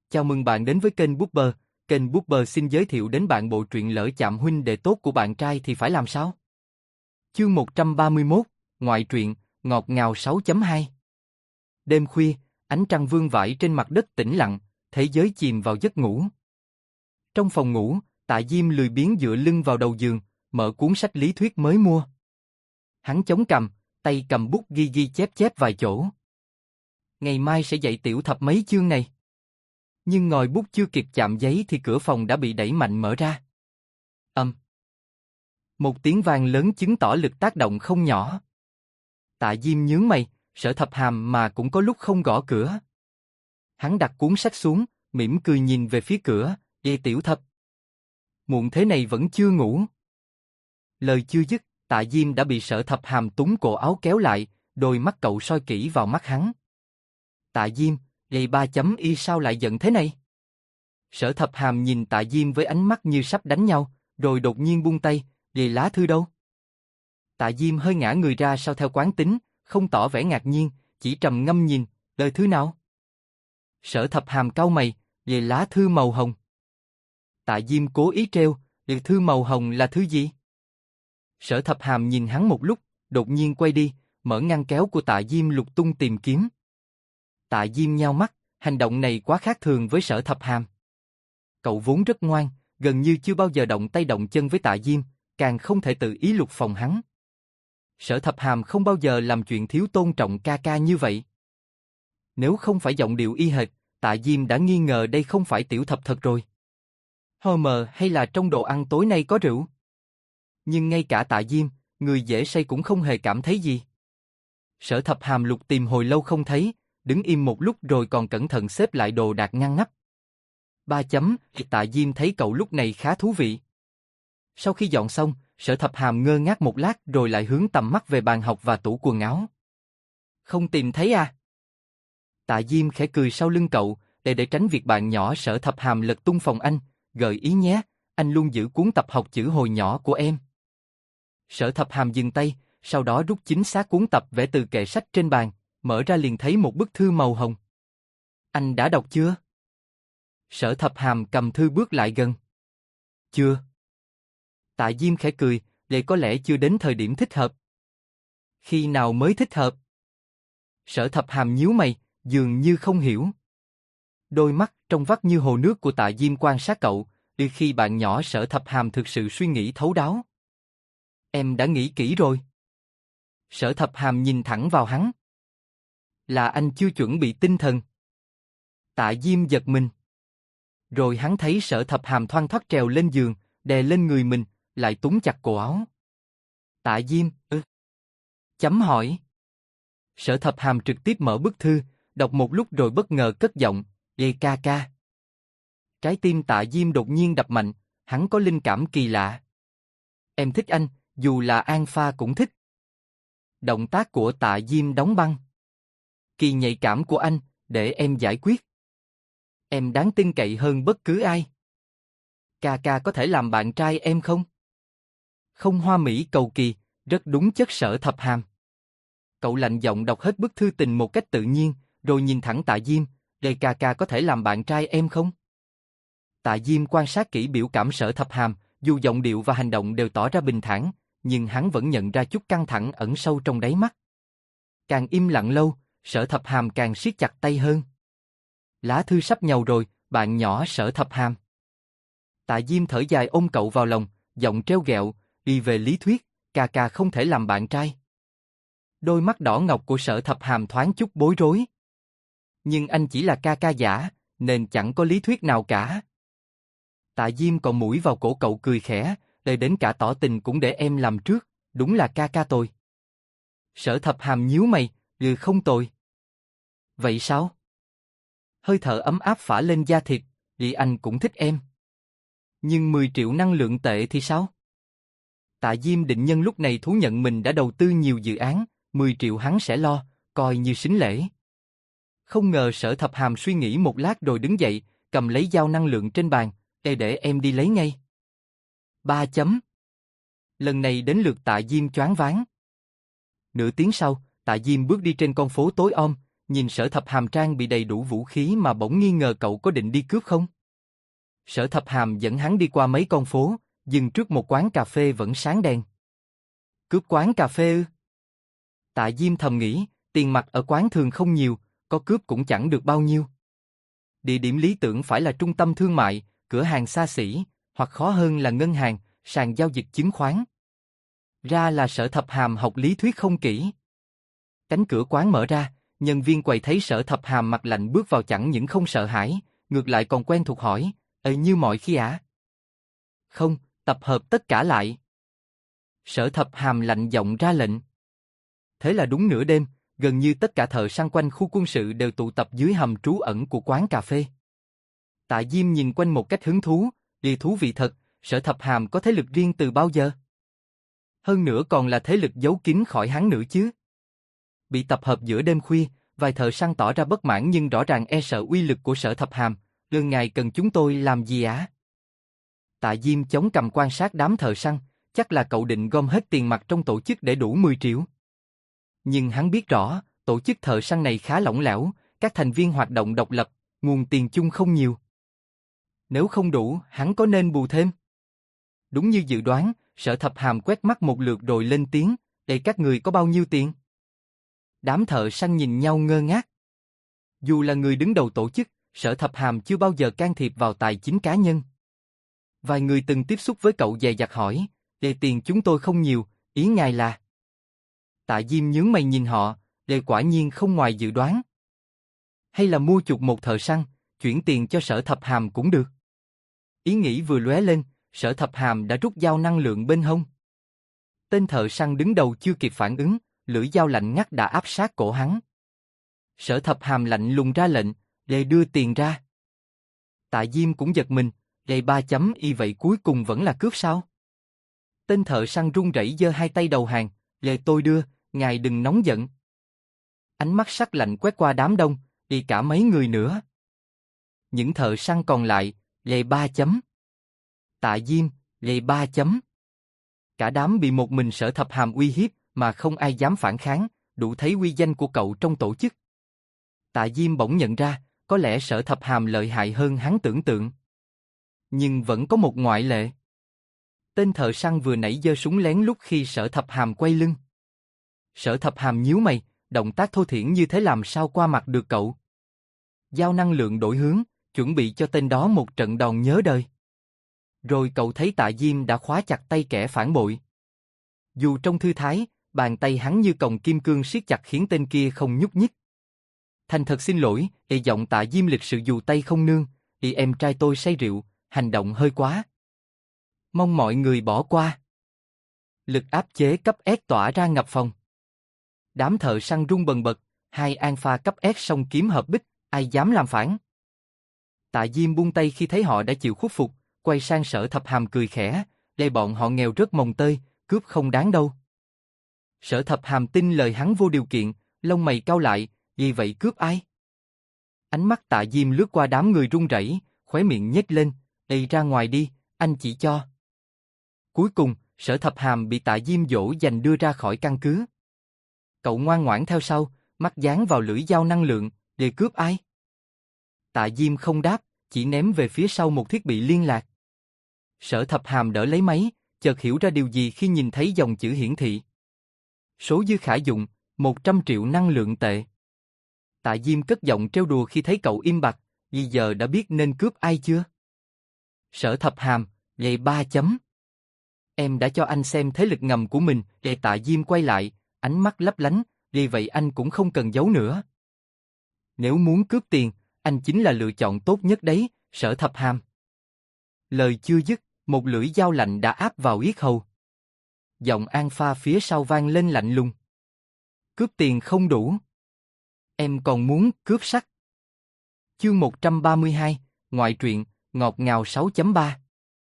Chào mừng bạn đến với kênh Booper. Kênh Booper xin giới thiệu đến bạn bộ truyện Lỡ chạm huynh đệ tốt của bạn trai thì phải làm sao? Chương 131, ngoại truyện, ngọt ngào 6.2. Đêm khuya, ánh trăng vương vãi trên mặt đất tĩnh lặng, thế giới chìm vào giấc ngủ. Trong phòng ngủ, Tạ Diêm lười biếng dựa lưng vào đầu giường, mở cuốn sách lý thuyết mới mua. Hắn chống cằm, tay cầm bút ghi ghi chép chép vài chỗ. Ngày mai sẽ dạy tiểu thập mấy chương này. Nhưng ngòi bút chưa kịp chạm giấy thì cửa phòng đã bị đẩy mạnh mở ra. Một tiếng vang lớn chứng tỏ lực tác động không nhỏ. Tạ Diêm nhướng mày, Sở Thập Hàm mà cũng có lúc không gõ cửa. Hắn đặt cuốn sách xuống, mỉm cười nhìn về phía cửa, "Ê tiểu thập, muộn thế này vẫn chưa ngủ?" Lời chưa dứt, Tạ Diêm đã bị Sở Thập Hàm túm cổ áo kéo lại, đôi mắt cậu soi kỹ vào mắt hắn. "Tạ Diêm, vậy 3.y sao lại giận thế này?" Sở Thập Hàm nhìn Tạ Diêm với ánh mắt như sắp đánh nhau, rồi đột nhiên buông tay, "Vậy lá thư đâu?" Tạ Diêm hơi ngả người ra sau theo quán tính, không tỏ vẻ ngạc nhiên, chỉ trầm ngâm nhìn, "Lời thư nào?" Sở Thập Hàm cau mày, "Vậy lá thư màu hồng." Tạ Diêm cố ý trêu, "Lời thư màu hồng là thứ gì?" Sở Thập Hàm nhìn hắn một lúc, đột nhiên quay đi, mở ngăn kéo của Tạ Diêm lục tung tìm kiếm. Tạ Diêm nhao mắt, hành động này quá khác thường với Sở Thập Hàm. Cậu vốn rất ngoan, gần như chưa bao giờ động tay động chân với Tạ Diêm, càng không thể tự ý lục phòng hắn. Sở Thập Hàm không bao giờ làm chuyện thiếu tôn trọng ca ca như vậy. Nếu không phải giọng điệu y hệt, Tạ Diêm đã nghi ngờ đây không phải tiểu thập thật rồi. Mờ hay là trong đồ ăn tối nay có rượu? Nhưng ngay cả Tạ Diêm, người dễ say cũng không hề cảm thấy gì. Sở Thập Hàm lục tìm hồi lâu không thấy, đứng im một lúc rồi còn cẩn thận xếp lại đồ đạc ngăn nắp. Tạ Diêm thấy cậu lúc này khá thú vị. Sau khi dọn xong, Sở Thập Hàm ngơ ngác một lát rồi lại hướng tầm mắt về bàn học và tủ quần áo. "Không tìm thấy à?" Tạ Diêm khẽ cười sau lưng cậu, để tránh việc bạn nhỏ Sở Thập Hàm lật tung phòng anh, gợi ý, "Nhé, anh luôn giữ cuốn tập học chữ hồi nhỏ của em." Sở Thập Hàm dừng tay, sau đó rút chính xác cuốn tập vẽ từ kệ sách trên bàn, mở ra liền thấy một bức thư màu hồng. "Anh đã đọc chưa?" Sở Thập Hàm cầm thư bước lại gần. "Chưa." Tạ Diêm khẽ cười, "Vậy có lẽ chưa đến thời điểm thích hợp." "Khi nào mới thích hợp?" Sở Thập Hàm nhíu mày, dường như không hiểu. Đôi mắt trong vắt như hồ nước của Tạ Diêm quan sát cậu, từ khi bạn nhỏ Sở Thập Hàm thực sự suy nghĩ thấu đáo. "Em đã nghĩ kỹ rồi." Sở Thập Hàm nhìn thẳng vào hắn. "Là anh chưa chuẩn bị tinh thần." Tạ Diêm giật mình. Rồi hắn thấy Sở Thập Hàm thoăn thoắt trèo lên giường, đè lên người mình, lại túm chặt cổ áo. "Tạ Diêm, Chấm hỏi." Sở Thập Hàm trực tiếp mở bức thư, đọc một lúc rồi bất ngờ cất giọng, "Ê ca ca." Trái tim Tạ Diêm đột nhiên đập mạnh, hắn có linh cảm kỳ lạ. "Em thích anh, dù là An Pha cũng thích." Động tác của Tạ Diêm đóng băng. "Kỳ nhạy cảm của anh, để em giải quyết. Em đáng tin cậy hơn bất cứ ai. Ca ca có thể làm bạn trai em không?" Không hoa mỹ cầu kỳ, rất đúng chất Sở Thập Hàm. Cậu lạnh giọng đọc hết bức thư tình một cách tự nhiên, rồi nhìn thẳng Tạ Diêm, "Đây ca ca có thể làm bạn trai em không?" Tạ Diêm quan sát kỹ biểu cảm Sở Thập Hàm, dù giọng điệu và hành động đều tỏ ra bình thản, nhưng hắn vẫn nhận ra chút căng thẳng ẩn sâu trong đáy mắt. Càng im lặng lâu, Sở Thập Hàm càng siết chặt tay hơn. "Lá thư sắp nhàu rồi, bạn nhỏ Sở Thập Hàm." Tạ Diêm thở dài ôm cậu vào lòng, giọng trêu ghẹo, "Đi về lý thuyết, ca ca không thể làm bạn trai." Đôi mắt đỏ ngọc của Sở Thập Hàm thoáng chút bối rối. "Nhưng anh chỉ là ca ca giả, nên chẳng có lý thuyết nào cả." Tạ Diêm còn mũi vào cổ cậu cười khẽ, đến cả tỏ tình cũng để em làm trước, đúng là ca ca tôi." Sở Thập Hàm nhíu mày, Không tồi." "Vậy sao?" Hơi thở ấm áp phả lên da thịt, "Vì anh cũng thích em." "Nhưng 10 triệu năng lượng tệ thì sao?" Tạ Diêm định nhân lúc này thú nhận mình đã đầu tư nhiều dự án, 10 triệu hắn sẽ lo, coi như sính lễ. Không ngờ Sở Thập Hàm suy nghĩ một lát rồi đứng dậy, cầm lấy dao năng lượng trên bàn, để em đi lấy ngay." 3 chấm. Lần này đến lượt Tạ Diêm choáng váng. Nửa tiếng sau, Tạ Diêm bước đi trên con phố tối om, nhìn Sở Thập Hàm trang bị đầy đủ vũ khí mà bỗng nghi ngờ cậu có định đi cướp không. Sở Thập Hàm dẫn hắn đi qua mấy con phố, dừng trước một quán cà phê vẫn sáng đèn. Cướp quán cà phê ư? Tạ Diêm thầm nghĩ, tiền mặt ở quán thường không nhiều, có cướp cũng chẳng được bao nhiêu. Địa điểm lý tưởng phải là trung tâm thương mại, cửa hàng xa xỉ, hoặc khó hơn là ngân hàng, sàn giao dịch chứng khoán. Ra là Sở Thập Hàm học lý thuyết không kỹ. Cánh cửa quán mở ra, nhân viên quầy thấy Sở Thập Hàm mặt lạnh bước vào chẳng những không sợ hãi, ngược lại còn quen thuộc hỏi, như mọi khi ạ? Không, tập hợp tất cả lại. Sở Thập Hàm lạnh giọng ra lệnh. Thế là đúng nửa đêm, gần như tất cả thợ săn quanh khu quân sự đều tụ tập dưới hầm trú ẩn của quán cà phê. Tạ Diêm nhìn quanh một cách hứng thú, thú vị thật, Sở Thập Hàm có thế lực riêng từ bao giờ? Hơn nữa còn là thế lực giấu kín khỏi hắn nữa chứ. Bị tập hợp giữa đêm khuya, vài thợ săn tỏ ra bất mãn nhưng rõ ràng e sợ uy lực của Sở Thập Hàm. Lần ngài cần chúng tôi làm gì ạ? Tạ Diêm chống cằm quan sát đám thợ săn, chắc là cậu định gom hết tiền mặt trong tổ chức để đủ 10 triệu. Nhưng hắn biết rõ, tổ chức thợ săn này khá lỏng lẻo, các thành viên hoạt động độc lập, nguồn tiền chung không nhiều. Nếu không đủ, hắn có nên bù thêm? Đúng như dự đoán, Sở Thập Hàm quét mắt một lượt rồi lên tiếng, các người có bao nhiêu tiền? Đám thợ săn nhìn nhau ngơ ngác. Dù là người đứng đầu tổ chức, Sở Thập Hàm chưa bao giờ can thiệp vào tài chính cá nhân. Vài người từng tiếp xúc với cậu dè dặt hỏi, tiền chúng tôi không nhiều, ý ngài là? Tạ Diêm nhướng mày nhìn họ, quả nhiên không ngoài dự đoán. Hay là mua chuộc một thợ săn, chuyển tiền cho Sở Thập Hàm cũng được. Ý nghĩ vừa lóe lên, Sở Thập Hàm đã rút dao năng lượng bên hông. Tên thợ săn đứng đầu chưa kịp phản ứng, lưỡi dao lạnh ngắt đã áp sát cổ hắn. Sở Thập Hàm lạnh lùng ra lệnh, đưa tiền ra. Tạ Diêm cũng giật mình, 3 vậy cuối cùng vẫn là cướp sao? Tên thợ săn run rẩy giơ hai tay đầu hàng, tôi đưa, ngài đừng nóng giận. Ánh mắt sắc lạnh quét qua đám đông, cả mấy người nữa. Những thợ săn còn lại, 3. Tạ Diêm, 3. Cả đám bị một mình Sở Thập Hàm uy hiếp mà không ai dám phản kháng, đủ thấy uy danh của cậu trong tổ chức. Tạ Diêm bỗng nhận ra, có lẽ Sở Thập Hàm lợi hại hơn hắn tưởng tượng. Nhưng vẫn có một ngoại lệ. Tên thợ săn vừa nãy giơ súng lén lúc khi Sở Thập Hàm quay lưng. Sở Thập Hàm nhíu mày, động tác thô thiển như thế làm sao qua mặt được cậu. Giao năng lượng đổi hướng, chuẩn bị cho tên đó một trận đòn nhớ đời. Rồi cậu thấy Tạ Diêm đã khóa chặt tay kẻ phản bội. Dù trong thư thái, bàn tay hắn như còng kim cương siết chặt khiến tên kia không nhúc nhích. Thành thật xin lỗi, giọng Tạ Diêm lịch sự dù tay không nương, em trai tôi say rượu, hành động hơi quá. Mong mọi người bỏ qua. Lực áp chế cấp S tỏa ra ngập phòng. Đám thợ săn run bần bật, hai alpha cấp S song kiếm hợp bích, ai dám làm phản. Tạ Diêm buông tay khi thấy họ đã chịu khuất phục, quay sang Sở Thập Hàm cười khẽ, bọn họ nghèo rất mồng tơi, cướp không đáng đâu. Sở Thập Hàm tin lời hắn vô điều kiện, lông mày cau lại, vì vậy cướp ai? Ánh mắt Tạ Diêm lướt qua đám người run rẩy, khóe miệng nhếch lên, ra ngoài đi, anh chỉ cho. Cuối cùng, Sở Thập Hàm bị Tạ Diêm dỗ dành đưa ra khỏi căn cứ. Cậu ngoan ngoãn theo sau, mắt dán vào lưỡi dao năng lượng, cướp ai? Tạ Diêm không đáp, chỉ ném về phía sau một thiết bị liên lạc. Sở Thập Hàm đỡ lấy máy, chợt hiểu ra điều gì khi nhìn thấy dòng chữ hiển thị. Số dư khả dụng, 100 triệu năng lượng tệ. Tạ Diêm cất giọng trêu đùa khi thấy cậu im bặt, giờ đã biết nên cướp ai chưa? Sở Thập Hàm, 3. Em đã cho anh xem thế lực ngầm của mình, Tạ Diêm quay lại, ánh mắt lấp lánh, vậy anh cũng không cần giấu nữa. Nếu muốn cướp tiền, anh chính là lựa chọn tốt nhất đấy, Sở Thập Hàm. Lời chưa dứt, một lưỡi dao lạnh đã áp vào yết hầu. Giọng alpha phía sau vang lên lạnh lùng. Cướp tiền không đủ. Em còn muốn cướp sắc. Chương 132, ngoại truyện, ngọt ngào 6.3.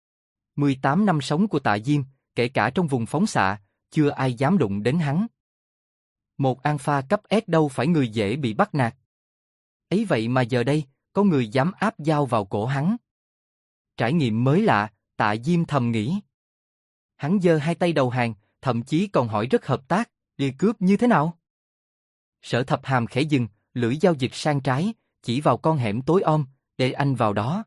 18 năm sống của Tạ Diêm, kể cả trong vùng phóng xạ, chưa ai dám đụng đến hắn. Một alpha cấp S đâu phải người dễ bị bắt nạt. Ấy vậy mà giờ đây, có người dám áp dao vào cổ hắn. Trải nghiệm mới lạ, Tạ Diêm thầm nghĩ. Hắn giơ hai tay đầu hàng, thậm chí còn hỏi rất hợp tác, cướp như thế nào? Sở Thập Hàm khẽ dừng, lưỡi dao dịch sang trái, chỉ vào con hẻm tối om, để anh vào đó.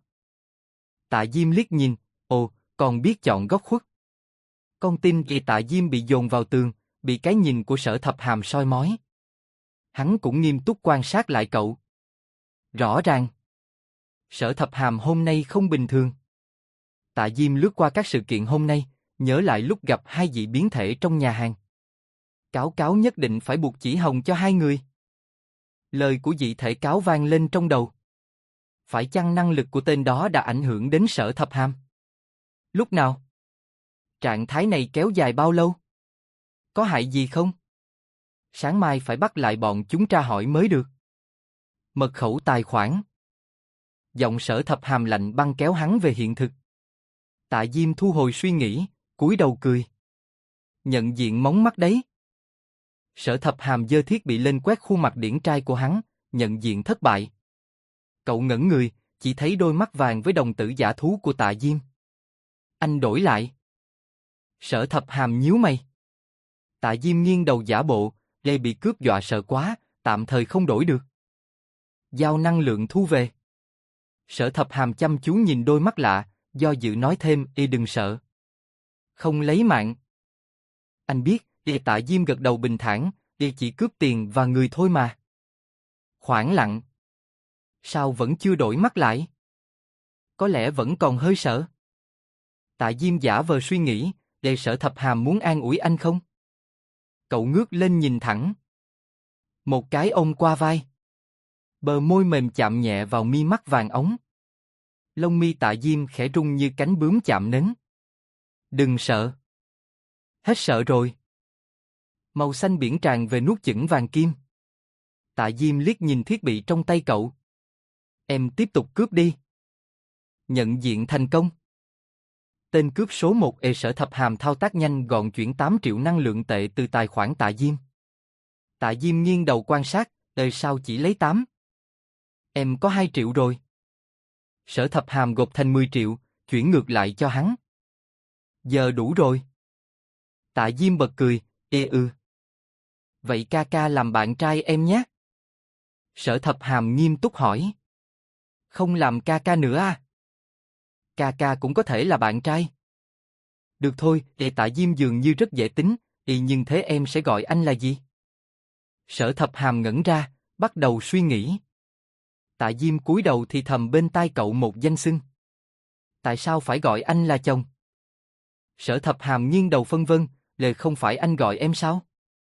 Tạ Diêm liếc nhìn, ồ, còn biết chọn góc khuất. Con tin vì Tạ Diêm bị dồn vào tường, bị cái nhìn của Sở Thập Hàm soi mói. Hắn cũng nghiêm túc quan sát lại cậu. Rõ ràng, Sở Thập Hàm hôm nay không bình thường. Tạ Diêm lướt qua các sự kiện hôm nay, nhớ lại lúc gặp hai vị biến thể trong nhà hàng. Cáo cáo nhất định phải buộc chỉ hồng cho hai người. Lời của dị thể cáo vang lên trong đầu. Phải chăng năng lực của tên đó đã ảnh hưởng đến Sở Thập Hàm? Lúc nào? Trạng thái này kéo dài bao lâu? Có hại gì không? Sáng mai phải bắt lại bọn chúng tra hỏi mới được. Mật khẩu tài khoản. Giọng Sở Thập Hàm lạnh băng kéo hắn về hiện thực. Tạ Diêm thu hồi suy nghĩ, cúi đầu cười. Nhận diện mống mắt đấy. Sở Thập Hàm giơ thiết bị lên quét khuôn mặt điển trai của hắn, nhận diện thất bại. Cậu ngẩn người, chỉ thấy đôi mắt vàng với đồng tử giả thú của Tạ Diêm. Anh đổi lại. Sở Thập Hàm nhíu mày. Tạ Diêm nghiêng đầu giả bộ, gây bị cướp dọa sợ quá, tạm thời không đổi được. Giao năng lượng thu về. Sở Thập Hàm chăm chú nhìn đôi mắt lạ, do dự nói thêm, đừng sợ. Không lấy mạng. Anh biết, Tạ Diêm gật đầu bình thản, chỉ cướp tiền và người thôi mà. Khoảng lặng. Sao vẫn chưa đổi mắt lại? Có lẽ vẫn còn hơi sợ. Tạ Diêm giả vờ suy nghĩ, Sở Thập Hàm muốn an ủi anh không? Cậu ngước lên nhìn thẳng. Một cái ôm qua vai. Bờ môi mềm chạm nhẹ vào mi mắt vàng óng. Lông mi Tạ Diêm khẽ rung như cánh bướm chạm nến. Đừng sợ. Hết sợ rồi. Màu xanh biển tràn về nuốt chửng vàng kim. Tạ Diêm liếc nhìn thiết bị trong tay cậu. Em tiếp tục cướp đi. Nhận diện thành công. Tên cướp số 1 Sở Thập Hàm thao tác nhanh gọn chuyển 8 triệu năng lượng tệ từ tài khoản Tạ Diêm. Tạ Diêm nghiêng đầu quan sát, sao chỉ lấy 8? Em có 2 triệu rồi. Sở Thập Hàm gộp thành 10 triệu, chuyển ngược lại cho hắn. Giờ đủ rồi. Tạ Diêm bật cười, Vậy ca ca làm bạn trai em nhé. Sở Thập Hàm nghiêm túc hỏi. Không làm ca ca nữa à? Ca ca cũng có thể là bạn trai. Được thôi, Tạ Diêm dường như rất dễ tính, nhưng thế em sẽ gọi anh là gì? Sở Thập Hàm ngẩn ra, bắt đầu suy nghĩ. Tạ Diêm cúi đầu thì thầm bên tai cậu một danh xưng. Tại sao phải gọi anh là chồng? Sở Thập Hàm nghiêng đầu phân vân, không phải anh gọi em sao?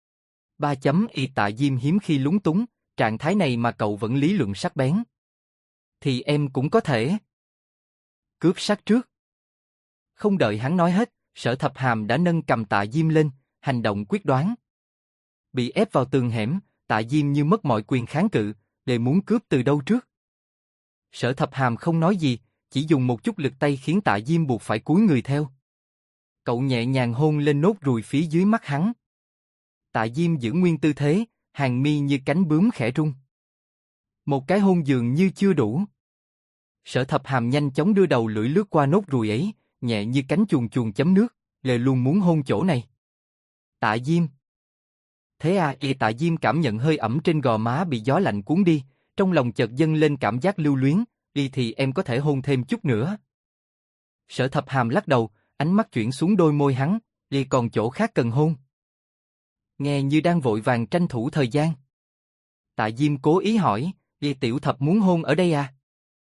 Tạ Diêm hiếm khi lúng túng, trạng thái này mà cậu vẫn lý luận sắc bén. Thì em cũng có thể. Cướp sắc trước. Không đợi hắn nói hết, Sở Thập Hàm đã nâng cầm Tạ Diêm lên, hành động quyết đoán. Bị ép vào tường hẻm, Tạ Diêm như mất mọi quyền kháng cự, muốn cướp từ đâu trước. Sở Thập Hàm không nói gì, chỉ dùng một chút lực tay khiến Tạ Diêm buộc phải cúi người theo. Cậu nhẹ nhàng hôn lên nốt ruồi phía dưới mắt hắn. Tạ Diêm giữ nguyên tư thế, hàng mi như cánh bướm khẽ rung. Một cái hôn dường như chưa đủ. Sở Thập Hàm nhanh chóng đưa đầu lưỡi lướt qua nốt ruồi ấy, nhẹ như cánh chuồn chuồn chấm nước, luôn muốn hôn chỗ này. Tạ Diêm. Thế à? Tạ Diêm cảm nhận hơi ẩm trên gò má bị gió lạnh cuốn đi, trong lòng chợt dâng lên cảm giác lưu luyến, thì em có thể hôn thêm chút nữa. Sở Thập Hàm lắc đầu, ánh mắt chuyển xuống đôi môi hắn, còn chỗ khác cần hôn. Nghe như đang vội vàng tranh thủ thời gian. Tạ Diêm cố ý hỏi, Tiểu Thập muốn hôn ở đây à?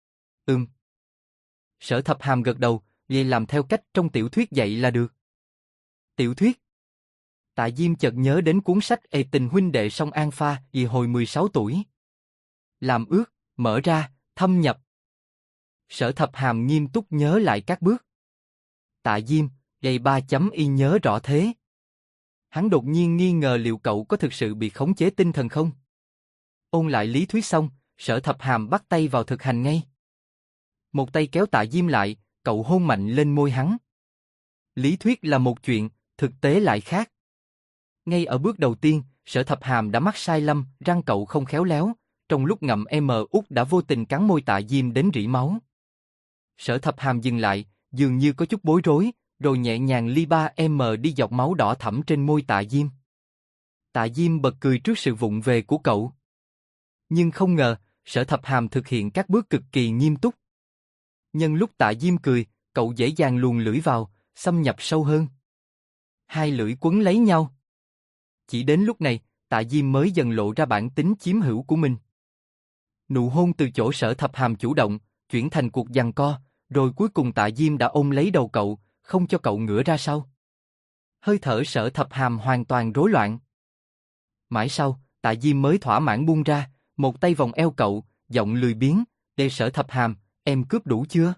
Sở Thập Hàm gật đầu, làm theo cách trong tiểu thuyết dạy là được. Tiểu thuyết? Tạ Diêm chợt nhớ đến cuốn sách Tình huynh đệ song An Pha hồi 16 tuổi. Làm ước, mở ra, thâm nhập. Sở Thập Hàm nghiêm túc nhớ lại các bước. Tạ Diêm, nhớ rõ thế. Hắn đột nhiên nghi ngờ liệu cậu có thực sự bị khống chế tinh thần không? Ôn lại lý thuyết xong, Sở Thập Hàm bắt tay vào thực hành ngay. Một tay kéo Tạ Diêm lại, cậu hôn mạnh lên môi hắn. Lý thuyết là một chuyện, thực tế lại khác. Ngay ở bước đầu tiên, Sở Thập Hàm đã mắc sai lầm, răng cậu không khéo léo, trong lúc ngậm út đã vô tình cắn môi Tạ Diêm đến rỉ máu. Sở Thập Hàm dừng lại, dường như có chút bối rối, rồi nhẹ nhàng ly 3M đi dọc máu đỏ thẫm trên môi Tạ Diêm. Tạ Diêm bật cười trước sự vụng về của cậu. Nhưng không ngờ, Sở Thập Hàm thực hiện các bước cực kỳ nghiêm túc. Nhân lúc Tạ Diêm cười, cậu dễ dàng luồn lưỡi vào, xâm nhập sâu hơn. Hai lưỡi quấn lấy nhau. Chỉ đến lúc này, Tạ Diêm mới dần lộ ra bản tính chiếm hữu của mình. Nụ hôn từ chỗ Sở Thập Hàm chủ động, chuyển thành cuộc giằng co, rồi cuối cùng Tạ Diêm đã ôm lấy đầu cậu, không cho cậu ngửa ra sau. Hơi thở Sở Thập Hàm hoàn toàn rối loạn. Mãi sau, Tạ Diêm mới thỏa mãn buông ra, một tay vòng eo cậu, giọng lười biếng, "Để Sở Thập Hàm, em cướp đủ chưa?"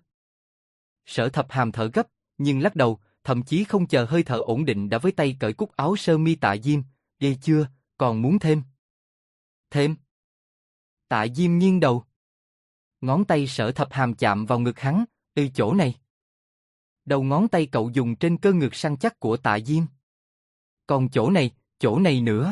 Sở Thập Hàm thở gấp, nhưng lắc đầu, thậm chí không chờ hơi thở ổn định đã với tay cởi cúc áo sơ mi Tạ Diêm, "Ghê chưa, còn muốn thêm?" "Thêm?" Tạ Diêm nghiêng đầu. Ngón tay Sở Thập Hàm chạm vào ngực hắn, chỗ này." Đầu ngón tay cậu dùng trên cơ ngực săn chắc của Tạ Diêm. "Còn chỗ này nữa."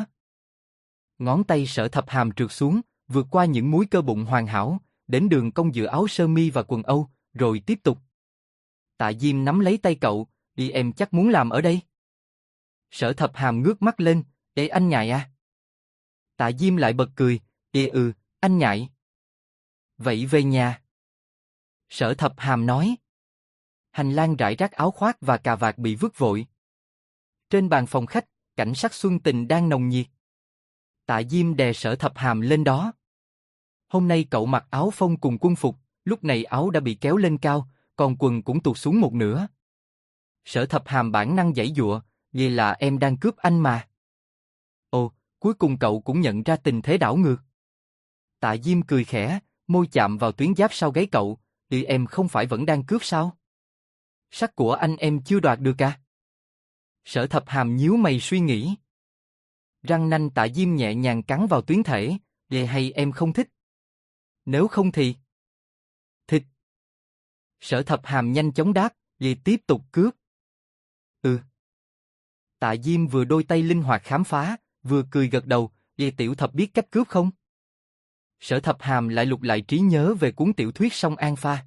Ngón tay Sở Thập Hàm trượt xuống, vượt qua những múi cơ bụng hoàn hảo, đến đường cong giữa áo sơ mi và quần âu, rồi tiếp tục. Tạ Diêm nắm lấy tay cậu, "Đi, em chắc muốn làm ở đây." Sở Thập Hàm ngước mắt lên, "Ê anh nhại à?" Tạ Diêm lại bật cười, anh nhại." "Vậy về nhà." Sở Thập Hàm nói. Hành lang rải rác áo khoác và cà vạt bị vứt vội. Trên bàn phòng khách, cảnh sắc xuân tình đang nồng nhiệt. Tạ Diêm đè Sở Thập Hàm lên đó. Hôm nay cậu mặc áo phông cùng quân phục, lúc này áo đã bị kéo lên cao, còn quần cũng tụt xuống một nửa. Sở Thập Hàm bản năng giãy giụa, "Vậy là em đang cướp anh mà." Ồ, cuối cùng cậu cũng nhận ra tình thế đảo ngược. Tạ Diêm cười khẽ, môi chạm vào tuyến giáp sau gáy cậu, Em không phải vẫn đang cướp sao? Sắc của anh em chưa đoạt được à?" Sở Thập Hàm nhíu mày suy nghĩ. Răng nanh Tạ Diêm nhẹ nhàng cắn vào tuyến thể, hay em không thích?" "Nếu không thì..." "Thịt." Sở Thập Hàm nhanh chóng đáp, tiếp tục cướp." "Ừ." Tạ Diêm vừa đôi tay linh hoạt khám phá, vừa cười gật đầu, "Tiểu Thập biết cách cướp không?" Sở Thập Hàm lại lục lại trí nhớ về cuốn tiểu thuyết Song An Pha.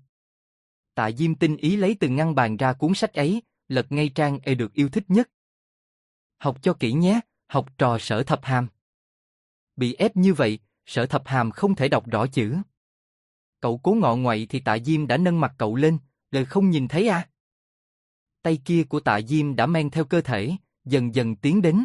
Tạ Diêm tinh ý lấy từ ngăn bàn ra cuốn sách ấy, lật ngay trang được yêu thích nhất. "Học cho kỹ nhé, học trò Sở Thập Hàm." Bị ép như vậy, Sở Thập Hàm không thể đọc rõ chữ. Cậu cố ngọ ngoậy thì Tạ Diêm đã nâng mặt cậu lên, "Lời không nhìn thấy à?" Tay kia của Tạ Diêm đã men theo cơ thể, dần dần tiến đến.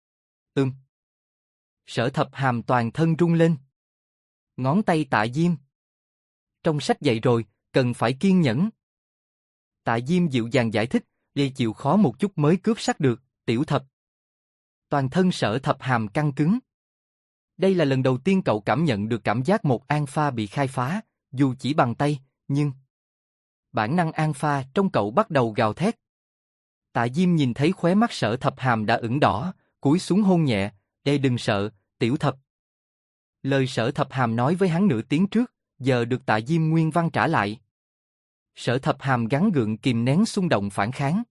Sở Thập Hàm toàn thân rung lên. Ngón tay Tạ Diêm. "Trong sách dạy rồi, cần phải kiên nhẫn." Tạ Diêm dịu dàng giải thích, chịu khó một chút mới cướp sắc được, Tiểu Thập." Toàn thân Sở Thập Hàm căng cứng. Đây là lần đầu tiên cậu cảm nhận được cảm giác một An Pha bị khai phá, dù chỉ bằng tay, nhưng... Bản năng An Pha trong cậu bắt đầu gào thét. Tạ Diêm nhìn thấy khóe mắt Sở Thập Hàm đã ửng đỏ, cúi xuống hôn nhẹ, đừng sợ, Tiểu Thập." Lời Sở Thập Hàm nói với hắn nửa tiếng trước, giờ được Tạ Diêm nguyên văn trả lại. Sở Thập Hàm gắng gượng kìm nén xung động phản kháng.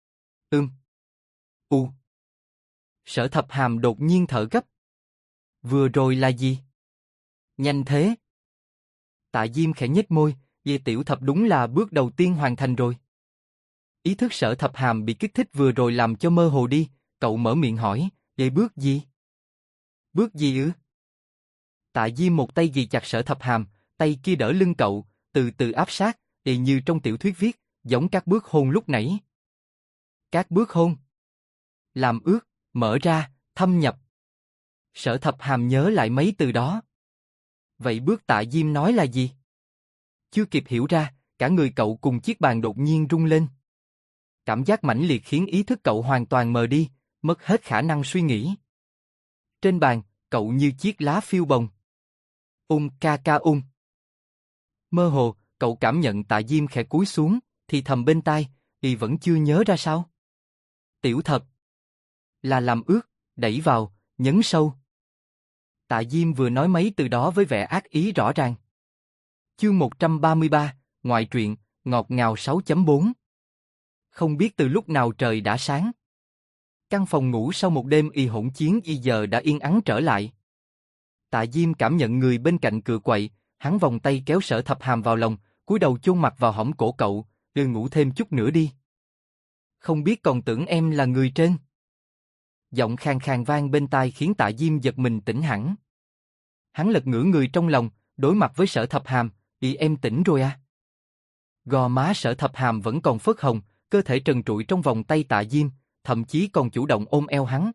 Sở Thập Hàm đột nhiên thở gấp. "Vừa rồi là gì? Nhanh thế?" Tạ Diêm khẽ nhếch môi, Tiểu Thập đúng là bước đầu tiên hoàn thành rồi." Ý thức Sở Thập Hàm bị kích thích vừa rồi làm cho mơ hồ đi, cậu mở miệng hỏi, bước gì?" "Bước gì ư?" Tạ Diêm một tay ghì chặt Sở Thập Hàm, tay kia đỡ lưng cậu, từ từ áp sát, như trong tiểu thuyết viết, giống các bước hôn lúc nãy. "Các bước hôn?" "Làm ướt, mở ra, thâm nhập." Sở Thập Hàm nhớ lại mấy từ đó. Vậy bước Tạ Diêm nói là gì? Chưa kịp hiểu ra, cả người cậu cùng chiếc bàn đột nhiên rung lên. Cảm giác mãnh liệt khiến ý thức cậu hoàn toàn mờ đi, mất hết khả năng suy nghĩ. Trên bàn, cậu như chiếc lá phiêu bồng. Ca ca. Mơ hồ, cậu cảm nhận Tạ Diêm khẽ cúi xuống, thì thầm bên tai, vẫn chưa nhớ ra sao? "Tiểu Thập." Là làm ướt, đẩy vào, nhấn sâu. Tạ Diêm vừa nói mấy từ đó với vẻ ác ý rõ ràng. Chương 133, ngoại truyện, ngọt ngào 6.4. Không biết từ lúc nào trời đã sáng. Căn phòng ngủ sau một đêm hỗn chiến giờ đã yên ắng trở lại. Tạ Diêm cảm nhận người bên cạnh cựa quậy, hắn vòng tay kéo Sở Thập Hàm vào lòng, cúi đầu chôn mặt vào hõm cổ cậu, ngủ thêm chút nữa đi. "Không biết còn tưởng em là người trên." Giọng khàn khàn vang bên tai khiến Tạ Diêm giật mình tỉnh hẳn. Hắn lật ngửa người trong lòng, đối mặt với Sở Thập Hàm, em tỉnh rồi à? Gò má Sở Thập Hàm vẫn còn phớt hồng, cơ thể trần trụi trong vòng tay Tạ Diêm, thậm chí còn chủ động ôm eo hắn,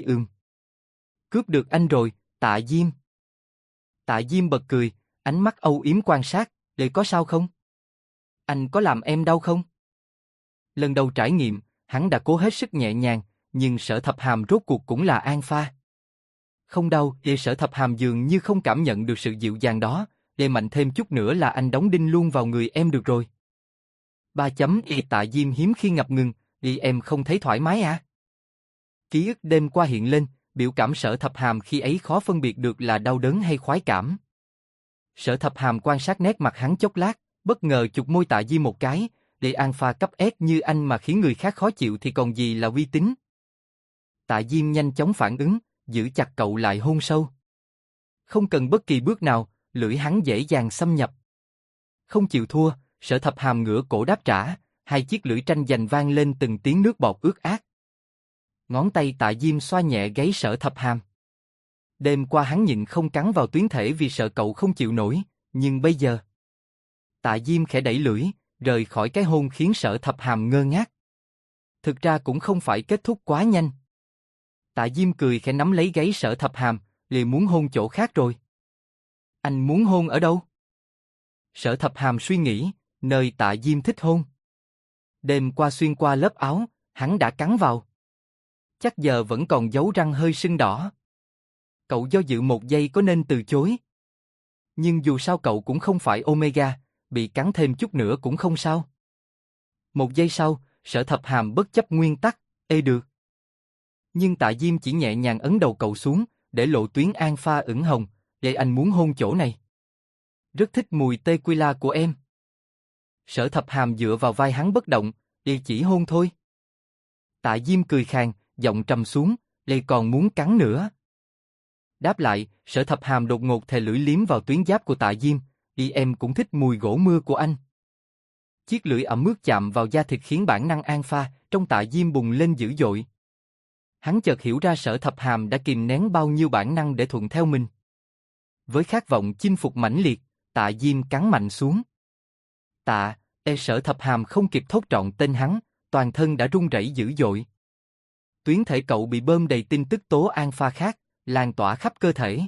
Cướp được anh rồi, Tạ Diêm. Tạ Diêm bật cười, ánh mắt âu yếm quan sát, có sao không? Anh có làm em đau không? Lần đầu trải nghiệm, hắn đã cố hết sức nhẹ nhàng, nhưng Sở Thập Hàm rốt cuộc cũng là An Pha. Không đau, Sở Thập Hàm dường như không cảm nhận được sự dịu dàng đó, mạnh thêm chút nữa là anh đóng đinh luôn vào người em được rồi. Tạ Diêm hiếm khi ngập ngừng, em không thấy thoải mái à? Ký ức đêm qua hiện lên, biểu cảm Sở Thập Hàm khi ấy khó phân biệt được là đau đớn hay khoái cảm. Sở Thập Hàm quan sát nét mặt hắn chốc lát, bất ngờ chụp môi Tạ Diêm một cái, An Pha cấp S như anh mà khiến người khác khó chịu thì còn gì là uy tín. Tạ Diêm nhanh chóng phản ứng, giữ chặt cậu lại hôn sâu. Không cần bất kỳ bước nào, lưỡi hắn dễ dàng xâm nhập. Không chịu thua, Sở Thập Hàm ngửa cổ đáp trả, hai chiếc lưỡi tranh giành vang lên từng tiếng nước bọt ướt át. Ngón tay Tạ Diêm xoa nhẹ gáy Sở Thập Hàm. Đêm qua hắn nhịn không cắn vào tuyến thể vì sợ cậu không chịu nổi, nhưng bây giờ... Tạ Diêm khẽ đẩy lưỡi, rời khỏi cái hôn khiến Sở Thập Hàm ngơ ngác. Thực ra cũng không phải kết thúc quá nhanh. Tạ Diêm cười khẽ nắm lấy gáy Sở Thập Hàm, liền muốn hôn chỗ khác rồi. Anh muốn hôn ở đâu? Sở Thập Hàm suy nghĩ, nơi Tạ Diêm thích hôn. Đêm qua xuyên qua lớp áo, hắn đã cắn vào. Chắc giờ vẫn còn dấu răng hơi sưng đỏ. Cậu do dự một giây có nên từ chối. Nhưng dù sao cậu cũng không phải Omega, bị cắn thêm chút nữa cũng không sao. Một giây sau, Sở Thập Hàm bất chấp nguyên tắc, được. Nhưng Tạ Diêm chỉ nhẹ nhàng ấn đầu cậu xuống, để lộ tuyến An Pha ửng hồng, anh muốn hôn chỗ này. Rất thích mùi tequila của em. Sở Thập Hàm dựa vào vai hắn bất động, chỉ hôn thôi. Tạ Diêm cười khàn, giọng trầm xuống, còn muốn cắn nữa. Đáp lại, Sở Thập Hàm đột ngột thè lưỡi liếm vào tuyến giáp của Tạ Diêm, em cũng thích mùi gỗ mưa của anh. Chiếc lưỡi ẩm ướt chạm vào da thịt khiến bản năng An Pha trong Tạ Diêm bùng lên dữ dội. Hắn chợt hiểu ra Sở Thập Hàm đã kìm nén bao nhiêu bản năng để thuận theo mình. Với khát vọng chinh phục mãnh liệt, Tạ Diêm cắn mạnh xuống. Sở Thập Hàm không kịp thốt trọn tên hắn, toàn thân đã run rẩy dữ dội. Tuyến thể cậu bị bơm đầy tin tức tố An Pha khác, lan tỏa khắp cơ thể.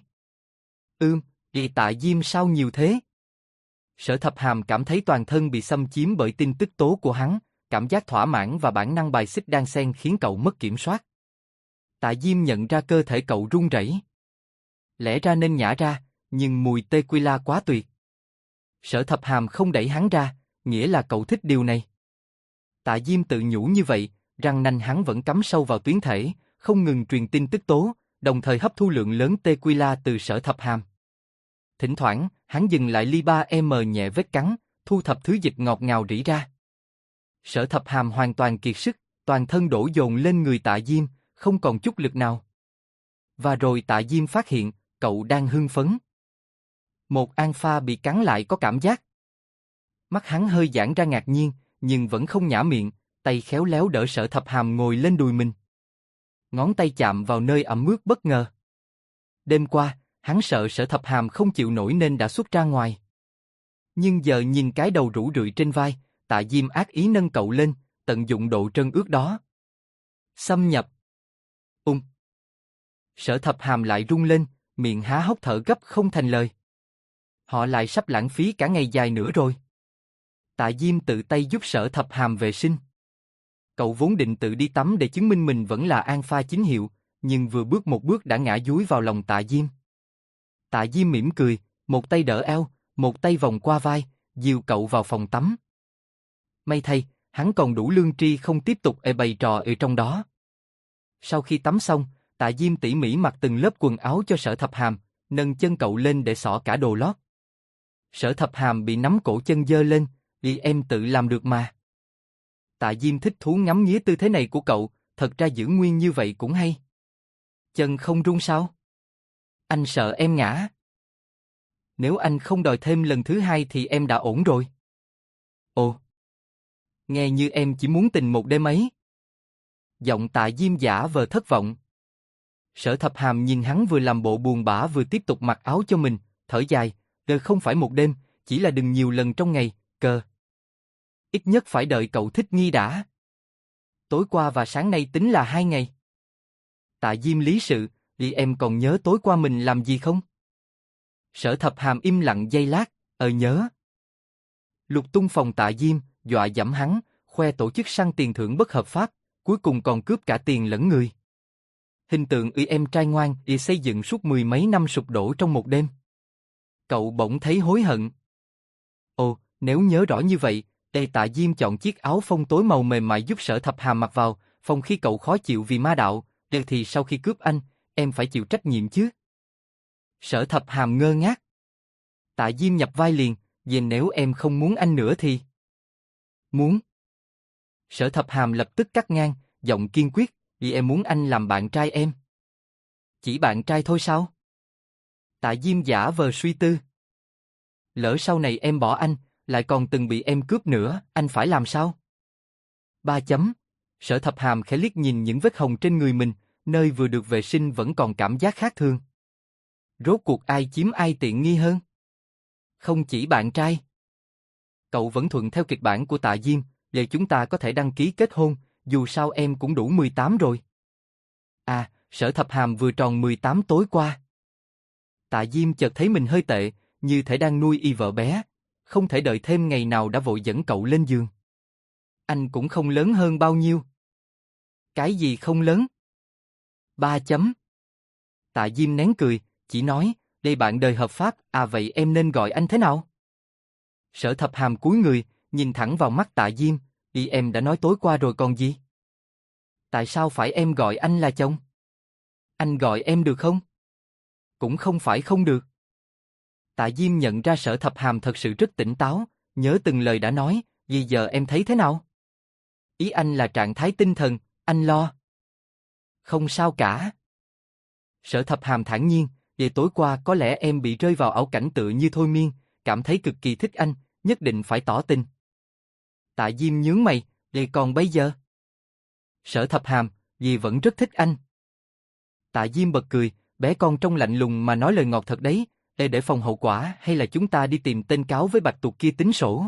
Tạ Diêm sao nhiều thế? Sở Thập Hàm cảm thấy toàn thân bị xâm chiếm bởi tin tức tố của hắn, cảm giác thỏa mãn và bản năng bài xích đan xen khiến cậu mất kiểm soát. Tạ Diêm nhận ra cơ thể cậu run rẩy. Lẽ ra nên nhả ra, nhưng mùi tequila quá tuyệt. Sở Thập Hàm không đẩy hắn ra, nghĩa là cậu thích điều này. Tạ Diêm tự nhủ như vậy, răng nanh hắn vẫn cắm sâu vào tuyến thể, không ngừng truyền tin tức tố, đồng thời hấp thu lượng lớn tequila từ Sở Thập Hàm. Thỉnh thoảng, hắn dừng lại ly 3M nhẹ vết cắn, thu thập thứ dịch ngọt ngào rỉ ra. Sở Thập Hàm hoàn toàn kiệt sức, toàn thân đổ dồn lên người Tạ Diêm, không còn chút lực nào. Và rồi Tạ Diêm phát hiện, cậu đang hưng phấn. Một An Pha bị cắn lại có cảm giác. Mắt hắn hơi giãn ra ngạc nhiên, nhưng vẫn không nhả miệng, tay khéo léo đỡ Sở Thập Hàm ngồi lên đùi mình. Ngón tay chạm vào nơi ẩm ướt bất ngờ. Đêm qua, hắn sợ Sở Thập Hàm không chịu nổi nên đã xuất ra ngoài. Nhưng giờ nhìn cái đầu rũ rượi trên vai, Tạ Diêm ác ý nâng cậu lên, tận dụng độ trơn ướt đó. Xâm nhập. Sở Thập Hàm lại rung lên, miệng há hốc thở gấp không thành lời. Họ lại sắp lãng phí cả ngày dài nữa rồi. Tạ Diêm tự tay giúp Sở Thập Hàm vệ sinh. Cậu vốn định tự đi tắm để chứng minh mình vẫn là An Pha chính hiệu, nhưng vừa bước một bước đã ngã dúi vào lòng Tạ Diêm. Tạ Diêm mỉm cười, một tay đỡ eo, một tay vòng qua vai, dìu cậu vào phòng tắm. May thay, hắn còn đủ lương tri không tiếp tục bày trò ở trong đó. Sau khi tắm xong, Tạ Diêm tỉ mỉ mặc từng lớp quần áo cho Sở Thập Hàm, nâng chân cậu lên để xỏ cả đồ lót. Sở Thập Hàm bị nắm cổ chân giơ lên, em tự làm được mà. Tạ Diêm thích thú ngắm nghía tư thế này của cậu, thật ra giữ nguyên như vậy cũng hay. Chân không run sao? Anh sợ em ngã. Nếu anh không đòi thêm lần thứ hai thì em đã ổn rồi. Ồ, nghe như em chỉ muốn tình một đêm ấy. Giọng Tạ Diêm giả vờ thất vọng. Sở Thập Hàm nhìn hắn vừa làm bộ buồn bã vừa tiếp tục mặc áo cho mình, thở dài, không phải một đêm, chỉ là đừng nhiều lần trong ngày, ít nhất phải đợi cậu thích nghi đã. Tối qua và sáng nay tính là 2 ngày. Tạ Diêm lý sự, em còn nhớ tối qua mình làm gì không? Sở Thập Hàm im lặng giây lát, nhớ. Lục tung phòng Tạ Diêm, dọa dẫm hắn, khoe tổ chức săn tiền thưởng bất hợp pháp, cuối cùng còn cướp cả tiền lẫn người. Hình tượng em trai ngoan xây dựng suốt 10 mấy năm sụp đổ trong một đêm. Cậu bỗng thấy hối hận. Ồ, nếu nhớ rõ như vậy, Tạ Diêm chọn chiếc áo phông tối màu mềm mại giúp Sở Thập Hàm mặc vào, phòng khi cậu khó chịu vì ma đạo, thì sau khi cướp anh, em phải chịu trách nhiệm chứ. Sở Thập Hàm ngơ ngác. Tạ Diêm nhập vai liền, vậy nếu em không muốn anh nữa thì... Muốn. Sở Thập Hàm lập tức cắt ngang, giọng kiên quyết, vì em muốn anh làm bạn trai em. Chỉ bạn trai thôi sao? Tạ Diêm giả vờ suy tư. Lỡ sau này em bỏ anh, lại còn từng bị em cướp nữa, anh phải làm sao? 3 chấm. Sở Thập Hàm khẽ liếc nhìn những vết hồng trên người mình, nơi vừa được vệ sinh vẫn còn cảm giác khác thường. Rốt cuộc ai chiếm ai tiện nghi hơn? Không chỉ bạn trai. Cậu vẫn thuận theo kịch bản của Tạ Diêm, vậy chúng ta có thể đăng ký kết hôn, dù sao em cũng đủ 18 rồi. À, Sở Thập Hàm vừa tròn 18 tối qua. Tạ Diêm chợt thấy mình hơi tệ, như thể đang nuôi vợ bé, không thể đợi thêm ngày nào đã vội dẫn cậu lên giường. Anh cũng không lớn hơn bao nhiêu. Cái gì không lớn? 3 chấm. Tạ Diêm nén cười, chỉ nói, đây bạn đời hợp pháp, vậy em nên gọi anh thế nào? Sở Thập Hàm cúi người, nhìn thẳng vào mắt Tạ Diêm, em đã nói tối qua rồi còn gì? Tại sao phải em gọi anh là chồng? Anh gọi em được không? Cũng không phải không được. Tạ Diêm nhận ra Sở Thập Hàm thật sự rất tỉnh táo, nhớ từng lời đã nói, vì giờ em thấy thế nào? Ý anh là trạng thái tinh thần, anh lo. Không sao cả. Sở Thập Hàm thản nhiên, về tối qua có lẽ em bị rơi vào ảo cảnh tựa như thôi miên, cảm thấy cực kỳ thích anh, nhất định phải tỏ tình. Tạ Diêm nhướng mày, còn bây giờ? Sở Thập Hàm, vì vẫn rất thích anh. Tạ Diêm bật cười, bé con trông lạnh lùng mà nói lời ngọt thật đấy, để phòng hậu quả hay là chúng ta đi tìm tên cáo với bạch tuộc kia tính sổ?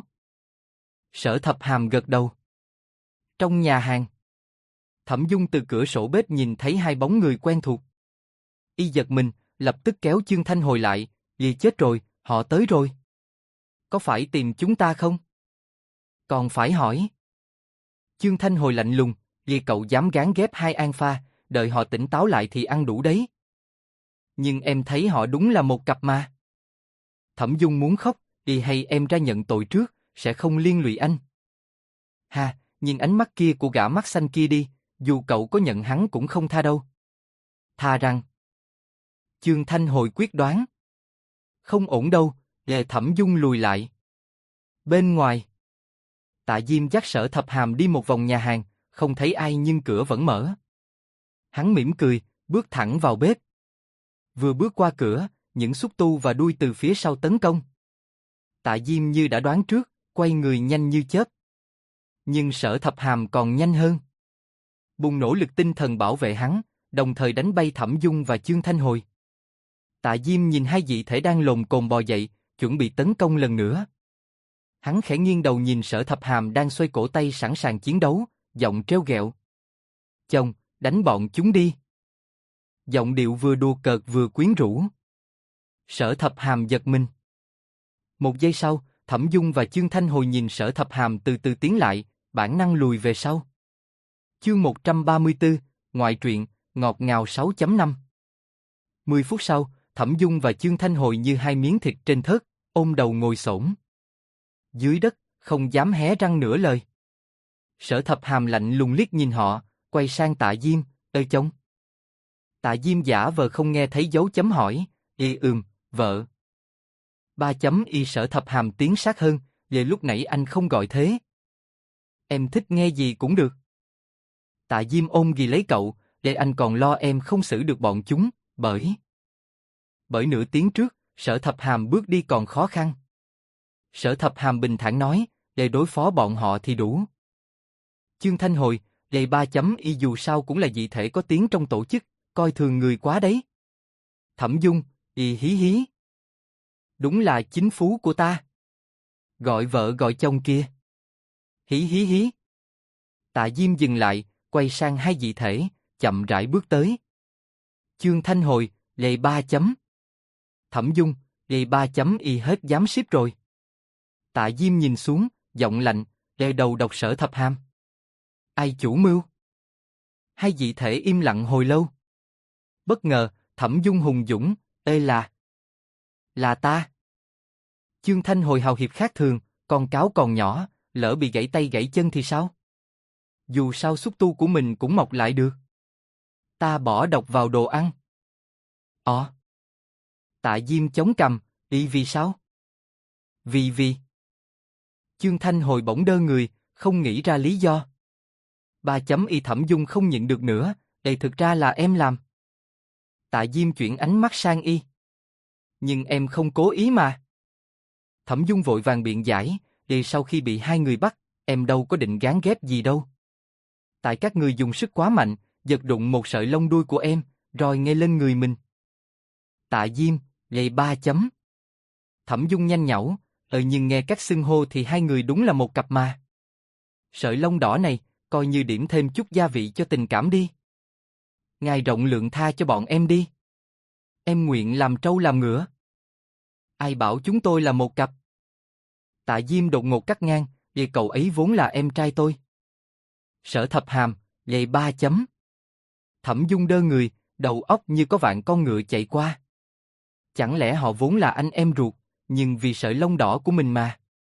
Sở Thập Hàm gật đầu. Trong nhà hàng, Thẩm Dung từ cửa sổ bếp nhìn thấy hai bóng người quen thuộc. Y giật mình, lập tức kéo Chương Thanh Hồi lại, vì chết rồi, họ tới rồi. Có phải tìm chúng ta không? Còn phải hỏi. Chương Thanh Hồi lạnh lùng, vì cậu dám gán ghép hai An Pha, đợi họ tỉnh táo lại thì ăn đủ đấy. Nhưng em thấy họ đúng là một cặp mà. Thẩm Dung muốn khóc, hay em ra nhận tội trước, sẽ không liên lụy anh. Ha, nhìn ánh mắt kia của gã mắt xanh kia đi, dù cậu có nhận hắn cũng không tha đâu. Tha rằng. Chương Thanh Hồi quyết đoán. Không ổn đâu, Thẩm Dung lùi lại. Bên ngoài, Tạ Diêm dắt Sở Thập Hàm đi một vòng nhà hàng, không thấy ai nhưng cửa vẫn mở. Hắn mỉm cười, bước thẳng vào bếp. Vừa bước qua cửa, những xúc tu và đuôi từ phía sau tấn công. Tạ Diêm như đã đoán trước, quay người nhanh như chớp. Nhưng Sở Thập Hàm còn nhanh hơn. Bùng nổ lực tinh thần bảo vệ hắn, đồng thời đánh bay Thẩm Dung và Chương Thanh Hồi. Tạ Diêm nhìn hai dị thể đang lồm cồm bò dậy, chuẩn bị tấn công lần nữa. Hắn khẽ nghiêng đầu nhìn Sở Thập Hàm đang xoay cổ tay sẵn sàng chiến đấu, giọng trêu ghẹo. Chồng, đánh bọn chúng đi. Giọng điệu vừa đùa cợt vừa quyến rũ. Sở Thập Hàm giật mình. Một giây sau, Thẩm Dung và Chương Thanh Hồi nhìn Sở Thập Hàm từ từ tiến lại, bản năng lùi về sau. Chương 134, ngoại truyện, ngọt ngào 6.5. 10 phút sau, Thẩm Dung và Chương Thanh Hồi như hai miếng thịt trên thớt, ôm đầu ngồi xổm dưới đất, không dám hé răng nửa lời. Sở Thập Hàm lạnh lùng liếc nhìn họ, quay sang Tạ Diêm, chồng. Tạ Diêm giả vờ không nghe thấy dấu chấm hỏi, vợ. 3 chấm. Sở Thập Hàm tiến sát hơn, về lúc nãy anh không gọi thế. Em thích nghe gì cũng được. Tạ Diêm ôm ghì lấy cậu, anh còn lo em không xử được bọn chúng, bởi nửa tiếng trước, Sở Thập Hàm bước đi còn khó khăn. Sở Thập Hàm bình thản nói, để đối phó bọn họ thì đủ. Chương Thanh Hồi, 3 chấm. Dù sao cũng là dị thể có tiếng trong tổ chức, coi thường người quá đấy. Thẩm Dung, hí hí. Đúng là chính phú của ta. Gọi vợ gọi chồng kia. Hí. Tạ Diêm dừng lại, quay sang hai dị thể, chậm rãi bước tới. Chương Thanh Hồi, lệ 3 chấm. Thẩm Dung, lệ 3 chấm y hết dám ship rồi. Tạ Diêm nhìn xuống, giọng lạnh, đè đầu độc Sở Thập Hàm. Ai chủ mưu? Hai dị thể im lặng hồi lâu. Bất ngờ, Thẩm Dung hùng dũng, ê là ta. Chương Thanh Hồi hào hiệp khác thường, con cáo còn nhỏ, lỡ bị gãy tay gãy chân thì sao? Dù sao xúc tu của mình cũng mọc lại được. Ta bỏ độc vào đồ ăn. Tạ Diêm chống cằm, vì sao? Vì. Chương Thanh Hồi bỗng đơ người, không nghĩ ra lý do. 3 chấm y Thẩm Dung không nhịn được nữa, đây thực ra là em làm. Tạ Diêm chuyển ánh mắt sang y. Nhưng em không cố ý mà. Thẩm Dung vội vàng biện giải, sau khi bị hai người bắt, em đâu có định gán ghép gì đâu. Tại các người dùng sức quá mạnh, giật đụng một sợi lông đuôi của em, rồi nghe lên người mình. Tạ Diêm, lệ 3 chấm. Thẩm Dung nhanh nhảu, nhưng nghe các xưng hô thì hai người đúng là một cặp mà. Sợi lông đỏ này, coi như điểm thêm chút gia vị cho tình cảm đi. Ngài rộng lượng tha cho bọn em đi. Em nguyện làm trâu làm ngựa. Ai bảo chúng tôi là một cặp? Tạ Diêm đột ngột cắt ngang, cậu ấy vốn là em trai tôi. Sở Thập Hàm, lệ 3 chấm. Thẩm Dung đơ người, đầu óc như có vạn con ngựa chạy qua. Chẳng lẽ họ vốn là anh em ruột, nhưng vì sợi lông đỏ của mình mà.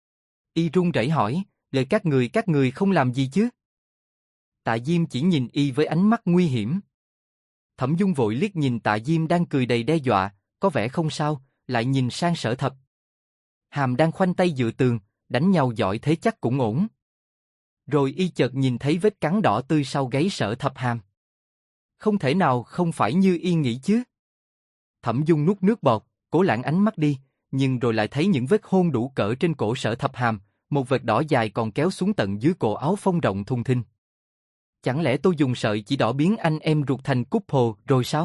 Y run rẩy hỏi, lời các người không làm gì chứ? Tạ Diêm chỉ nhìn y với ánh mắt nguy hiểm. Thẩm Dung vội liếc nhìn Tạ Diêm đang cười đầy đe dọa, có vẻ không sao, lại nhìn sang Sở Thập Hàm đang khoanh tay dựa tường, đánh nhau giỏi thế chắc cũng ổn. Rồi y chợt nhìn thấy vết cắn đỏ tươi sau gáy Sở Thập Hàm. Không thể nào không phải như y nghĩ chứ. Thẩm Dung nuốt nước bọt, cố lãng ánh mắt đi, nhưng rồi lại thấy những vết hôn đủ cỡ trên cổ Sở Thập Hàm, một vệt đỏ dài còn kéo xuống tận dưới cổ áo phông rộng thùng thình. Chẳng lẽ tôi dùng sợi chỉ đỏ biến anh em ruột thành cúp hồ rồi sao?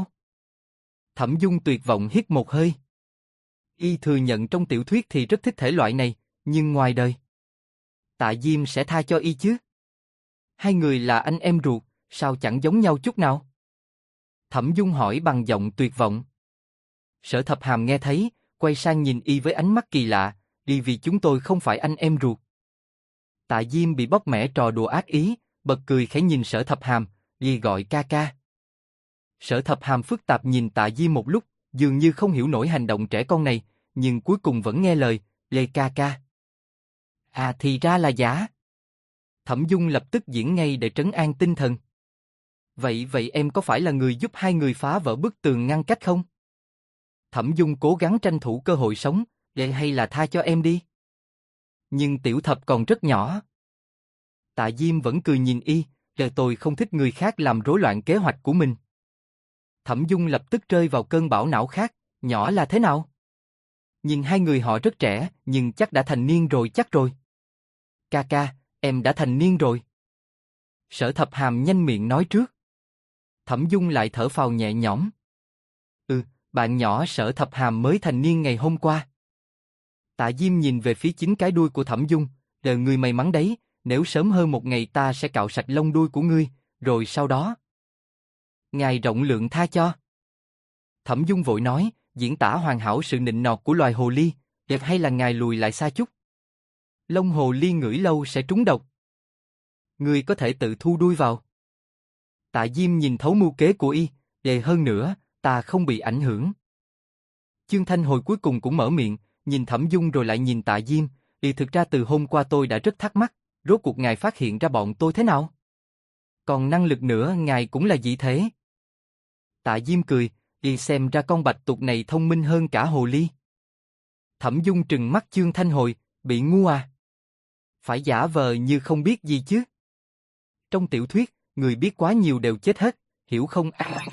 Thẩm Dung tuyệt vọng hít một hơi. Y thừa nhận trong tiểu thuyết thì rất thích thể loại này, nhưng ngoài đời, Tạ Diêm sẽ tha cho y chứ? Hai người là anh em ruột, sao chẳng giống nhau chút nào? Thẩm Dung hỏi bằng giọng tuyệt vọng. Sở Thập Hàm nghe thấy, quay sang nhìn y với ánh mắt kỳ lạ, đi vì chúng tôi không phải anh em ruột. Tạ Diêm bị bóc mẽ trò đùa ác ý, bật cười khẽ nhìn Sở Thập Hàm, đi gọi ca ca. Sở Thập Hàm phức tạp nhìn Tạ Diêm một lúc, dường như không hiểu nổi hành động trẻ con này, nhưng cuối cùng vẫn nghe lời, lê ca ca. À thì ra là giả. Thẩm Dung lập tức diễn ngay để trấn an tinh thần. Vậy em có phải là người giúp hai người phá vỡ bức tường ngăn cách không? Thẩm Dung cố gắng tranh thủ cơ hội sống, hay là tha cho em đi. Nhưng Tiểu Thập còn rất nhỏ. Tạ Diêm vẫn cười nhìn y, tôi không thích người khác làm rối loạn kế hoạch của mình. Thẩm Dung lập tức rơi vào cơn bão não khác, nhỏ là thế nào? Nhìn hai người họ rất trẻ, nhưng chắc đã thành niên rồi chắc rồi. Ca ca, em đã thành niên rồi. Sở Thập Hàm nhanh miệng nói trước. Thẩm Dung lại thở phào nhẹ nhõm. Bạn nhỏ Sở Thập Hàm mới thành niên ngày hôm qua. Tạ Diêm nhìn về phía chính cái đuôi của Thẩm Dung, đời ngươi may mắn đấy, nếu sớm hơn một ngày ta sẽ cạo sạch lông đuôi của ngươi, rồi sau đó. Ngài rộng lượng tha cho. Thẩm Dung vội nói, diễn tả hoàn hảo sự nịnh nọt của loài hồ ly, đẹp hay là ngài lùi lại xa chút. Lông hồ ly ngửi lâu sẽ trúng độc. Ngươi có thể tự thu đuôi vào. Tạ Diêm nhìn thấu mưu kế của y, hơn nữa, ta không bị ảnh hưởng. Chương Thanh Hồi cuối cùng cũng mở miệng, nhìn Thẩm Dung rồi lại nhìn Tạ Diêm, thực ra từ hôm qua tôi đã rất thắc mắc, rốt cuộc ngài phát hiện ra bọn tôi thế nào? Còn năng lực nữa ngài cũng là dị thế. Tạ Diêm cười, xem ra con bạch tuộc này thông minh hơn cả hồ ly. Thẩm Dung trừng mắt Chương Thanh Hồi, bị ngu à? Phải giả vờ như không biết gì chứ? Trong tiểu thuyết, người biết quá nhiều đều chết hết, hiểu không?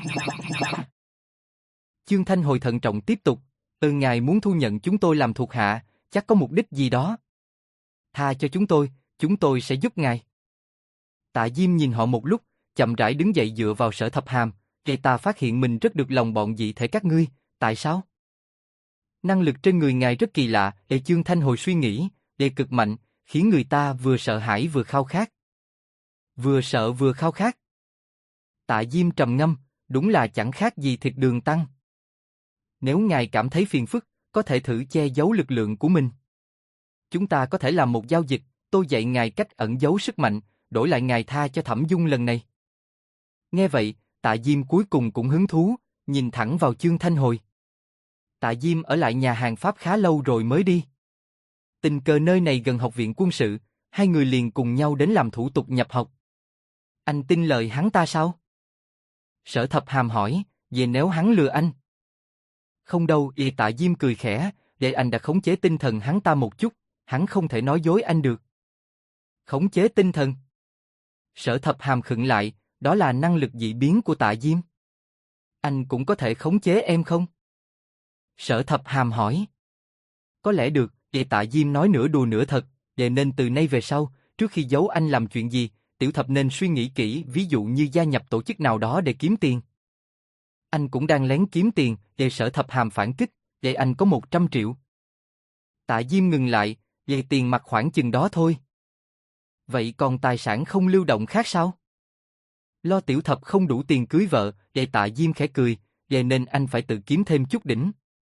Chương Thanh Hồi thận trọng tiếp tục, ngài muốn thu nhận chúng tôi làm thuộc hạ, chắc có mục đích gì đó. Tha cho chúng tôi sẽ giúp ngài. Tạ Diêm nhìn họ một lúc, chậm rãi đứng dậy dựa vào Sở Thập Hàm, Vậy ta phát hiện mình rất được lòng bọn dị thể các ngươi, tại sao? Năng lực trên người ngài rất kỳ lạ, Chương Thanh hồi suy nghĩ, cực mạnh, khiến người ta vừa sợ hãi vừa khao khát. Vừa sợ vừa khao khát. Tạ Diêm trầm ngâm, đúng là chẳng khác gì thịt đường tăng. Nếu ngài cảm thấy phiền phức, có thể thử che giấu lực lượng của mình. Chúng ta có thể làm một giao dịch, tôi dạy ngài cách ẩn giấu sức mạnh, đổi lại ngài tha cho Thẩm Dung lần này. Nghe vậy, Tạ Diêm cuối cùng cũng hứng thú, nhìn thẳng vào Chương Thanh Hồi. Tạ Diêm ở lại nhà hàng Pháp khá lâu rồi mới đi. Tình cờ nơi này gần học viện quân sự, hai người liền cùng nhau đến làm thủ tục nhập học. Anh tin lời hắn ta sao? Sở Thập Hàm hỏi, về nếu hắn lừa anh? Không đâu, Tạ Diêm cười khẽ, để anh đã khống chế tinh thần hắn ta một chút, hắn không thể nói dối anh được. Khống chế tinh thần? Sở Thập Hàm khựng lại, đó là năng lực dị biến của Tạ Diêm. Anh cũng có thể khống chế em không? Sở Thập Hàm hỏi. Có lẽ được, Tạ Diêm nói nửa đùa nửa thật, vậy nên từ nay về sau, trước khi giấu anh làm chuyện gì, Tiểu Thập nên suy nghĩ kỹ, ví dụ như gia nhập tổ chức nào đó để kiếm tiền. Anh cũng đang lén kiếm tiền, Sở Thập Hàm phản kích, vậy anh có 100 triệu. Tạ Diêm ngừng lại, vậy tiền mặt khoảng chừng đó thôi. Vậy còn tài sản không lưu động khác sao? Lo Tiểu Thập không đủ tiền cưới vợ, vậy Tạ Diêm khẽ cười, vậy nên anh phải tự kiếm thêm chút đỉnh.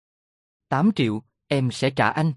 8 triệu, em sẽ trả anh.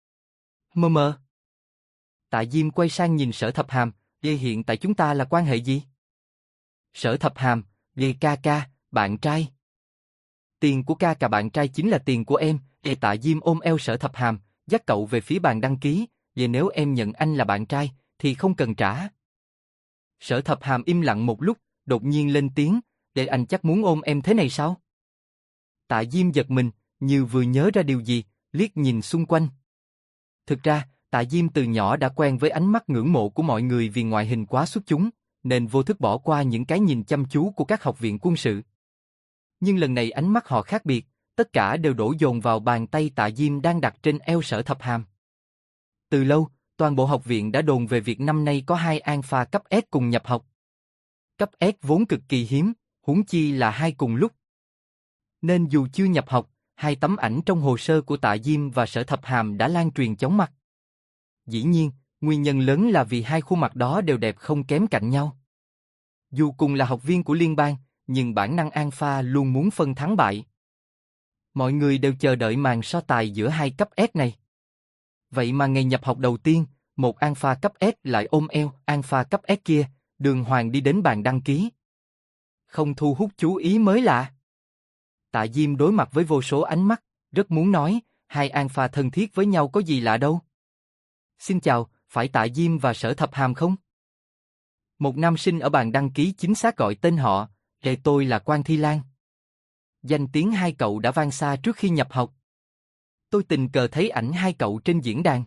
Mơ. Tạ Diêm quay sang nhìn Sở Thập Hàm, vậy hiện tại chúng ta là quan hệ gì? Sở Thập Hàm, vậy ca, bạn trai. Tiền của ca bạn trai chính là tiền của em, Tạ Diêm ôm eo Sở Thập Hàm, dắt cậu về phía bàn đăng ký, vậy nếu em nhận anh là bạn trai, thì không cần trả. Sở Thập Hàm im lặng một lúc, đột nhiên lên tiếng, để anh chắc muốn ôm em thế này sao? Tạ Diêm giật mình, như vừa nhớ ra điều gì, liếc nhìn xung quanh. Thực ra, Tạ Diêm từ nhỏ đã quen với ánh mắt ngưỡng mộ của mọi người vì ngoại hình quá xuất chúng, nên vô thức bỏ qua những cái nhìn chăm chú của các học viện quân sự. Nhưng lần này ánh mắt họ khác biệt, tất cả đều đổ dồn vào bàn tay Tạ Diêm đang đặt trên eo Sở Thập Hàm. Từ lâu, toàn bộ học viện đã đồn về việc năm nay có 2 alpha cấp S cùng nhập học. Cấp S vốn cực kỳ hiếm, huống chi là 2 cùng lúc. Nên dù chưa nhập học, 2 tấm ảnh trong hồ sơ của Tạ Diêm và Sở Thập Hàm đã lan truyền chóng mặt. Dĩ nhiên, nguyên nhân lớn là vì 2 khuôn mặt đó đều đẹp không kém cạnh nhau. Dù cùng là học viên của liên bang, nhưng bản năng alpha luôn muốn phân thắng bại. Mọi người đều chờ đợi màn so tài giữa 2 cấp S này. Vậy mà ngày nhập học đầu tiên, một alpha cấp S lại ôm eo alpha cấp S kia, đường hoàng đi đến bàn đăng ký. Không thu hút chú ý mới lạ. Tạ Diêm đối mặt với vô số ánh mắt, rất muốn nói, 2 alpha thân thiết với nhau có gì lạ đâu. Xin chào, phải Tạ Diêm và Sở Thập Hàm không? Một nam sinh ở bàn đăng ký chính xác gọi tên họ, tôi là Quan Thi Lan. Danh tiếng 2 cậu đã vang xa trước khi nhập học. Tôi tình cờ thấy ảnh 2 cậu trên diễn đàn.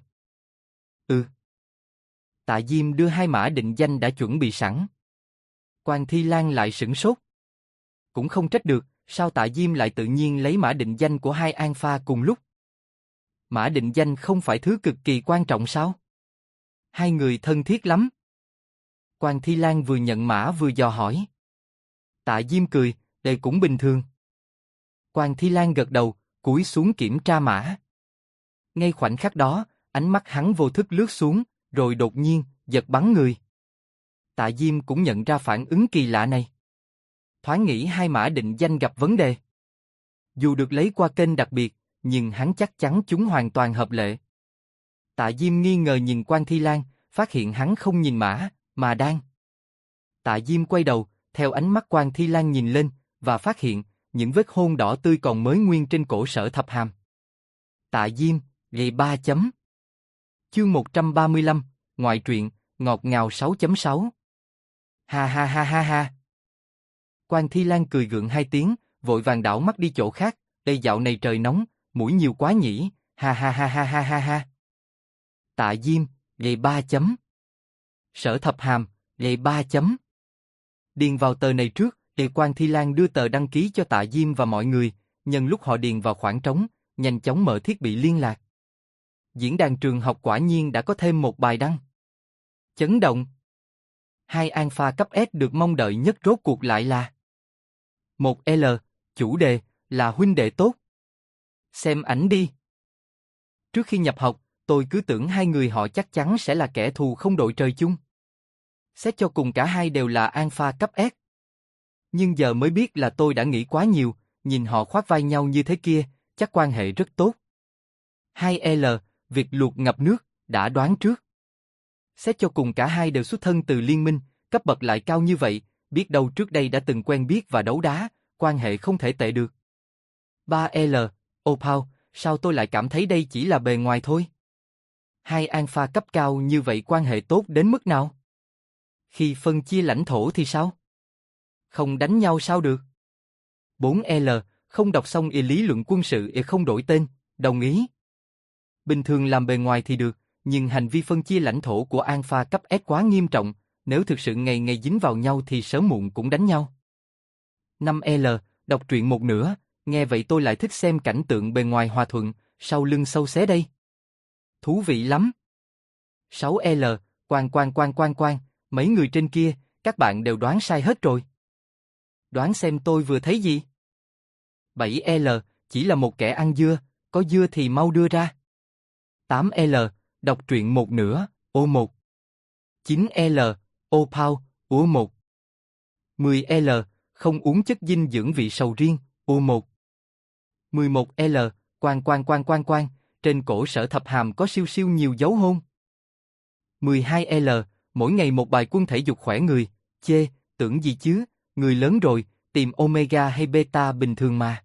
Tạ Diêm đưa 2 mã định danh đã chuẩn bị sẵn. Quan Thi Lan lại sửng sốt. Cũng không trách được, sao Tạ Diêm lại tự nhiên lấy mã định danh của 2 alpha cùng lúc? Mã định danh không phải thứ cực kỳ quan trọng sao? 2 người thân thiết lắm. Quan Thi Lan vừa nhận mã vừa dò hỏi. Tạ Diêm cười, đây cũng bình thường. Quan Thi Lan gật đầu, cúi xuống kiểm tra mã. Ngay khoảnh khắc đó, ánh mắt hắn vô thức lướt xuống, rồi đột nhiên, giật bắn người. Tạ Diêm cũng nhận ra phản ứng kỳ lạ này. Thoáng nghĩ 2 mã định danh gặp vấn đề. Dù được lấy qua kênh đặc biệt, nhưng hắn chắc chắn chúng hoàn toàn hợp lệ. Tạ Diêm nghi ngờ nhìn Quan Thi Lan, phát hiện hắn không nhìn mã, mà đang. Tạ Diêm quay đầu, theo ánh mắt Quan Thi Lan nhìn lên, và phát hiện, những vết hôn đỏ tươi còn mới nguyên trên cổ Sở Thập Hàm. Tạ Diêm, gầy 3 chấm. Chương 135, ngoại truyện, ngọt ngào 6.6. Ha ha ha ha ha. Quan Thi Lan cười gượng 2 tiếng, vội vàng đảo mắt đi chỗ khác, đây dạo này trời nóng, mũi nhiều quá nhỉ, ha ha ha ha ha ha ha. Tạ Diêm, gầy 3 chấm. Sở Thập Hàm, gầy 3 chấm. Điền vào tờ này trước, để Quan Thi Lan đưa tờ đăng ký cho Tạ Diêm và mọi người, nhân lúc họ điền vào khoảng trống, nhanh chóng mở thiết bị liên lạc. Diễn đàn trường học quả nhiên đã có thêm một bài đăng. Chấn động. 2 alpha cấp S được mong đợi nhất rốt cuộc lại là 1L, chủ đề, là huynh đệ tốt. Xem ảnh đi. Trước khi nhập học, tôi cứ tưởng hai người họ chắc chắn sẽ là kẻ thù không đội trời chung. Xét cho cùng cả hai đều là alpha cấp S. Nhưng giờ mới biết là tôi đã nghĩ quá nhiều, nhìn họ khoác vai nhau như thế kia, chắc quan hệ rất tốt. 2L, việc luộc ngập nước, đã đoán trước. Xét cho cùng cả hai đều xuất thân từ liên minh, cấp bậc lại cao như vậy, biết đâu trước đây đã từng quen biết và đấu đá, quan hệ không thể tệ được. 3L, Opal, sao tôi lại cảm thấy đây chỉ là bề ngoài thôi? Hai alpha cấp cao như vậy quan hệ tốt đến mức nào? Khi phân chia lãnh thổ thì sao? Không đánh nhau sao được? 4L, không đọc xong lý luận quân sự không đổi tên, đồng ý. Bình thường làm bề ngoài thì được, nhưng hành vi phân chia lãnh thổ của alpha cấp S quá nghiêm trọng, nếu thực sự ngày ngày dính vào nhau thì sớm muộn cũng đánh nhau. 5L, đọc truyện một nửa, nghe vậy tôi lại thích xem cảnh tượng bề ngoài hòa thuận, sau lưng sâu xé đây. Thú vị lắm. 6L, quan, mấy người trên kia, các bạn đều đoán sai hết rồi. Đoán xem tôi vừa thấy gì? 7L, chỉ là một kẻ ăn dưa, có dưa thì mau đưa ra. 8L, đọc truyện một nửa, O1. 9L, Opal, O1. 10L, không uống chất dinh dưỡng vị sầu riêng, O1. 11L, quan, trên cổ Sở Thập Hàm có siêu siêu nhiều dấu hôn. 12L, mỗi ngày một bài quân thể dục khỏe người, chê, tưởng gì chứ, người lớn rồi, tìm omega hay beta bình thường mà.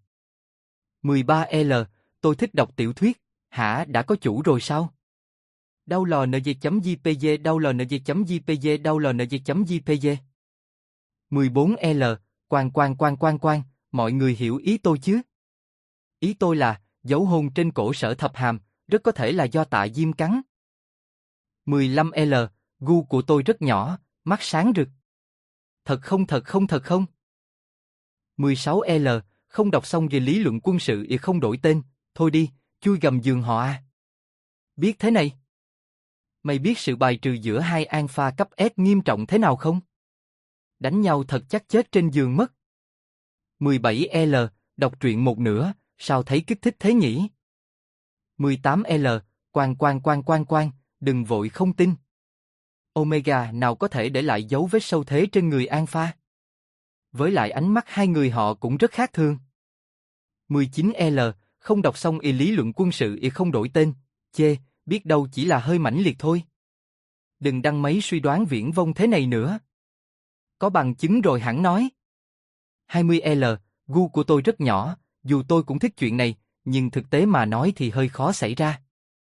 13L, tôi thích đọc tiểu thuyết, hả đã có chủ rồi sao? Đau lò nj.jpg đau lò nj.jpg đau lò nj.jpg 14L, quan, mọi người hiểu ý tôi chứ? Ý tôi là, dấu hôn trên cổ Sở Thập Hàm, rất có thể là do Tạ Diêm cắn. 15L, gu của tôi rất nhỏ, mắt sáng rực. Thật không? 16L, không đọc xong về lý luận quân sự không đổi tên, thôi đi, chui gầm giường họ à. Biết thế này. Mày biết sự bài trừ giữa hai alpha cấp S nghiêm trọng thế nào không? Đánh nhau thật chắc chết trên giường mất. 17L, đọc truyện một nửa, sao thấy kích thích thế nhỉ? 18L, quan, đừng vội không tin. Omega nào có thể để lại dấu vết sâu thế trên người alpha? Với lại ánh mắt hai người họ cũng rất khác thường. 19L, không đọc xong lý luận quân sự không đổi tên, chê, biết đâu chỉ là hơi mãnh liệt thôi. Đừng đăng mấy suy đoán viển vông thế này nữa. Có bằng chứng rồi hẳn nói. 20L, gu của tôi rất nhỏ, dù tôi cũng thích chuyện này, nhưng thực tế mà nói thì hơi khó xảy ra.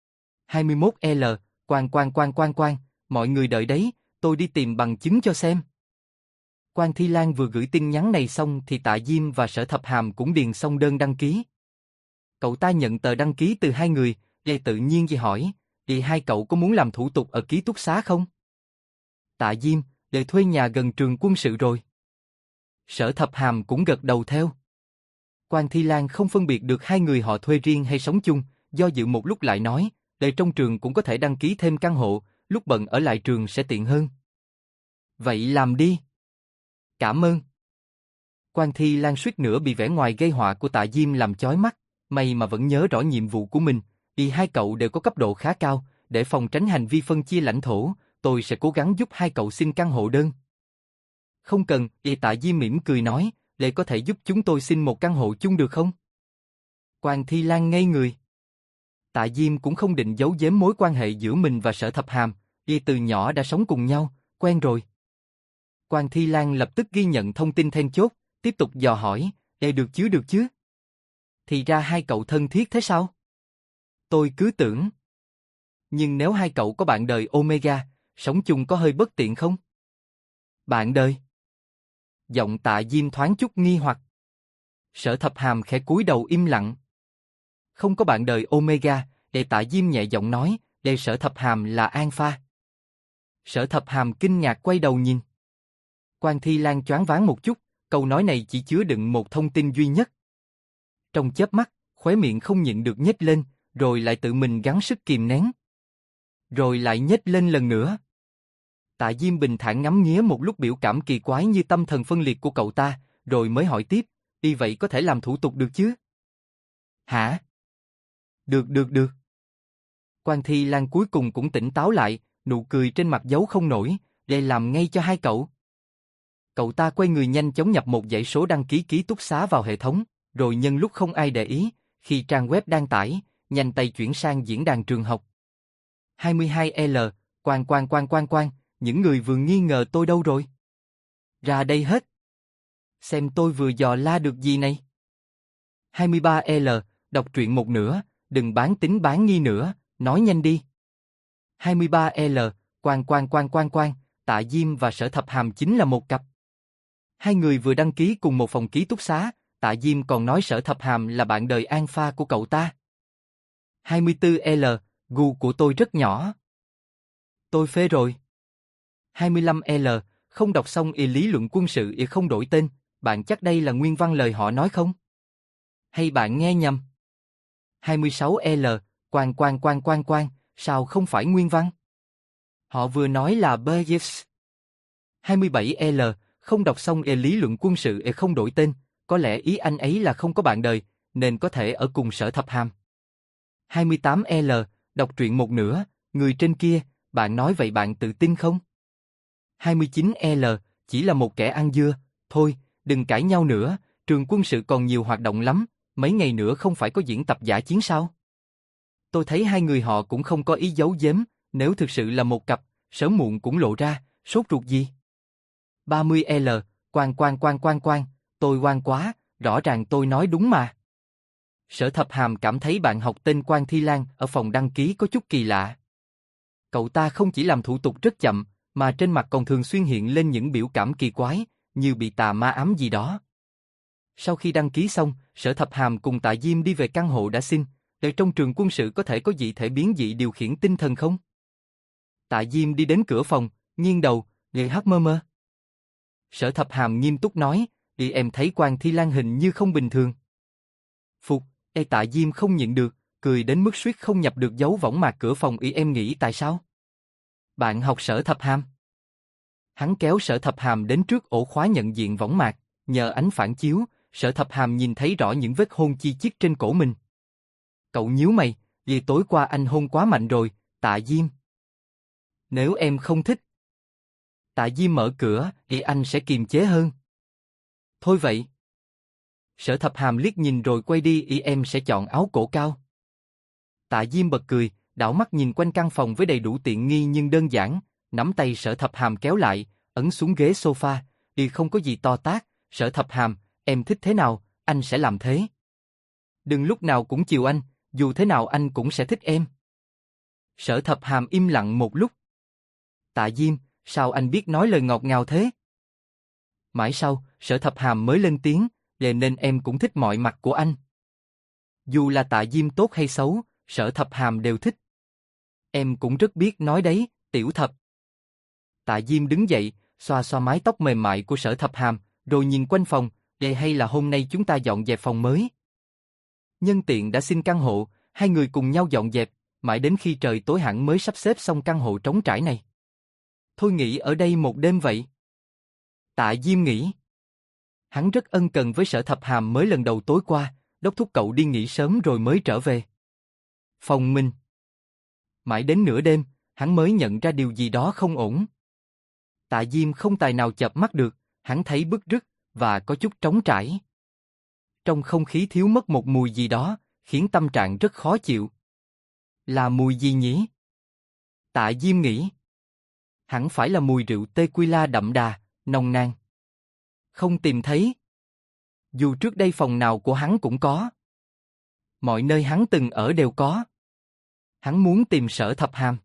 21L, quan, mọi người đợi đấy, tôi đi tìm bằng chứng cho xem. Quan Thi Lan vừa gửi tin nhắn này xong thì Tạ Diêm và Sở Thập Hàm cũng điền xong đơn đăng ký. Cậu ta nhận tờ đăng ký từ hai người, Lê tự nhiên gì hỏi, thì hai cậu có muốn làm thủ tục ở ký túc xá không? Tạ Diêm, Lê thuê nhà gần trường quân sự rồi. Sở Thập Hàm cũng gật đầu theo. Quan Thi Lan không phân biệt được hai người họ thuê riêng hay sống chung, do dự một lúc lại nói, để trong trường cũng có thể đăng ký thêm căn hộ, lúc bận ở lại trường sẽ tiện hơn. Vậy làm đi. Cảm ơn. Quan Thi Lan suýt nữa bị vẻ ngoài gây họa của Tạ Diêm làm chói mắt, may mà vẫn nhớ rõ nhiệm vụ của mình, vì hai cậu đều có cấp độ khá cao, để phòng tránh hành vi phân chia lãnh thổ, tôi sẽ cố gắng giúp hai cậu xin căn hộ đơn. Không cần, Tạ Diêm mỉm cười nói, Lê có thể giúp chúng tôi xin một căn hộ chung được không? Quan Thi Lan ngây người. Tạ Diêm cũng không định giấu giếm mối quan hệ giữa mình và Sở Thập Hàm, từ nhỏ đã sống cùng nhau, quen rồi. Quan Thi Lan lập tức ghi nhận thông tin then chốt, tiếp tục dò hỏi, được chứ? Thì ra hai cậu thân thiết thế sao? Tôi cứ tưởng. Nhưng nếu hai cậu có bạn đời Omega, sống chung có hơi bất tiện không? Bạn đời? Giọng Tạ Diêm thoáng chút nghi hoặc. Sở Thập Hàm khẽ cúi đầu im lặng. Không có bạn đời Omega, Tạ Diêm nhẹ giọng nói, Sở Thập Hàm là alpha. Sở Thập Hàm kinh ngạc quay đầu nhìn. Quan Thi Lan choáng váng một chút, câu nói này chỉ chứa đựng một thông tin duy nhất. Trong chớp mắt, khóe miệng không nhịn được nhếch lên, rồi lại tự mình gắng sức kìm nén. Rồi lại nhếch lên lần nữa. Tạ Diêm bình thản ngắm nghía một lúc biểu cảm kỳ quái như tâm thần phân liệt của cậu ta, rồi mới hỏi tiếp, y vậy có thể làm thủ tục được chứ? Hả? Được. Quan Thi Lan cuối cùng cũng tỉnh táo lại, nụ cười trên mặt giấu không nổi, để làm ngay cho hai cậu. Cậu ta quay người nhanh chóng nhập một dãy số đăng ký ký túc xá vào hệ thống, rồi nhân lúc không ai để ý, khi trang web đang tải, nhanh tay chuyển sang diễn đàn trường học. 22L, Quan, những người vừa nghi ngờ tôi đâu rồi? Ra đây hết. Xem tôi vừa dò la được gì này. 23L, đọc truyện một nửa, đừng bán tín bán nghi nữa, nói nhanh đi. 23L, Quan, Tạ Diêm và Sở Thập Hàm chính là một cặp. Hai người vừa đăng ký cùng một phòng ký túc xá, Tạ Diêm còn nói Sở Thập Hàm là bạn đời alpha của cậu ta. 24L, gu của tôi rất nhỏ. Tôi phê rồi. 25L, không đọc xong lý luận quân sự không đổi tên, bạn chắc đây là nguyên văn lời họ nói không? Hay bạn nghe nhầm? 26L, Quan, sao không phải nguyên văn? Họ vừa nói là Burgess. 27L, không đọc xong lý luận quân sự không đổi tên, có lẽ ý anh ấy là không có bạn đời, nên có thể ở cùng Sở Thập Hàm. 28L, đọc truyện một nửa, người trên kia, bạn nói vậy bạn tự tin không? 29L, chỉ là một kẻ ăn dưa, thôi, đừng cãi nhau nữa, trường quân sự còn nhiều hoạt động lắm, mấy ngày nữa không phải có diễn tập dã chiến sao? Tôi thấy hai người họ cũng không có ý giấu giếm, nếu thực sự là một cặp, sớm muộn cũng lộ ra, sốt ruột gì? 30L, Quan, tôi oan quá, rõ ràng tôi nói đúng mà. Sở Thập Hàm cảm thấy bạn học tên Quan Thi Lan ở phòng đăng ký có chút kỳ lạ. Cậu ta không chỉ làm thủ tục rất chậm, mà trên mặt còn thường xuyên hiện lên những biểu cảm kỳ quái, như bị tà ma ám gì đó. Sau khi đăng ký xong, Sở Thập Hàm cùng Tạ Diêm đi về căn hộ đã xin, ở trong trường quân sự có thể có dị thể biến dị điều khiển tinh thần không? Tạ Diêm đi đến cửa phòng, nghiêng đầu, người hắt mơ mơ. Sở Thập Hàm nghiêm túc nói, em thấy Quan Thi Lan hình như không bình thường. Phục, Tạ Diêm không nhịn được, cười đến mức suýt không nhập được dấu võng mạc cửa phòng. Em nghĩ tại sao? Bạn học Sở Thập Hàm. Hắn kéo Sở Thập Hàm đến trước ổ khóa nhận diện võng mạc, nhờ ánh phản chiếu, Sở Thập Hàm nhìn thấy rõ những vết hôn chi chít trên cổ mình. Cậu nhíu mày, vì tối qua anh hôn quá mạnh rồi, Tạ Diêm. Nếu em không thích, Tạ Diêm mở cửa, thì anh sẽ kiềm chế hơn. Thôi vậy. Sở Thập Hàm liếc nhìn rồi quay đi, em sẽ chọn áo cổ cao. Tạ Diêm bật cười, đảo mắt nhìn quanh căn phòng với đầy đủ tiện nghi nhưng đơn giản, nắm tay Sở Thập Hàm kéo lại, ấn xuống ghế sofa, không có gì to tát, Sở Thập Hàm, em thích thế nào, anh sẽ làm thế. Đừng lúc nào cũng chiều anh, dù thế nào anh cũng sẽ thích em. Sở Thập Hàm im lặng một lúc. Tạ Diêm, sao anh biết nói lời ngọt ngào thế? Mãi sau, Sở Thập Hàm mới lên tiếng, nên em cũng thích mọi mặt của anh. Dù là Tạ Diêm tốt hay xấu, Sở Thập Hàm đều thích. Em cũng rất biết nói đấy, Tiểu Thập. Tạ Diêm đứng dậy, xoa xoa mái tóc mềm mại của Sở Thập Hàm, rồi nhìn quanh phòng, hay là hôm nay chúng ta dọn dẹp phòng mới. Nhân tiện đã xin căn hộ, hai người cùng nhau dọn dẹp, mãi đến khi trời tối hẳn mới sắp xếp xong căn hộ trống trải này. Thôi nghỉ ở đây một đêm vậy. Tạ Diêm nghĩ. Hắn rất ân cần với Sở Thập Hàm mới lần đầu tối qua, đốc thúc cậu đi nghỉ sớm rồi mới trở về. Phòng mình. Mãi đến nửa đêm, hắn mới nhận ra điều gì đó không ổn. Tạ Diêm không tài nào chợp mắt được, hắn thấy bứt rứt và có chút trống trải. Trong không khí thiếu mất một mùi gì đó, khiến tâm trạng rất khó chịu. Là mùi gì nhỉ? Tạ Diêm nghĩ. Hẳn phải là mùi rượu tequila đậm đà, nồng nàn. Không tìm thấy. Dù trước đây phòng nào của hắn cũng có. Mọi nơi hắn từng ở đều có. Hắn muốn tìm Sở Thập Hàm.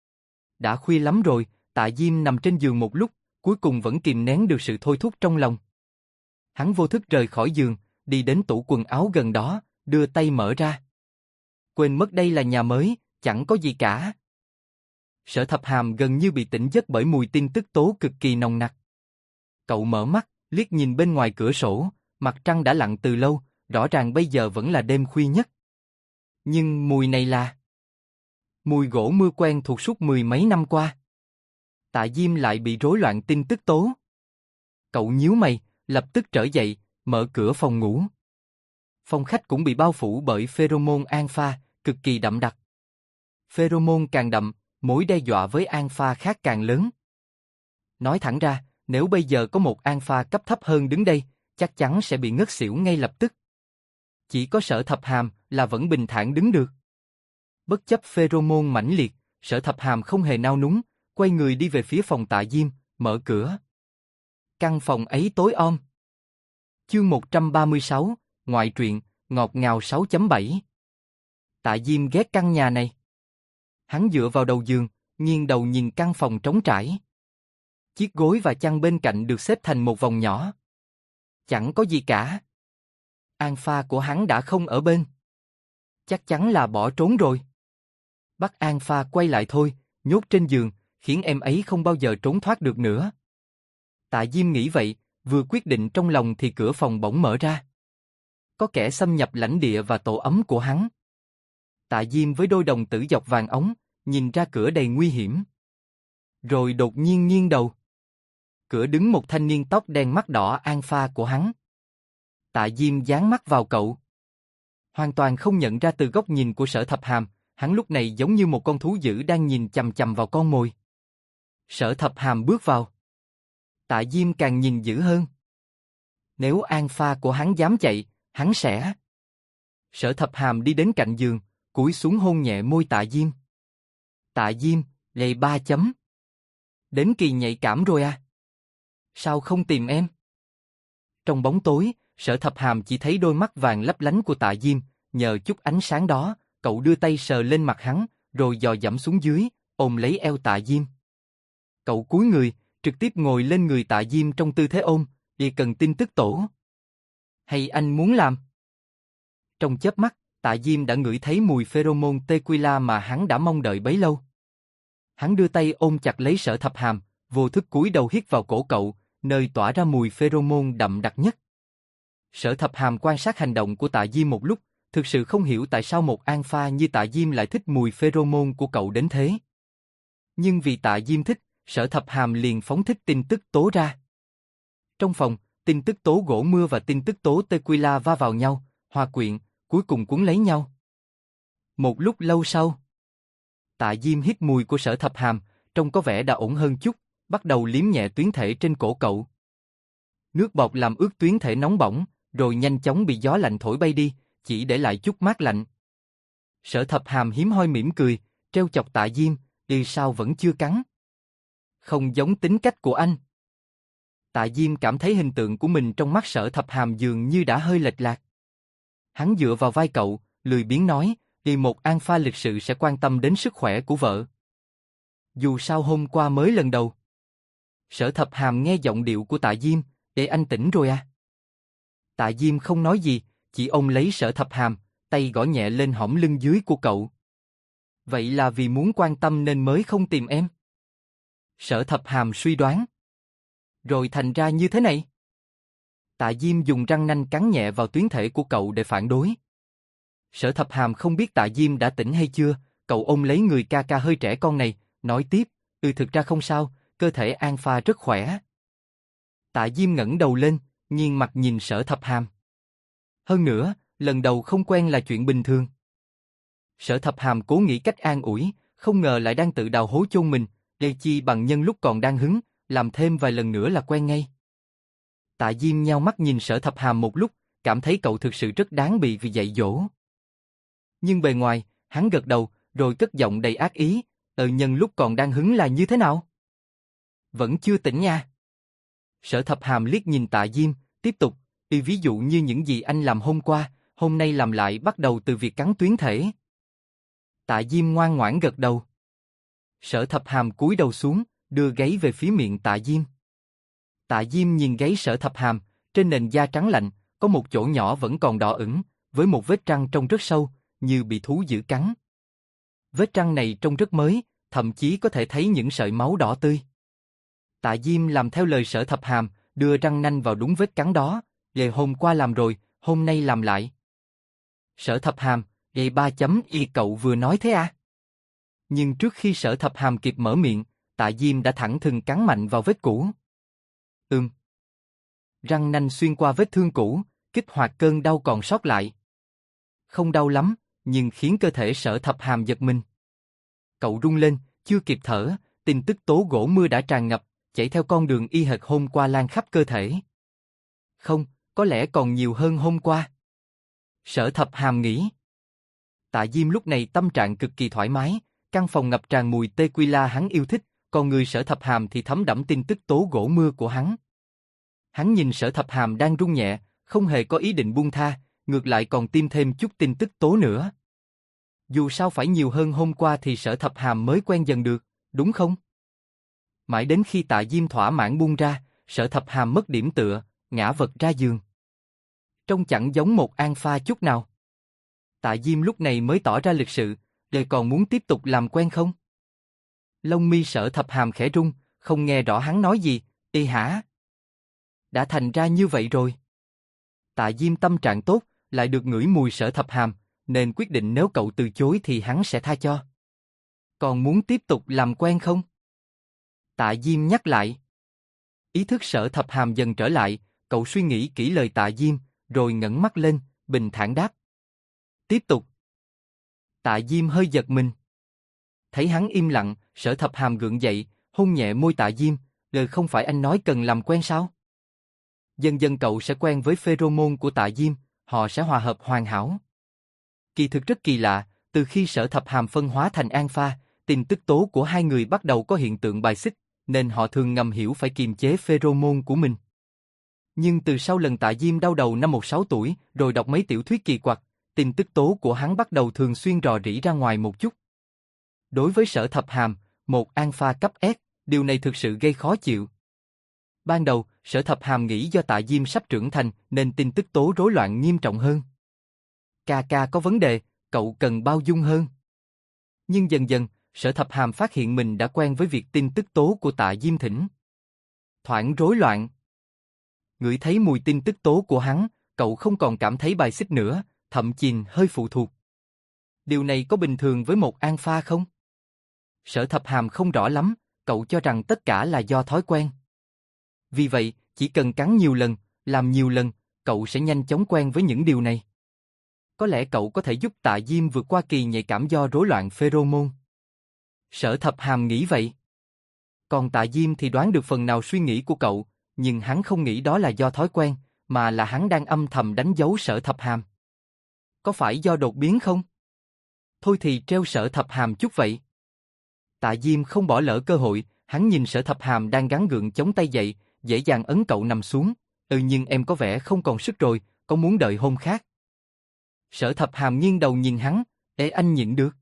Đã khuya lắm rồi, Tạ Diêm nằm trên giường một lúc, cuối cùng vẫn kìm nén được sự thôi thúc trong lòng. Hắn vô thức rời khỏi giường, đi đến tủ quần áo gần đó, đưa tay mở ra. Quên mất đây là nhà mới, chẳng có gì cả. Sở Thập Hàm gần như bị tỉnh giấc bởi mùi tin tức tố cực kỳ nồng nặc. Cậu mở mắt, liếc nhìn bên ngoài cửa sổ, mặt trăng đã lặn từ lâu, rõ ràng bây giờ vẫn là đêm khuya nhất. Nhưng mùi này là mùi gỗ mưa quen thuộc suốt mười mấy năm qua. Tạ Diêm lại bị rối loạn tin tức tố. Cậu nhíu mày, lập tức trở dậy, mở cửa phòng ngủ. Phòng khách cũng bị bao phủ bởi pheromone alpha, cực kỳ đậm đặc. Pheromone càng đậm, mối đe dọa với alpha khác càng lớn. Nói thẳng ra, nếu bây giờ có một alpha cấp thấp hơn đứng đây, chắc chắn sẽ bị ngất xỉu ngay lập tức. Chỉ có Sở Thập Hàm là vẫn bình thản đứng được. Bất chấp pheromone mãnh liệt, Sở Thập Hàm không hề nao núng, quay người đi về phía phòng Tạ Diêm, mở cửa. Căn phòng ấy tối om. Chương 136, ngoại truyện, ngọt ngào 6.7. Tạ Diêm ghét căn nhà này. Hắn dựa vào đầu giường, nghiêng đầu nhìn căn phòng trống trải. Chiếc gối và chăn bên cạnh được xếp thành một vòng nhỏ. Chẳng có gì cả. Alpha của hắn đã không ở bên. Chắc chắn là bỏ trốn rồi. Bắt Alpha quay lại thôi, nhốt trên giường, khiến em ấy không bao giờ trốn thoát được nữa. Tạ Diêm nghĩ vậy, vừa quyết định trong lòng thì cửa phòng bỗng mở ra. Có kẻ xâm nhập lãnh địa và tổ ấm của hắn. Tạ Diêm với đôi đồng tử dọc vàng ống, nhìn ra cửa đầy nguy hiểm. Rồi đột nhiên nghiêng đầu. Cửa đứng một thanh niên tóc đen mắt đỏ Alpha của hắn. Tạ Diêm dán mắt vào cậu. Hoàn toàn không nhận ra từ góc nhìn của Sở Thập Hàm, hắn lúc này giống như một con thú dữ đang nhìn chằm chằm vào con mồi. Sở Thập Hàm bước vào. Tạ Diêm càng nhìn dữ hơn. Nếu Alpha của hắn dám chạy, hắn sẽ... Sở Thập Hàm đi đến cạnh giường, cúi xuống hôn nhẹ môi Tạ Diêm. Tạ Diêm, lầy 3 chấm. Đến kỳ nhạy cảm rồi à? Sao không tìm em? Trong bóng tối, Sở Thập Hàm chỉ thấy đôi mắt vàng lấp lánh của Tạ Diêm, nhờ chút ánh sáng đó, cậu đưa tay sờ lên mặt hắn, rồi dò dẫm xuống dưới, ôm lấy eo Tạ Diêm. Cậu cúi người, trực tiếp ngồi lên người Tạ Diêm trong tư thế ôm, đi cần tin tức tổ. Hay anh muốn làm? Trong chớp mắt, Tạ Diêm đã ngửi thấy mùi pheromone tequila mà hắn đã mong đợi bấy lâu. Hắn đưa tay ôm chặt lấy Sở Thập Hàm, vô thức cúi đầu hít vào cổ cậu, nơi tỏa ra mùi pheromone đậm đặc nhất. Sở Thập Hàm quan sát hành động của Tạ Diêm một lúc, thực sự không hiểu tại sao một alpha như Tạ Diêm lại thích mùi pheromone của cậu đến thế. Nhưng vì Tạ Diêm thích, Sở Thập Hàm liền phóng thích tin tức tố ra. Trong phòng, tin tức tố gỗ mưa và tin tức tố tequila va vào nhau, hòa quyện, cuối cùng cuốn lấy nhau. Một lúc lâu sau, Tạ Diêm hít mùi của Sở Thập Hàm, trông có vẻ đã ổn hơn chút, bắt đầu liếm nhẹ tuyến thể trên cổ cậu. Nước bọt làm ướt tuyến thể nóng bỏng, rồi nhanh chóng bị gió lạnh thổi bay đi, chỉ để lại chút mát lạnh. Sở Thập Hàm hiếm hoi mỉm cười, trêu chọc Tạ Diêm, đi sao vẫn chưa cắn. Không giống tính cách của anh. Tạ Diêm cảm thấy hình tượng của mình trong mắt Sở Thập Hàm dường như đã hơi lệch lạc. Hắn dựa vào vai cậu, lười biếng nói, đi một alpha lịch sự sẽ quan tâm đến sức khỏe của vợ. Dù sao hôm qua mới lần đầu. Sở Thập Hàm nghe giọng điệu của Tạ Diêm, để anh tỉnh rồi à? Tạ Diêm không nói gì, chỉ ôm lấy Sở Thập Hàm, tay gõ nhẹ lên hõm lưng dưới của cậu. Vậy là vì muốn quan tâm nên mới không tìm em? Sở Thập Hàm suy đoán. Rồi thành ra như thế này. Tạ Diêm dùng răng nanh cắn nhẹ vào tuyến thể của cậu để phản đối. Sở Thập Hàm không biết Tạ Diêm đã tỉnh hay chưa, cậu ôm lấy người ca ca hơi trẻ con này, nói tiếp, thực ra không sao, cơ thể alpha rất khỏe. Tạ Diêm ngẩng đầu lên, nghiêng mặt nhìn Sở Thập Hàm. Hơn nữa, lần đầu không quen là chuyện bình thường. Sở Thập Hàm cố nghĩ cách an ủi, không ngờ lại đang tự đào hố chôn mình, để chi bằng nhân lúc còn đang hứng, làm thêm vài lần nữa là quen ngay. Tạ Diêm nheo mắt nhìn Sở Thập Hàm một lúc, cảm thấy cậu thực sự rất đáng bị vì dạy dỗ. Nhưng bề ngoài, hắn gật đầu, rồi cất giọng đầy ác ý, nhân lúc còn đang hứng là như thế nào? Vẫn chưa tỉnh nha. Sở Thập Hàm liếc nhìn Tạ Diêm, tiếp tục, ví dụ như những gì anh làm hôm qua, hôm nay làm lại bắt đầu từ việc cắn tuyến thể. Tạ Diêm ngoan ngoãn gật đầu. Sở Thập Hàm cúi đầu xuống, đưa gáy về phía miệng Tạ Diêm. Tạ Diêm nhìn gáy Sở Thập Hàm, trên nền da trắng lạnh, có một chỗ nhỏ vẫn còn đỏ ửng, với một vết răng trông rất sâu, như bị thú dữ cắn. Vết răng này trông rất mới, thậm chí có thể thấy những sợi máu đỏ tươi. Tạ Diêm làm theo lời Sở Thập Hàm, đưa răng nanh vào đúng vết cắn đó, về hôm qua làm rồi, hôm nay làm lại. Sở Thập Hàm, vậy 3.y cậu vừa nói thế à? Nhưng trước khi Sở Thập Hàm kịp mở miệng, Tạ Diêm đã thẳng thừng cắn mạnh vào vết cũ. răng nanh xuyên qua vết thương cũ, kích hoạt cơn đau còn sót lại. Không đau lắm, nhưng khiến cơ thể Sở Thập Hàm giật mình. Cậu rung lên, chưa kịp thở, tin tức tố gỗ mưa đã tràn ngập, chảy theo con đường y hệt hôm qua lan khắp cơ thể. Không, có lẽ còn nhiều hơn hôm qua. Sở Thập Hàm nghĩ. Tạ Diêm lúc này tâm trạng cực kỳ thoải mái, căn phòng ngập tràn mùi tequila hắn yêu thích, còn người Sở Thập Hàm thì thấm đẫm tin tức tố gỗ mưa của hắn. Hắn nhìn Sở Thập Hàm đang rung nhẹ, không hề có ý định buông tha, ngược lại còn tìm thêm chút tin tức tố nữa. Dù sao phải nhiều hơn hôm qua thì Sở Thập Hàm mới quen dần được, đúng không? Mãi đến khi Tạ Diêm thỏa mãn buông ra, Sở Thập Hàm mất điểm tựa, ngã vật ra giường. Trông chẳng giống một alpha chút nào. Tạ Diêm lúc này mới tỏ ra lịch sự, đời còn muốn tiếp tục làm quen không? Lông mi Sở Thập Hàm khẽ rung, không nghe rõ hắn nói gì, "Ê hả? Đã thành ra như vậy rồi." Tạ Diêm tâm trạng tốt, lại được ngửi mùi Sở Thập Hàm, nên quyết định nếu cậu từ chối thì hắn sẽ tha cho. Còn muốn tiếp tục làm quen không? Tạ Diêm nhắc lại. Ý thức Sở Thập Hàm dần trở lại, cậu suy nghĩ kỹ lời Tạ Diêm, rồi ngẩng mắt lên, bình thản đáp. Tiếp tục. Tạ Diêm hơi giật mình. Thấy hắn im lặng, Sở Thập Hàm gượng dậy, hôn nhẹ môi Tạ Diêm, không phải anh nói cần làm quen sao? Dần dần cậu sẽ quen với pheromone của Tạ Diêm, họ sẽ hòa hợp hoàn hảo. Kỳ thực rất kỳ lạ, từ khi Sở Thập Hàm phân hóa thành alpha, tin tức tố của hai người bắt đầu có hiện tượng bài xích, nên họ thường ngầm hiểu phải kiềm chế pheromone của mình. Nhưng từ sau lần Tạ Diêm đau đầu năm 16 tuổi, rồi đọc mấy tiểu thuyết kỳ quặc, tin tức tố của hắn bắt đầu thường xuyên rò rỉ ra ngoài một chút. Đối với Sở Thập Hàm, một alpha cấp S, điều này thực sự gây khó chịu. Ban đầu, Sở Thập Hàm nghĩ do Tạ Diêm sắp trưởng thành nên tin tức tố rối loạn nghiêm trọng hơn. Ca có vấn đề, cậu cần bao dung hơn. Nhưng dần dần, Sở Thập Hàm phát hiện mình đã quen với việc tin tức tố của Tạ Diêm thỉnh thoảng rối loạn. Ngửi thấy mùi tin tức tố của hắn, cậu không còn cảm thấy bài xích nữa, thậm chí hơi phụ thuộc. Điều này có bình thường với một alpha không? Sở Thập Hàm không rõ lắm, cậu cho rằng tất cả là do thói quen. Vì vậy, chỉ cần cắn nhiều lần, làm nhiều lần, cậu sẽ nhanh chóng quen với những điều này. Có lẽ cậu có thể giúp Tạ Diêm vượt qua kỳ nhạy cảm do rối loạn pheromone. Sở Thập Hàm nghĩ vậy. Còn Tạ Diêm thì đoán được phần nào suy nghĩ của cậu, nhưng hắn không nghĩ đó là do thói quen, mà là hắn đang âm thầm đánh dấu Sở Thập Hàm. Có phải do đột biến không? Thôi thì treo Sở Thập Hàm chút vậy. Tạ Diêm không bỏ lỡ cơ hội, hắn nhìn Sở Thập Hàm đang gắng gượng chống tay dậy, dễ dàng ấn cậu nằm xuống. Nhưng em có vẻ không còn sức rồi, có muốn đợi hôm khác? Sở Thập Hàm nghiêng đầu nhìn hắn, anh nhịn được.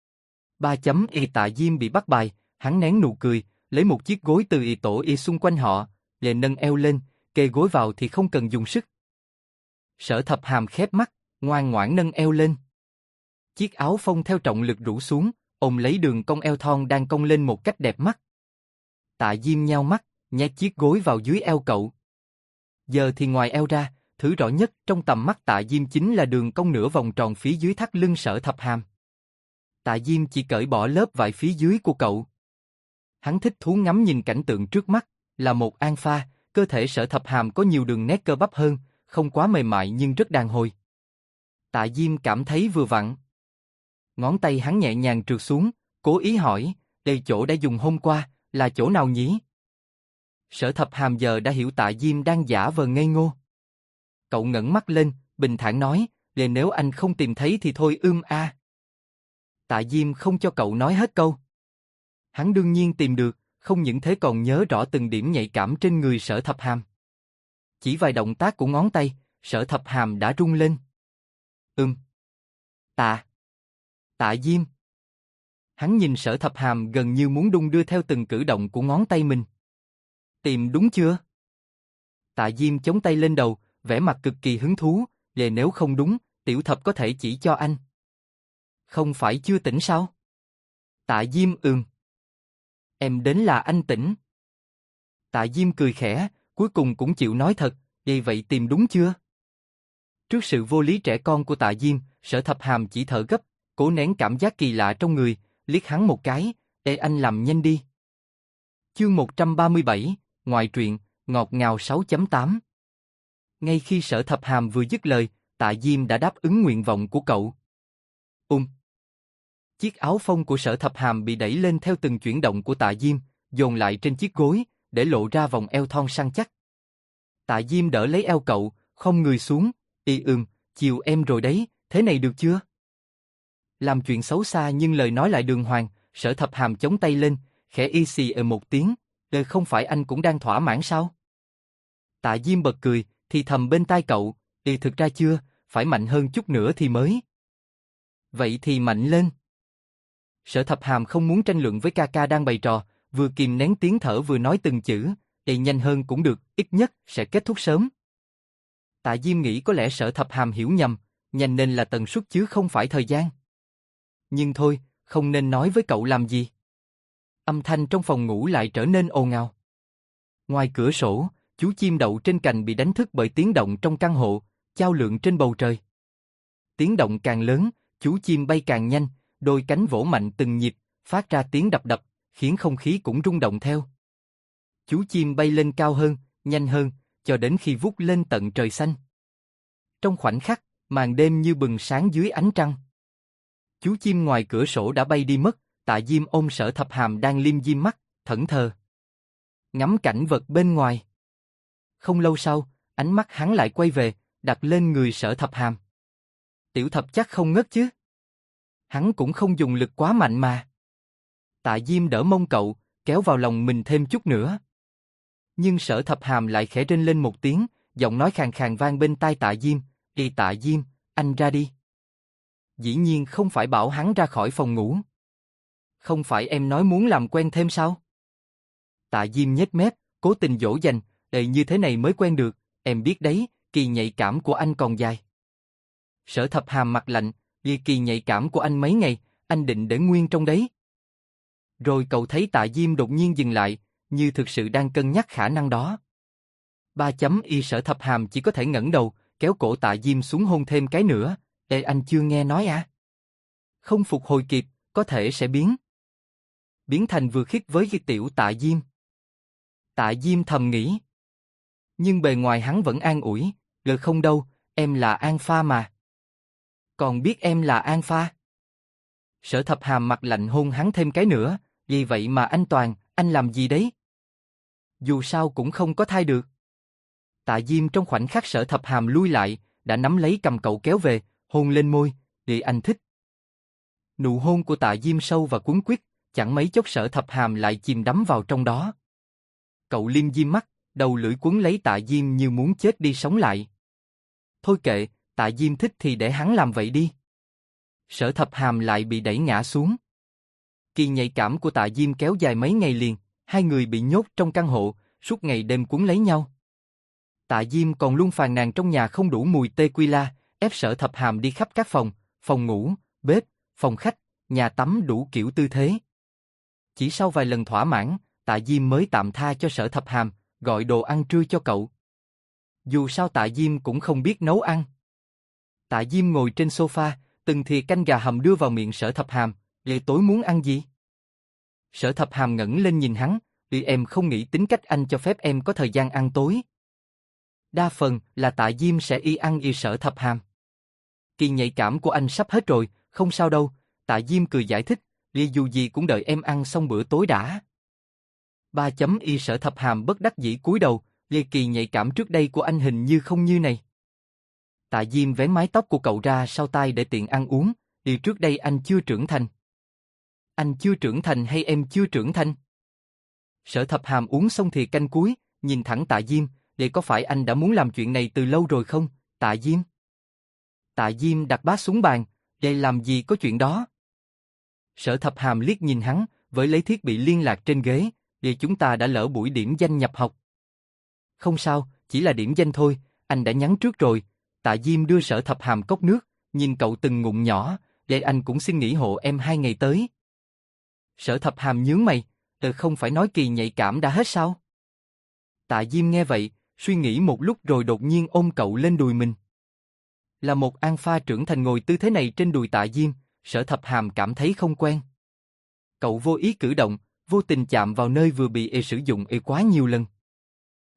Tạ Diêm bị bắt bài, hắn nén nụ cười, lấy một chiếc gối từ tổ xung quanh họ, nâng eo lên, kê gối vào thì không cần dùng sức. Sở Thập Hàm khép mắt, ngoan ngoãn nâng eo lên. Chiếc áo phông theo trọng lực rũ xuống, ôm lấy đường cong eo thon đang cong lên một cách đẹp mắt. Tạ Diêm nheo mắt, nhét chiếc gối vào dưới eo cậu. Giờ thì ngoài eo ra, thứ rõ nhất trong tầm mắt Tạ Diêm chính là đường cong nửa vòng tròn phía dưới thắt lưng Sở Thập Hàm. Tạ Diêm chỉ cởi bỏ lớp vải phía dưới của cậu. Hắn thích thú ngắm nhìn cảnh tượng trước mắt, là một alpha, cơ thể Sở Thập Hàm có nhiều đường nét cơ bắp hơn, không quá mềm mại nhưng rất đàn hồi. Tạ Diêm cảm thấy vừa vặn. Ngón tay hắn nhẹ nhàng trượt xuống, cố ý hỏi, đây chỗ đã dùng hôm qua, là chỗ nào nhỉ? Sở Thập Hàm giờ đã hiểu Tạ Diêm đang giả vờ ngây ngô. Cậu ngẩng mắt lên, bình thản nói, nếu anh không tìm thấy thì thôi Tạ Diêm không cho cậu nói hết câu. Hắn đương nhiên tìm được, không những thế còn nhớ rõ từng điểm nhạy cảm trên người Sở Thập Hàm. Chỉ vài động tác của ngón tay, Sở Thập Hàm đã rung lên. Tạ Diêm. Hắn nhìn Sở Thập Hàm gần như muốn đung đưa theo từng cử động của ngón tay mình. Tìm đúng chưa? Tạ Diêm chống tay lên đầu, vẻ mặt cực kỳ hứng thú, nếu không đúng, Tiểu Thập có thể chỉ cho anh. Không phải chưa tỉnh sao? Tạ Diêm Em đến là anh tỉnh. Tạ Diêm cười khẽ, cuối cùng cũng chịu nói thật, vậy tìm đúng chưa? Trước sự vô lý trẻ con của Tạ Diêm, Sở Thập Hàm chỉ thở gấp, cố nén cảm giác kỳ lạ trong người, liếc hắn một cái, anh làm nhanh đi. Chương 137, ngoại truyện, ngọt ngào 6.8 Ngay khi Sở Thập Hàm vừa dứt lời, Tạ Diêm đã đáp ứng nguyện vọng của cậu. Chiếc áo phông của Sở Thập Hàm bị đẩy lên theo từng chuyển động của Tạ Diêm, dồn lại trên chiếc gối, để lộ ra vòng eo thon săn chắc. Tạ Diêm đỡ lấy eo cậu, không người xuống, chiều em rồi đấy, thế này được chưa? Làm chuyện xấu xa nhưng lời nói lại đường hoàng, Sở Thập Hàm chống tay lên, khẽ xì một tiếng, không phải anh cũng đang thỏa mãn sao? Tạ Diêm bật cười, thì thầm bên tai cậu, thực ra chưa, phải mạnh hơn chút nữa thì mới. Vậy thì mạnh lên. Sở Thập Hàm không muốn tranh luận với ca ca đang bày trò, vừa kìm nén tiếng thở vừa nói từng chữ, nhanh hơn cũng được, ít nhất sẽ kết thúc sớm. Tạ Diêm nghĩ có lẽ Sở Thập Hàm hiểu nhầm, nhanh nên là tần suất chứ không phải thời gian. Nhưng thôi, không nên nói với cậu làm gì. Âm thanh trong phòng ngủ lại trở nên ồn ào. Ngoài cửa sổ, chú chim đậu trên cành bị đánh thức bởi tiếng động trong căn hộ, chao lượn trên bầu trời. Tiếng động càng lớn, chú chim bay càng nhanh, đôi cánh vỗ mạnh từng nhịp, phát ra tiếng đập đập, khiến không khí cũng rung động theo. Chú chim bay lên cao hơn, nhanh hơn, cho đến khi vút lên tận trời xanh. Trong khoảnh khắc, màn đêm như bừng sáng dưới ánh trăng. Chú chim ngoài cửa sổ đã bay đi mất, Tạ Diêm ôm Sở Thập Hàm đang liêm diêm mắt, thẫn thờ. Ngắm cảnh vật bên ngoài. Không lâu sau, ánh mắt hắn lại quay về, đặt lên người Sở Thập Hàm. Tiểu Thập chắc không ngất chứ? Hắn cũng không dùng lực quá mạnh mà. Tạ Diêm đỡ mông cậu, kéo vào lòng mình thêm chút nữa. Nhưng Sở Thập Hàm lại khẽ rên lên một tiếng, giọng nói khàn khàn vang bên tai Tạ Diêm, Tạ Diêm, anh ra đi. Dĩ nhiên không phải bảo hắn ra khỏi phòng ngủ. Không phải em nói muốn làm quen thêm sao? Tạ Diêm nhếch mép, cố tình dỗ dành, như thế này mới quen được, em biết đấy, kỳ nhạy cảm của anh còn dài. Sở Thập Hàm mặt lạnh, kỳ nhạy cảm của anh mấy ngày, anh định để nguyên trong đấy. Rồi cậu thấy Tạ Diêm đột nhiên dừng lại, như thực sự đang cân nhắc khả năng đó. Sở Thập Hàm chỉ có thể ngẩng đầu, kéo cổ Tạ Diêm xuống hôn thêm cái nữa, anh chưa nghe nói à? Không phục hồi kịp, có thể sẽ biến thành vừa khít với cái tiểu Tạ Diêm. Tạ Diêm thầm nghĩ. Nhưng bề ngoài hắn vẫn an ủi, không đâu, em là An Pha mà. Còn biết em là An Pha? Sở Thập Hàm mặt lạnh hôn hắn thêm cái nữa, vì vậy mà anh Toàn, anh làm gì đấy? Dù sao cũng không có thai được. Tạ Diêm trong khoảnh khắc Sở Thập Hàm lui lại, đã nắm lấy cầm cậu kéo về, hôn lên môi, anh thích. Nụ hôn của Tạ Diêm sâu và cuốn quýt, chẳng mấy chốc Sở Thập Hàm lại chìm đắm vào trong đó. Cậu liêm diêm mắt, đầu lưỡi quấn lấy Tạ Diêm như muốn chết đi sống lại. Thôi kệ, Tạ Diêm thích thì để hắn làm vậy đi. Sở Thập Hàm lại bị đẩy ngã xuống. Kỳ nhạy cảm của Tạ Diêm kéo dài mấy ngày liền, hai người bị nhốt trong căn hộ, suốt ngày đêm cuốn lấy nhau. Tạ Diêm còn luôn phàn nàn trong nhà không đủ mùi tequila, ép Sở Thập Hàm đi khắp các phòng ngủ, bếp, phòng khách, nhà tắm đủ kiểu tư thế. Chỉ sau vài lần thỏa mãn, Tạ Diêm mới tạm tha cho Sở Thập Hàm, gọi đồ ăn trưa cho cậu. Dù sao Tạ Diêm cũng không biết nấu ăn. Tạ Diêm ngồi trên sofa, từng thìa canh gà hầm đưa vào miệng Sở Thập Hàm, tối muốn ăn gì? Sở Thập Hàm ngẩng lên nhìn hắn, em không nghĩ tính cách anh cho phép em có thời gian ăn tối. Đa phần là Tạ Diêm sẽ ăn Sở Thập Hàm. Kỳ nhạy cảm của anh sắp hết rồi, không sao đâu, Tạ Diêm cười giải thích, dù gì cũng đợi em ăn xong bữa tối đã. Sở Thập Hàm bất đắc dĩ cúi đầu, kỳ nhạy cảm trước đây của anh hình như không như này. Tạ Diêm vén mái tóc của cậu ra sau tai để tiện ăn uống, trước đây anh chưa trưởng thành. Anh chưa trưởng thành hay em chưa trưởng thành? Sở Thập Hàm uống xong thì canh cuối, nhìn thẳng Tạ Diêm, có phải anh đã muốn làm chuyện này từ lâu rồi không, Tạ Diêm? Tạ Diêm đặt bát xuống bàn, làm gì có chuyện đó? Sở Thập Hàm liếc nhìn hắn, với lấy thiết bị liên lạc trên ghế, chúng ta đã lỡ buổi điểm danh nhập học. Không sao, chỉ là điểm danh thôi, anh đã nhắn trước rồi. Tạ Diêm đưa Sở Thập Hàm cốc nước, nhìn cậu từng ngụm nhỏ, anh cũng xin nghỉ hộ em 2 ngày tới. Sở Thập Hàm nhướng mày, không phải nói kỳ nhạy cảm đã hết sao? Tạ Diêm nghe vậy, suy nghĩ một lúc rồi đột nhiên ôm cậu lên đùi mình. Là một An Pha trưởng thành ngồi tư thế này trên đùi Tạ Diêm, Sở Thập Hàm cảm thấy không quen. Cậu vô ý cử động, vô tình chạm vào nơi vừa bị sử dụng quá nhiều lần.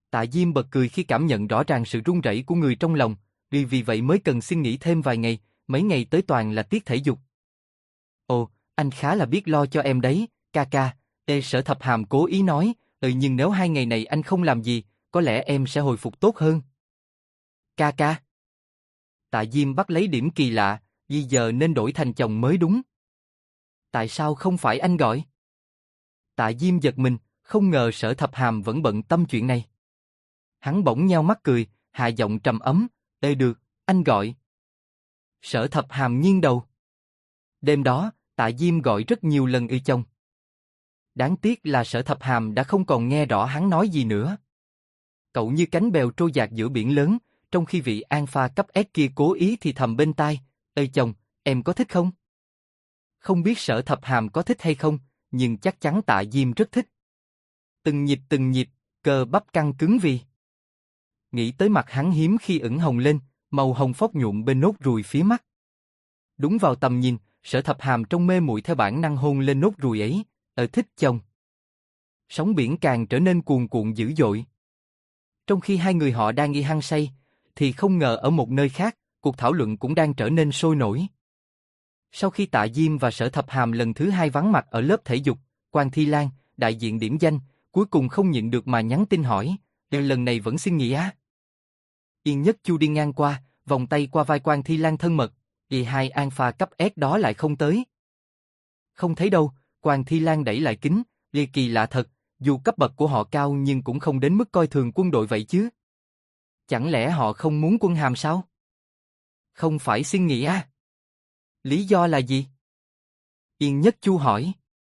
Tạ Diêm bật cười khi cảm nhận rõ ràng sự run rẩy của người trong lòng, vì vậy mới cần xin nghỉ thêm vài ngày, mấy ngày tới toàn là tiết thể dục. Ồ, anh khá là biết lo cho em đấy, ca ca. Sở Thập Hàm cố ý nói, nhưng nếu 2 ngày này anh không làm gì, có lẽ em sẽ hồi phục tốt hơn. Ca ca. Tạ Diêm bắt lấy điểm kỳ lạ, vì giờ nên đổi thành chồng mới đúng. Tại sao không phải anh gọi? Tạ Diêm giật mình, không ngờ Sở Thập Hàm vẫn bận tâm chuyện này. Hắn bỗng nheo mắt cười, hạ giọng trầm ấm, được, anh gọi. Sở Thập Hàm nghiêng đầu. Đêm đó, Tạ Diêm gọi rất nhiều lần chồng. Đáng tiếc là Sở Thập Hàm đã không còn nghe rõ hắn nói gì nữa. Cậu như cánh bèo trôi dạt giữa biển lớn, trong khi vị alpha cấp S kia cố ý thì thầm bên tai, chồng, em có thích không? Không biết Sở Thập Hàm có thích hay không, nhưng chắc chắn Tạ Diêm rất thích. Từng nhịp, cơ bắp căng cứng vì. Nghĩ tới mặt hắn hiếm khi ửng hồng lên, màu hồng phóc nhuộm bên nốt ruồi phía mắt. Đúng vào tầm nhìn, Sở Thập Hàm trong mê muội theo bản năng hôn lên nốt ruồi ấy, thích chồng. Sóng biển càng trở nên cuồn cuộn dữ dội. Trong khi hai người họ đang hăng say, thì không ngờ ở một nơi khác, cuộc thảo luận cũng đang trở nên sôi nổi. Sau khi Tạ Diêm và Sở Thập Hàm lần thứ 2 vắng mặt ở lớp thể dục, Quan Thi Lan, đại diện điểm danh, cuối cùng không nhịn được mà nhắn tin hỏi, lần này vẫn xin nghỉ á? Yên Nhất Chu đi ngang qua, vòng tay qua vai Quan Thi Lan thân mật, vì hai alpha cấp S đó lại không tới. Không thấy đâu, Quan Thi Lan đẩy lại kính, kỳ lạ thật, dù cấp bậc của họ cao nhưng cũng không đến mức coi thường quân đội vậy chứ. Chẳng lẽ họ không muốn quân hàm sao? Không phải xin nghỉ à? Lý do là gì? Yên Nhất Chu hỏi.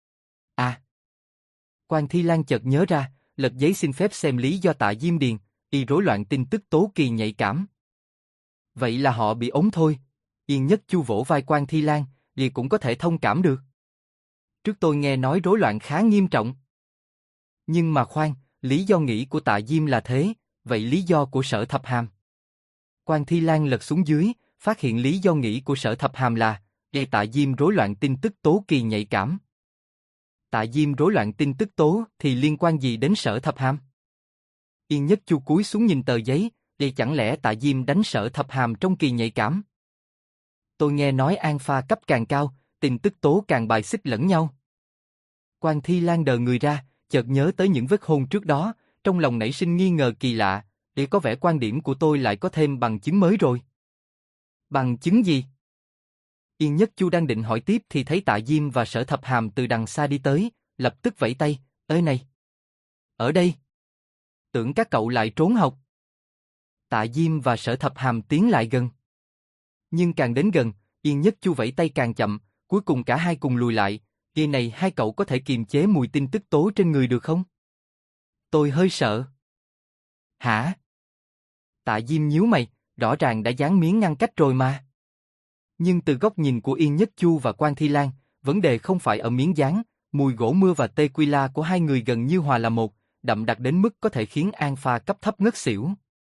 Quan Thi Lan chợt nhớ ra, lật giấy xin phép xem lý do Tạ Diêm điền, rối loạn tin tức tố kỳ nhạy cảm. Vậy là họ bị ốm thôi. Yên Nhất Chu vỗ vai Quan Thi Lan, cũng có thể thông cảm được. Trước tôi nghe nói rối loạn khá nghiêm trọng. Nhưng mà khoan, lý do nghĩ của Tạ Diêm là thế, vậy lý do của Sở Thập Hàm? Quan Thi Lan lật xuống dưới, phát hiện lý do nghĩ của Sở Thập Hàm là Tạ Diêm rối loạn tin tức tố kỳ nhạy cảm. Tạ Diêm rối loạn tin tức tố thì liên quan gì đến Sở Thập Hàm? Yên Nhất Chu cúi xuống nhìn tờ giấy, chẳng lẽ Tạ Diêm đánh Sở Thập Hàm trong kỳ nhạy cảm? Tôi nghe nói alpha cấp càng cao, tin tức tố càng bài xích lẫn nhau. Quan Thi Lan đờ người ra, chợt nhớ tới những vết hôn trước đó, trong lòng nảy sinh nghi ngờ kỳ lạ, có vẻ quan điểm của tôi lại có thêm bằng chứng mới rồi. Bằng chứng gì? Yên Nhất Chu đang định hỏi tiếp thì thấy Tạ Diêm và Sở Thập Hàm từ đằng xa đi tới, lập tức vẫy tay, ơi này! Ở đây! Tưởng các cậu lại trốn học. Tạ Diêm và Sở Thập Hàm tiến lại gần. Nhưng càng đến gần, Yên Nhất Chu vẫy tay càng chậm, cuối cùng cả hai cùng lùi lại, kỳ này hai cậu có thể kiềm chế mùi tin tức tố trên người được không? Tôi hơi sợ. Hả? Tạ Diêm nhíu mày, rõ ràng đã dán miếng ngăn cách rồi mà. Nhưng từ góc nhìn của Yên Nhất Chu và Quan Thi Lan, vấn đề không phải ở miếng dán, mùi gỗ mưa và tequila của hai người gần như hòa là một, đậm đặc đến mức có thể khiến alpha cấp thấp ngất xỉu.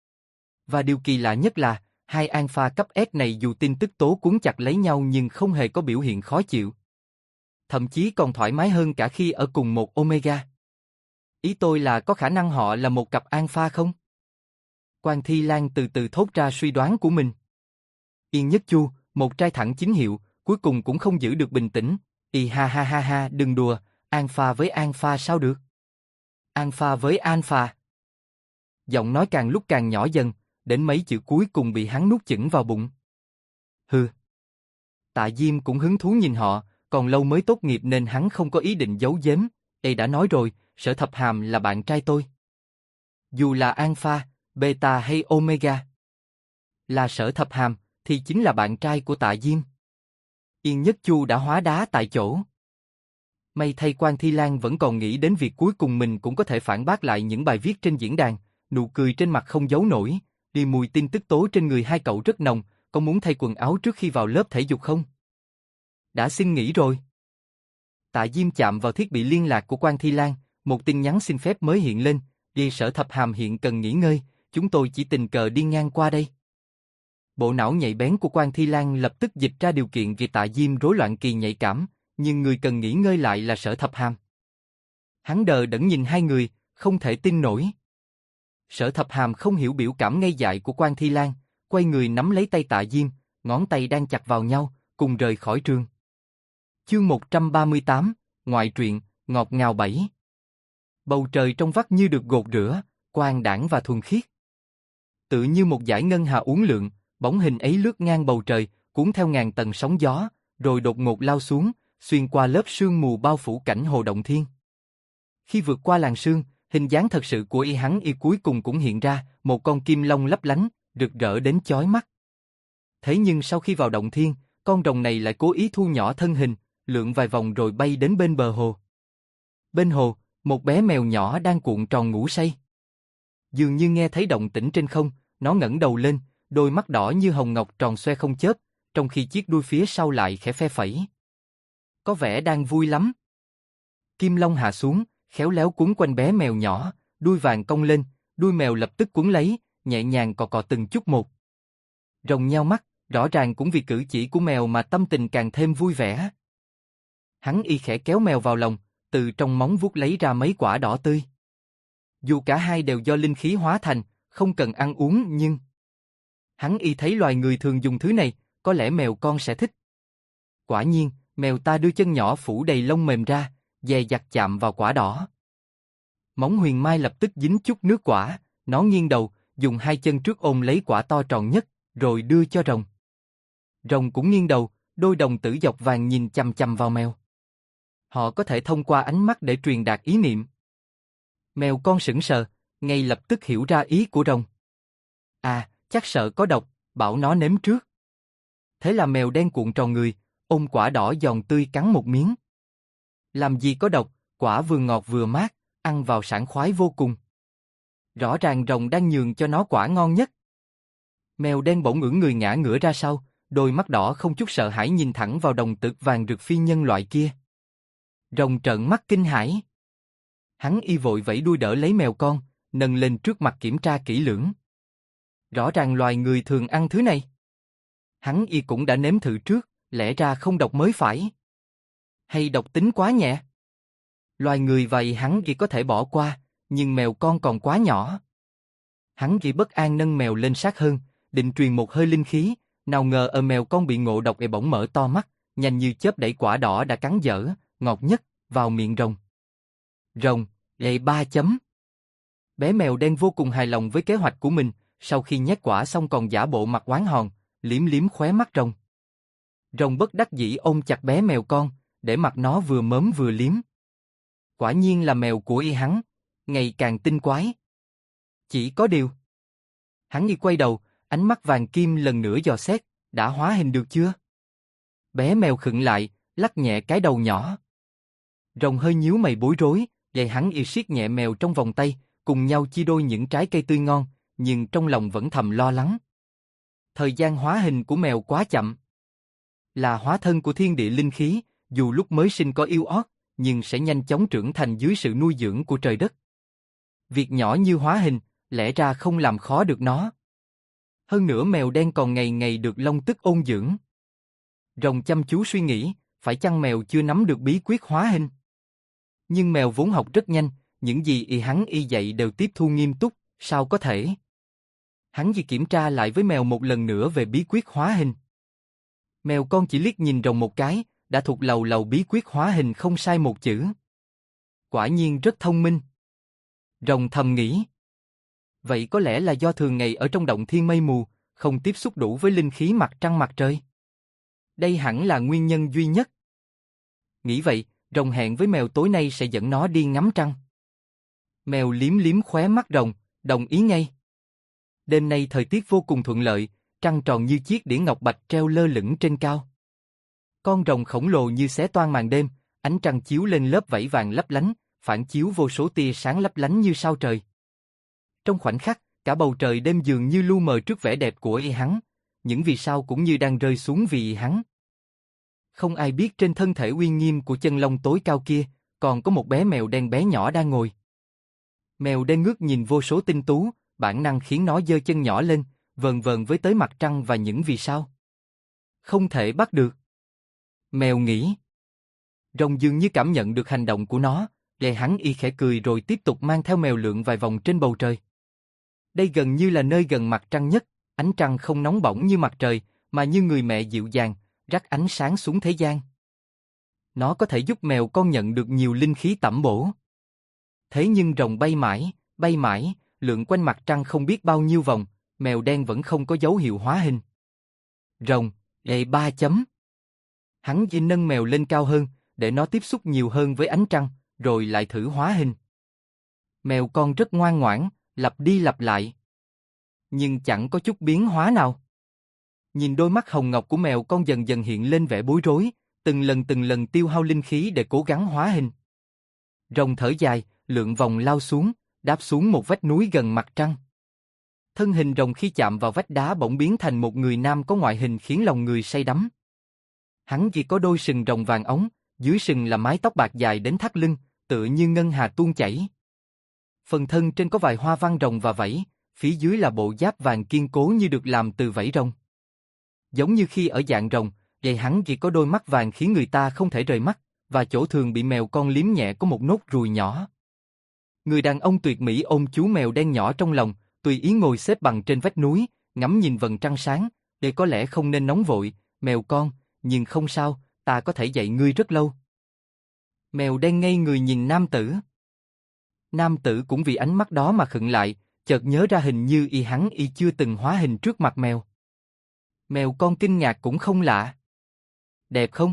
Và điều kỳ lạ nhất là, hai alpha cấp S này dù tin tức tố cuốn chặt lấy nhau nhưng không hề có biểu hiện khó chịu. Thậm chí còn thoải mái hơn cả khi ở cùng một omega. Ý tôi là có khả năng họ là một cặp alpha không? Quan Thi Lan từ từ thốt ra suy đoán của mình. Yên Nhất Chu, một trai thẳng chính hiệu, cuối cùng cũng không giữ được bình tĩnh. Ha, đừng đùa, alpha với alpha sao được? Alpha với alpha. Giọng nói càng lúc càng nhỏ dần, đến mấy chữ cuối cùng bị hắn nuốt chửng vào bụng. Hừ. Tạ Diêm cũng hứng thú nhìn họ, còn lâu mới tốt nghiệp nên hắn không có ý định giấu giếm. Đã nói rồi, Sở Thập Hàm là bạn trai tôi. Dù là alpha, beta hay omega. Là Sở Thập Hàm, thì chính là bạn trai của Tạ Diêm. Yên Nhất Chu đã hóa đá tại chỗ. May thay Quan Thi Lan vẫn còn nghĩ đến việc cuối cùng mình cũng có thể phản bác lại những bài viết trên diễn đàn, nụ cười trên mặt không giấu nổi, mùi tin tức tố trên người hai cậu rất nồng, có muốn thay quần áo trước khi vào lớp thể dục không? Đã xin nghỉ rồi. Tạ Diêm chạm vào thiết bị liên lạc của Quan Thi Lan, một tin nhắn xin phép mới hiện lên, Sở Thập Hàm hiện cần nghỉ ngơi, chúng tôi chỉ tình cờ đi ngang qua đây. Bộ não nhạy bén của Quan Thi Lan lập tức dịch ra điều kiện vì Tạ Diêm rối loạn kỳ nhạy cảm, nhưng người cần nghỉ ngơi lại là Sở Thập Hàm. Hắn đờ đẫn nhìn hai người, không thể tin nổi. Sở Thập Hàm không hiểu biểu cảm ngây dại của Quan Thi Lan, quay người nắm lấy tay Tạ Diêm, ngón tay đang chặt vào nhau, cùng rời khỏi trường. Chương 138, ngoại truyện, ngọt ngào 7. Bầu trời trong vắt như được gột rửa, quang đãng và thuần khiết. Tự như một dải ngân hà uốn lượn, bóng hình ấy lướt ngang bầu trời, cuốn theo ngàn tầng sóng gió, rồi đột ngột lao xuống, xuyên qua lớp sương mù bao phủ cảnh hồ động thiên. Khi vượt qua làn sương, hình dáng thật sự của hắn cuối cùng cũng hiện ra, một con kim long lấp lánh, rực rỡ đến chói mắt. Thế nhưng sau khi vào động thiên, con rồng này lại cố ý thu nhỏ thân hình, lượn vài vòng rồi bay đến bên bờ hồ. Bên hồ, một bé mèo nhỏ đang cuộn tròn ngủ say. Dường như nghe thấy động tĩnh trên không, nó ngẩng đầu lên, đôi mắt đỏ như hồng ngọc tròn xoe không chớp, trong khi chiếc đuôi phía sau lại khẽ phe phẩy. Có vẻ đang vui lắm. Kim long hạ xuống, khéo léo quấn quanh bé mèo nhỏ, đuôi vàng cong lên, đuôi mèo lập tức quấn lấy, nhẹ nhàng cọ cọ từng chút một. Rồng nheo mắt, rõ ràng cũng vì cử chỉ của mèo mà tâm tình càng thêm vui vẻ. Hắn khẽ kéo mèo vào lòng, từ trong móng vuốt lấy ra mấy quả đỏ tươi. Dù cả hai đều do linh khí hóa thành, không cần ăn uống nhưng... Hắn thấy loài người thường dùng thứ này, có lẽ mèo con sẽ thích. Quả nhiên, mèo ta đưa chân nhỏ phủ đầy lông mềm ra, dè dặt chạm vào quả đỏ. Móng huyền mai lập tức dính chút nước quả, nó nghiêng đầu, dùng hai chân trước ôm lấy quả to tròn nhất, rồi đưa cho rồng. Rồng cũng nghiêng đầu, đôi đồng tử dọc vàng nhìn chằm chằm vào mèo. Họ có thể thông qua ánh mắt để truyền đạt ý niệm. Mèo con sững sờ, ngay lập tức hiểu ra ý của rồng. À, chắc sợ có độc, bảo nó nếm trước. Thế là mèo đen cuộn tròn người, ôm quả đỏ giòn tươi cắn một miếng. Làm gì có độc, quả vừa ngọt vừa mát, ăn vào sảng khoái vô cùng. Rõ ràng rồng đang nhường cho nó quả ngon nhất. Mèo đen bỗng ngửa người ngã ngửa ra sau, đôi mắt đỏ không chút sợ hãi nhìn thẳng vào đồng tử vàng rực phi nhân loại kia. Rồng trợn mắt kinh hãi. Hắn vội vẫy đuôi đỡ lấy mèo con, nâng lên trước mặt kiểm tra kỹ lưỡng. Rõ ràng loài người thường ăn thứ này. Hắn cũng đã nếm thử trước, lẽ ra không độc mới phải. Hay độc tính quá nhẹ? Loài người vậy hắn có thể bỏ qua, nhưng mèo con còn quá nhỏ. Hắn bất an nâng mèo lên sát hơn, định truyền một hơi linh khí, nào ngờ mèo con bị ngộ độc bỗng mở to mắt, nhanh như chớp đẩy quả đỏ đã cắn dở, ngọt nhất, vào miệng rồng. Rồng, 3 chấm. Bé mèo đen vô cùng hài lòng với kế hoạch của mình, sau khi nhét quả xong còn giả bộ mặt oán hòn, liếm liếm khóe mắt rồng. Rồng bất đắc dĩ ôm chặt bé mèo con, để mặt nó vừa mớm vừa liếm. Quả nhiên là mèo của hắn, ngày càng tinh quái. Chỉ có điều. Hắn quay đầu, ánh mắt vàng kim lần nữa dò xét, đã hóa hình được chưa? Bé mèo khựng lại, lắc nhẹ cái đầu nhỏ. Rồng hơi nhíu mày bối rối, vậy hắn siết nhẹ mèo trong vòng tay, cùng nhau chia đôi những trái cây tươi ngon, nhưng trong lòng vẫn thầm lo lắng. Thời gian hóa hình của mèo quá chậm. Là hóa thân của thiên địa linh khí, dù lúc mới sinh có yếu ớt, nhưng sẽ nhanh chóng trưởng thành dưới sự nuôi dưỡng của trời đất. Việc nhỏ như hóa hình, lẽ ra không làm khó được nó. Hơn nữa mèo đen còn ngày ngày được lông tức ôn dưỡng. Rồng chăm chú suy nghĩ, phải chăng mèo chưa nắm được bí quyết hóa hình? Nhưng mèo vốn học rất nhanh, những gì hắn dạy đều tiếp thu nghiêm túc, sao có thể? Hắn kiểm tra lại với mèo một lần nữa về bí quyết hóa hình. Mèo con chỉ liếc nhìn rồng một cái, đã thuộc lầu lầu bí quyết hóa hình không sai một chữ. Quả nhiên rất thông minh. Rồng thầm nghĩ. Vậy có lẽ là do thường ngày ở trong động thiên mây mù, không tiếp xúc đủ với linh khí mặt trăng mặt trời. Đây hẳn là nguyên nhân duy nhất. Nghĩ vậy, rồng hẹn với mèo tối nay sẽ dẫn nó đi ngắm trăng. Mèo liếm liếm khóe mắt rồng, đồng ý ngay. Đêm nay thời tiết vô cùng thuận lợi, trăng tròn như chiếc đĩa ngọc bạch treo lơ lửng trên cao. Con rồng khổng lồ như xé toang màn đêm, ánh trăng chiếu lên lớp vảy vàng lấp lánh, phản chiếu vô số tia sáng lấp lánh như sao trời. Trong khoảnh khắc, cả bầu trời đêm dường như lu mờ trước vẻ đẹp của hắn, những vì sao cũng như đang rơi xuống vì hắn. Không ai biết trên thân thể uy nghiêm của chân long tối cao kia, còn có một bé mèo đen bé nhỏ đang ngồi. Mèo đen ngước nhìn vô số tinh tú, bản năng khiến nó giơ chân nhỏ lên, vờn vờn với tới mặt trăng và những vì sao. Không thể bắt được. Mèo nghĩ. Rồng dường như cảm nhận được hành động của nó, để hắn khẽ cười rồi tiếp tục mang theo mèo lượn vài vòng trên bầu trời. Đây gần như là nơi gần mặt trăng nhất, ánh trăng không nóng bỏng như mặt trời, mà như người mẹ dịu dàng, rắc ánh sáng xuống thế gian. Nó có thể giúp mèo con nhận được nhiều linh khí tẩm bổ. Thế nhưng rồng bay mãi, lượn quanh mặt trăng không biết bao nhiêu vòng, mèo đen vẫn không có dấu hiệu hóa hình. Rồng, đệ 3 chấm. Hắn chỉ nâng mèo lên cao hơn, để nó tiếp xúc nhiều hơn với ánh trăng, rồi lại thử hóa hình. Mèo con rất ngoan ngoãn, lặp đi lặp lại. Nhưng chẳng có chút biến hóa nào. Nhìn đôi mắt hồng ngọc của mèo con dần dần hiện lên vẻ bối rối, từng lần tiêu hao linh khí để cố gắng hóa hình. Rồng thở dài, lượn vòng lao xuống, đáp xuống một vách núi gần mặt trăng. Thân hình rồng khi chạm vào vách đá bỗng biến thành một người nam có ngoại hình khiến lòng người say đắm. Hắn chỉ có đôi sừng rồng vàng óng, dưới sừng là mái tóc bạc dài đến thắt lưng, tựa như ngân hà tuôn chảy. Phần thân trên có vài hoa văn rồng và vảy, phía dưới là bộ giáp vàng kiên cố như được làm từ vảy rồng. Giống như khi ở dạng rồng, vậy hắn chỉ có đôi mắt vàng khiến người ta không thể rời mắt, và chỗ thường bị mèo con liếm nhẹ có một nốt ruồi nhỏ. Người đàn ông tuyệt mỹ ôm chú mèo đen nhỏ trong lòng, tùy ý ngồi xếp bằng trên vách núi, ngắm nhìn vầng trăng sáng, để có lẽ không nên nóng vội, mèo con, nhưng không sao, ta có thể dạy ngươi rất lâu. Mèo đen ngây người nhìn nam tử. Nam tử cũng vì ánh mắt đó mà khựng lại, chợt nhớ ra hình như hắn chưa từng hóa hình trước mặt mèo. Mèo con kinh ngạc cũng không lạ. Đẹp không?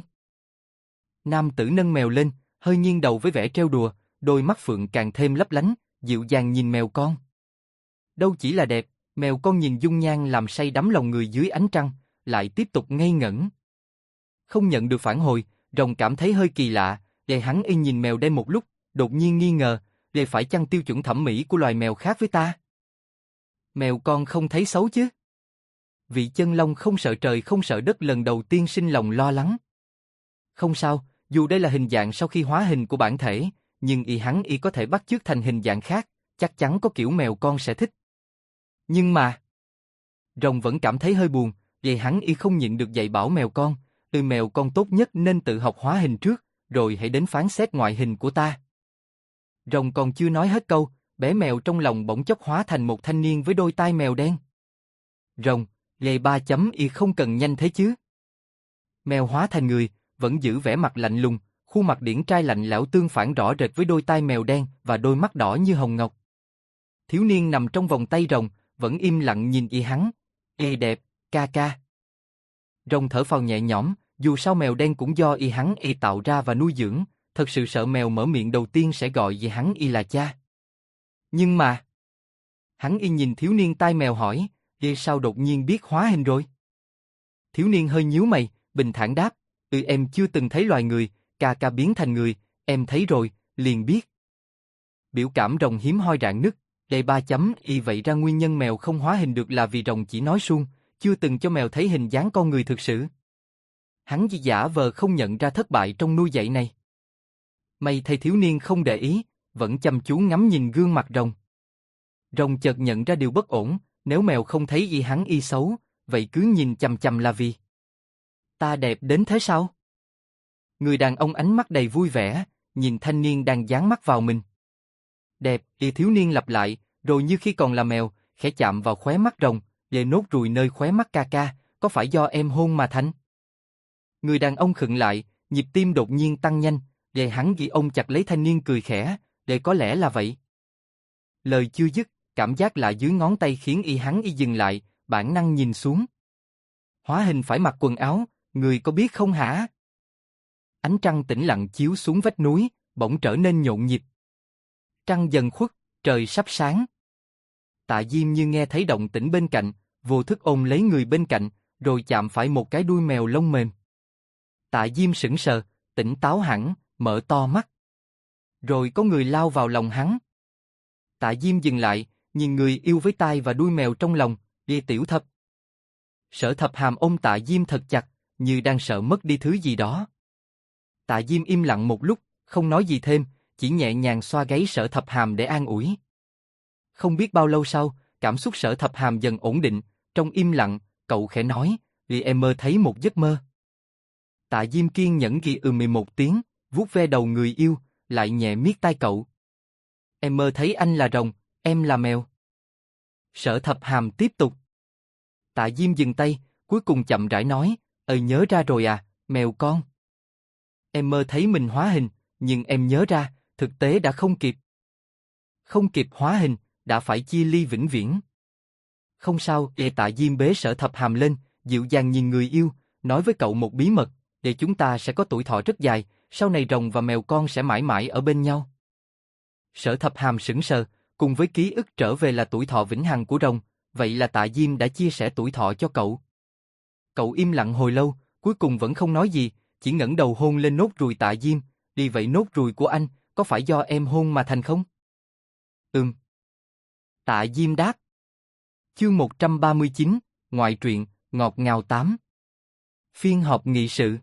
Nam tử nâng mèo lên, hơi nghiêng đầu với vẻ trêu đùa, đôi mắt phượng càng thêm lấp lánh, dịu dàng nhìn mèo con. Đâu chỉ là đẹp, mèo con nhìn dung nhan làm say đắm lòng người dưới ánh trăng, lại tiếp tục ngây ngẩn. Không nhận được phản hồi, rồng cảm thấy hơi kỳ lạ, để hắn nhìn mèo đen một lúc, đột nhiên nghi ngờ, để phải chăng tiêu chuẩn thẩm mỹ của loài mèo khác với ta? Mèo con không thấy xấu chứ? Vị chân long không sợ trời không sợ đất lần đầu tiên sinh lòng lo lắng. Không sao, dù đây là hình dạng sau khi hóa hình của bản thể, nhưng hắn có thể bắt chước thành hình dạng khác, chắc chắn có kiểu mèo con sẽ thích. Nhưng mà, rồng vẫn cảm thấy hơi buồn, vậy hắn không nhịn được dạy bảo mèo con, mèo con tốt nhất nên tự học hóa hình trước, rồi hãy đến phán xét ngoại hình của ta. Rồng còn chưa nói hết câu, bé mèo trong lòng bỗng chốc hóa thành một thanh niên với đôi tai mèo đen. Rồng, lề 3 chấm không cần nhanh thế chứ. Mèo hóa thành người, vẫn giữ vẻ mặt lạnh lùng, khuôn mặt điển trai lạnh lẽo tương phản rõ rệt với đôi tai mèo đen và đôi mắt đỏ như hồng ngọc. Thiếu niên nằm trong vòng tay rồng, vẫn im lặng nhìn hắn. Đẹp, ca ca. Rồng thở phào nhẹ nhõm, dù sao mèo đen cũng do hắn tạo ra và nuôi dưỡng, thật sự sợ mèo mở miệng đầu tiên sẽ gọi hắn là cha. Nhưng mà, hắn nhìn thiếu niên tai mèo hỏi, sao đột nhiên biết hóa hình rồi? Thiếu niên hơi nhíu mày, bình thản đáp, em chưa từng thấy loài người, ca ca biến thành người, em thấy rồi, liền biết. Biểu cảm rồng hiếm hoi rạn nứt, đề 3 chấm vậy ra nguyên nhân mèo không hóa hình được là vì rồng chỉ nói suông, chưa từng cho mèo thấy hình dáng con người thực sự. Hắn chỉ giả vờ không nhận ra thất bại trong nuôi dạy này. May thay thiếu niên không để ý, vẫn chăm chú ngắm nhìn gương mặt rồng. Rồng chợt nhận ra điều bất ổn, nếu mèo không thấy hắn xấu, vậy cứ nhìn chằm chằm là vì ta đẹp đến thế sao? Người đàn ông ánh mắt đầy vui vẻ, nhìn thanh niên đang dán mắt vào mình. Đẹp, thiếu niên lặp lại, rồi như khi còn là mèo, khẽ chạm vào khóe mắt rồng, để nốt ruồi nơi khóe mắt ca ca, có phải do em hôn mà thành? Người đàn ông khựng lại, nhịp tim đột nhiên tăng nhanh, để hắn ôm chặt lấy thanh niên cười khẽ, để có lẽ là vậy. Lời chưa dứt, cảm giác lạ dưới ngón tay khiến hắn dừng lại, bản năng nhìn xuống. Hóa hình phải mặc quần áo, người có biết không hả? Ánh trăng tĩnh lặng chiếu xuống vách núi, bỗng trở nên nhộn nhịp. Trăng dần khuất, trời sắp sáng. Tạ Diêm như nghe thấy động tĩnh bên cạnh, vô thức ôm lấy người bên cạnh, rồi chạm phải một cái đuôi mèo lông mềm. Tạ Diêm sững sờ, tỉnh táo hẳn, mở to mắt. Rồi có người lao vào lòng hắn. Tạ Diêm dừng lại, nhìn người yêu với tai và đuôi mèo trong lòng, đi Tiểu Thập. Sở Thập Hàm ôm Tạ Diêm thật chặt, như đang sợ mất đi thứ gì đó. Tạ Diêm im lặng một lúc, không nói gì thêm, chỉ nhẹ nhàng xoa gáy Sở Thập Hàm để an ủi. Không biết bao lâu sau, cảm xúc Sở Thập Hàm dần ổn định, trong im lặng, cậu khẽ nói, vì em mơ thấy một giấc mơ. Tạ Diêm kiên nhẫn một tiếng, vuốt ve đầu người yêu, lại nhẹ miết tai cậu. Em mơ thấy anh là rồng, em là mèo. Sở Thập Hàm tiếp tục. Tạ Diêm dừng tay, cuối cùng chậm rãi nói, nhớ ra rồi à, mèo con. Em mơ thấy mình hóa hình, nhưng em nhớ ra, thực tế đã không kịp. Không kịp hóa hình, đã phải chia ly vĩnh viễn. Không sao, Tạ Diêm bế Sở Thập Hàm lên, dịu dàng nhìn người yêu, nói với cậu một bí mật, để chúng ta sẽ có tuổi thọ rất dài, sau này rồng và mèo con sẽ mãi mãi ở bên nhau. Sở Thập Hàm sững sờ, cùng với ký ức trở về là tuổi thọ vĩnh hằng của rồng, vậy là Tạ Diêm đã chia sẻ tuổi thọ cho cậu. Cậu im lặng hồi lâu, cuối cùng vẫn không nói gì, chỉ ngẩng đầu hôn lên nốt ruồi Tạ Diêm, đi vậy nốt ruồi của anh, có phải do em hôn mà thành không? Tạ Diêm đáp. Chương 139, ngoại truyện, ngọt ngào 8. Phiên họp nghị sự.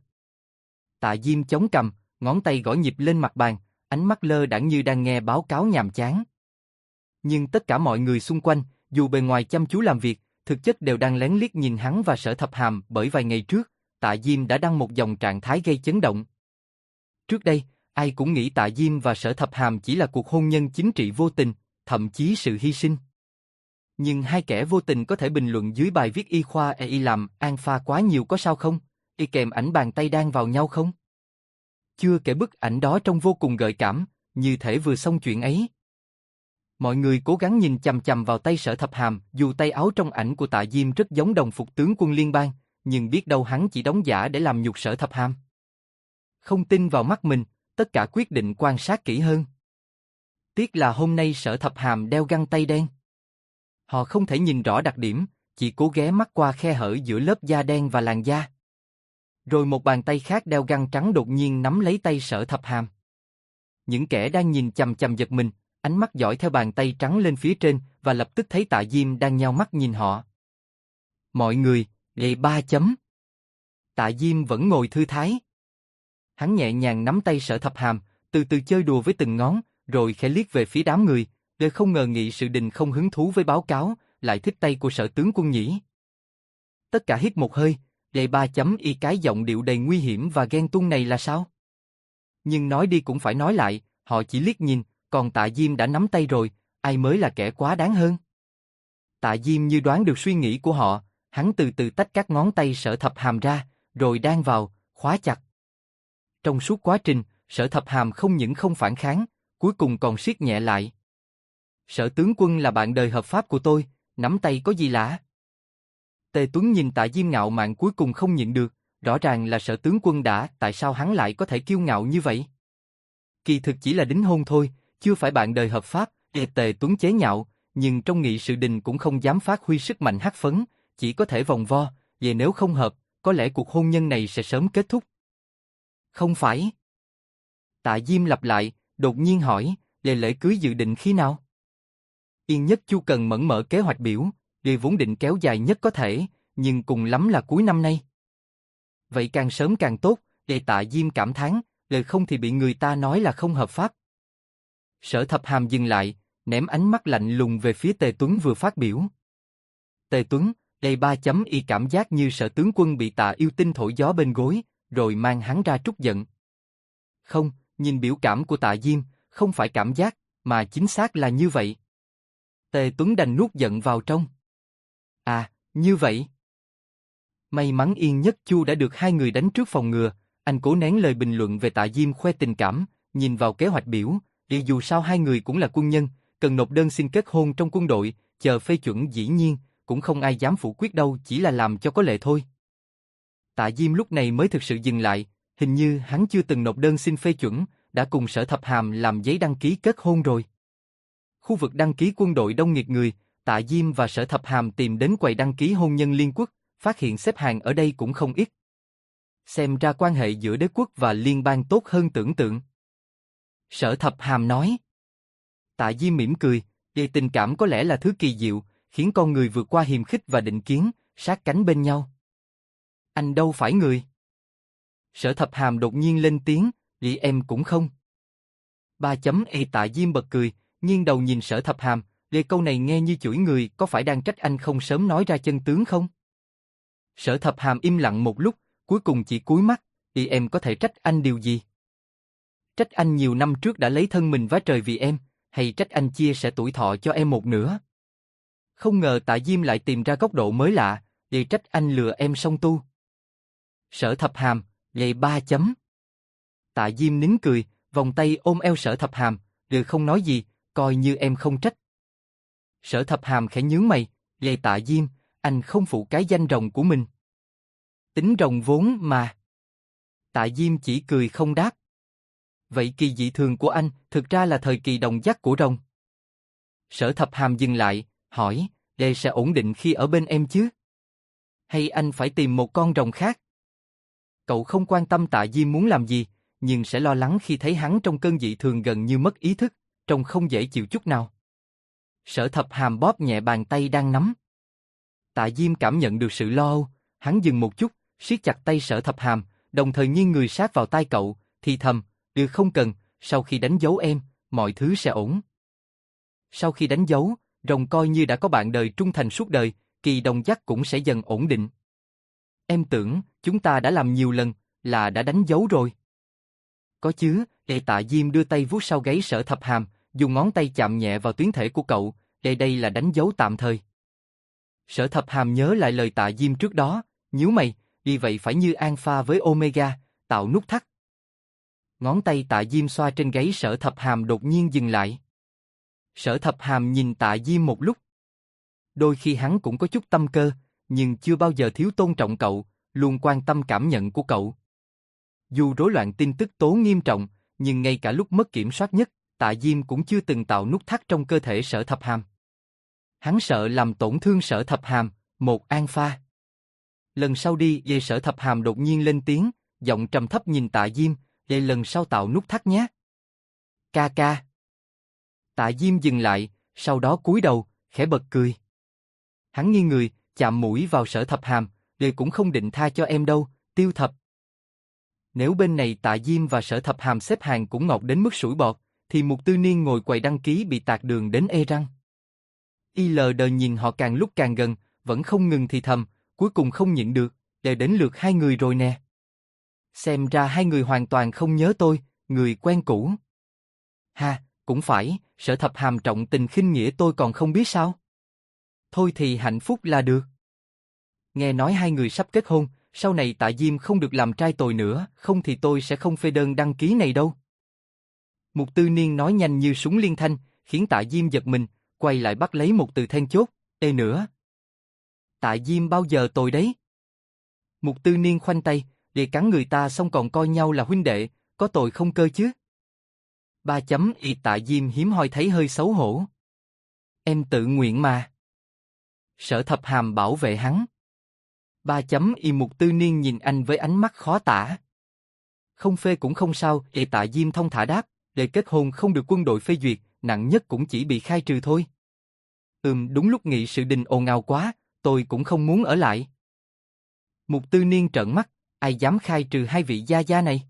Tạ Diêm chống cằm, ngón tay gõ nhịp lên mặt bàn, ánh mắt lơ đãng như đang nghe báo cáo nhàm chán. Nhưng tất cả mọi người xung quanh, dù bề ngoài chăm chú làm việc, thực chất đều đang lén liếc nhìn hắn và Sở Thập Hàm, bởi vài ngày trước, Tạ Diêm đã đăng một dòng trạng thái gây chấn động. Trước đây, ai cũng nghĩ Tạ Diêm và Sở Thập Hàm chỉ là cuộc hôn nhân chính trị vô tình, thậm chí sự hy sinh. Nhưng hai kẻ vô tình có thể bình luận dưới bài viết y khoa y làm an pha quá nhiều có sao không? Y kèm ảnh bàn tay đan vào nhau không? Chưa kể bức ảnh đó trông vô cùng gợi cảm, như thể vừa xong chuyện ấy. Mọi người cố gắng nhìn chằm chằm vào tay Sở Thập Hàm, dù tay áo trong ảnh của Tạ Diêm rất giống đồng phục tướng quân liên bang, nhưng biết đâu hắn chỉ đóng giả để làm nhục Sở Thập Hàm. Không tin vào mắt mình, tất cả quyết định quan sát kỹ hơn. Tiếc là hôm nay Sở Thập Hàm đeo găng tay đen. Họ không thể nhìn rõ đặc điểm, chỉ cố ghé mắt qua khe hở giữa lớp da đen và làn da. Rồi một bàn tay khác đeo găng trắng đột nhiên nắm lấy tay Sở Thập Hàm. Những kẻ đang nhìn chằm chằm giật mình, ánh mắt dõi theo bàn tay trắng lên phía trên và lập tức thấy Tạ Diêm đang nheo mắt nhìn họ. Mọi người, đề 3 chấm. Tạ Diêm vẫn ngồi thư thái. Hắn nhẹ nhàng nắm tay Sở Thập Hàm, từ từ chơi đùa với từng ngón, rồi khẽ liếc về phía đám người, để không ngờ nghị sự đình không hứng thú với báo cáo, lại thích tay của Sở tướng quân nhỉ. Tất cả hít một hơi, đề 3 chấm y cái giọng điệu đầy nguy hiểm và ghen tuông này là sao? Nhưng nói đi cũng phải nói lại, họ chỉ liếc nhìn, còn Tạ Diêm đã nắm tay rồi, ai mới là kẻ quá đáng hơn? Tạ Diêm như đoán được suy nghĩ của họ, hắn từ từ tách các ngón tay Sở Thập Hàm ra, rồi đan vào, khóa chặt. Trong suốt quá trình, Sở Thập Hàm không những không phản kháng, cuối cùng còn siết nhẹ lại. Sở tướng quân là bạn đời hợp pháp của tôi, nắm tay có gì lạ? Tề Tuấn nhìn Tạ Diêm ngạo mạn cuối cùng không nhịn được, rõ ràng là Sở tướng quân đã, tại sao hắn lại có thể kiêu ngạo như vậy? Kỳ thực chỉ là đính hôn thôi, chưa phải bạn đời hợp pháp, Tề Tuấn chế nhạo, nhưng trong nghị sự đình cũng không dám phát huy sức mạnh hắc phấn, chỉ có thể vòng vo, về nếu không hợp, có lẽ cuộc hôn nhân này sẽ sớm kết thúc. Không phải. Tạ Diêm lặp lại, đột nhiên hỏi, lễ cưới dự định khi nào? Yên Nhất Chu cần mẫn mở kế hoạch biểu, vốn định kéo dài nhất có thể, nhưng cùng lắm là cuối năm nay. Vậy càng sớm càng tốt, Tạ Diêm cảm thán, không thì bị người ta nói là không hợp pháp. Sở Thập Hàm dừng lại, ném ánh mắt lạnh lùng về phía Tề Tuấn vừa phát biểu. Tề Tuấn, đề 3 chấm y cảm giác như Sở tướng quân bị Tạ Yêu Tinh thổi gió bên gối, rồi mang hắn ra trút giận. Không, nhìn biểu cảm của Tạ Diêm, không phải cảm giác, mà chính xác là như vậy. Tề Tuấn đành nuốt giận vào trong. À, như vậy. May mắn Yên Nhất Chu đã được hai người đánh trước phòng ngừa, anh cố nén lời bình luận về Tạ Diêm khoe tình cảm, nhìn vào kế hoạch biểu, dù sao hai người cũng là quân nhân, cần nộp đơn xin kết hôn trong quân đội, chờ phê chuẩn dĩ nhiên, cũng không ai dám phủ quyết đâu, chỉ là làm cho có lệ thôi. Tạ Diêm lúc này mới thực sự dừng lại, hình như hắn chưa từng nộp đơn xin phê chuẩn, đã cùng Sở Thập Hàm làm giấy đăng ký kết hôn rồi. Khu vực đăng ký quân đội đông nghịt người, Tạ Diêm và Sở Thập Hàm tìm đến quầy đăng ký hôn nhân liên quốc, phát hiện xếp hàng ở đây cũng không ít. Xem ra quan hệ giữa đế quốc và liên bang tốt hơn tưởng tượng. Sở Thập Hàm nói. Tạ Diêm mỉm cười, tình cảm có lẽ là thứ kỳ diệu, khiến con người vượt qua hiềm khích và định kiến, sát cánh bên nhau. Anh đâu phải người. Sở Thập Hàm đột nhiên lên tiếng, em cũng không. 3 chấm Tạ Diêm bật cười, nghiêng đầu nhìn Sở Thập Hàm, câu này nghe như chửi người, có phải đang trách anh không sớm nói ra chân tướng không? Sở Thập Hàm im lặng một lúc, cuối cùng chỉ cúi mắt, em có thể trách anh điều gì? Trách anh nhiều năm trước đã lấy thân mình vá trời vì em, hay trách anh chia sẻ tuổi thọ cho em một nửa? Không ngờ Tạ Diêm lại tìm ra góc độ mới lạ, để trách anh lừa em song tu. Sở Thập Hàm, lệ 3 chấm. Tạ Diêm nín cười, vòng tay ôm eo Sở Thập Hàm, được không nói gì, coi như em không trách. Sở Thập Hàm khẽ nhướng mày, lệ Tạ Diêm, anh không phụ cái danh rồng của mình. Tính rồng vốn mà. Tạ Diêm chỉ cười không đáp. Vậy kỳ dị thường của anh thực ra là thời kỳ đồng dắt của rồng. Sở Thập Hàm dừng lại, hỏi, lệ sẽ ổn định khi ở bên em chứ? Hay anh phải tìm một con rồng khác? Cậu không quan tâm Tạ Diêm muốn làm gì, nhưng sẽ lo lắng khi thấy hắn trong cơn dị thường gần như mất ý thức, trông không dễ chịu chút nào. Sở Thập Hàm bóp nhẹ bàn tay đang nắm. Tạ Diêm cảm nhận được sự lo âu, hắn dừng một chút, siết chặt tay Sở Thập Hàm, đồng thời nghiêng người sát vào tai cậu, thì thầm, được không cần, sau khi đánh dấu em, mọi thứ sẽ ổn. Sau khi đánh dấu, rồng coi như đã có bạn đời trung thành suốt đời, kỳ đồng dắt cũng sẽ dần ổn định. Em tưởng, chúng ta đã làm nhiều lần, là đã đánh dấu rồi. Có chứ, Tạ Diêm đưa tay vuốt sau gáy Sở Thập Hàm, dùng ngón tay chạm nhẹ vào tuyến thể của cậu, đây là đánh dấu tạm thời. Sở Thập Hàm nhớ lại lời Tạ Diêm trước đó, nhíu mày, vì vậy phải như Alpha với Omega, tạo nút thắt. Ngón tay Tạ Diêm xoa trên gáy Sở Thập Hàm đột nhiên dừng lại. Sở Thập Hàm nhìn Tạ Diêm một lúc. Đôi khi hắn cũng có chút tâm cơ, nhưng chưa bao giờ thiếu tôn trọng cậu, luôn quan tâm cảm nhận của cậu. Dù rối loạn tin tức tố nghiêm trọng, nhưng ngay cả lúc mất kiểm soát nhất, Tạ Diêm cũng chưa từng tạo nút thắt trong cơ thể Sở Thập Hàm. Hắn sợ làm tổn thương Sở Thập Hàm, một Alpha. Lần sau đi, về Sở Thập Hàm đột nhiên lên tiếng, giọng trầm thấp nhìn Tạ Diêm, để lần sau tạo nút thắt nhé. Ca ca. Tạ Diêm dừng lại, sau đó cúi đầu, khẽ bật cười. Hắn nghiêng người, chạm mũi vào Sở Thập Hàm, để cũng không định tha cho em đâu, Tiêu Thập. Nếu bên này Tạ Diêm và Sở Thập Hàm xếp hàng cũng ngọt đến mức sủi bọt, thì Mục Tư Niên ngồi quầy đăng ký bị tạt đường đến ê răng. ILD nhìn họ càng lúc càng gần, vẫn không ngừng thì thầm, cuối cùng không nhịn được, để đến lượt hai người rồi nè. Xem ra hai người hoàn toàn không nhớ tôi, người quen cũ. Ha, cũng phải, Sở Thập Hàm trọng tình khinh nghĩa tôi còn không biết sao. Thôi thì hạnh phúc là được. Nghe nói hai người sắp kết hôn, sau này Tạ Diêm không được làm trai tồi nữa, không thì tôi sẽ không phê đơn đăng ký này đâu. Mục Tư Niên nói nhanh như súng liên thanh, khiến Tạ Diêm giật mình, quay lại bắt lấy một từ then chốt, ê nữa. Tạ Diêm bao giờ tồi đấy? Mục Tư Niên khoanh tay, để cắn người ta xong còn coi nhau là huynh đệ, có tội không cơ chứ? 3 chấm y Tạ Diêm hiếm hoi thấy hơi xấu hổ. Em tự nguyện mà. Sở Thập Hàm bảo vệ hắn. 3 chấm y Mục Tư Niên nhìn anh với ánh mắt khó tả. Không phê cũng không sao, y Tạ Diêm thông thả đáp, để kết hôn không được quân đội phê duyệt, nặng nhất cũng chỉ bị khai trừ thôi. Đúng lúc nghị sự đình ồn ào quá, tôi cũng không muốn ở lại. Mục Tư Niên trợn mắt, ai dám khai trừ hai vị gia gia này?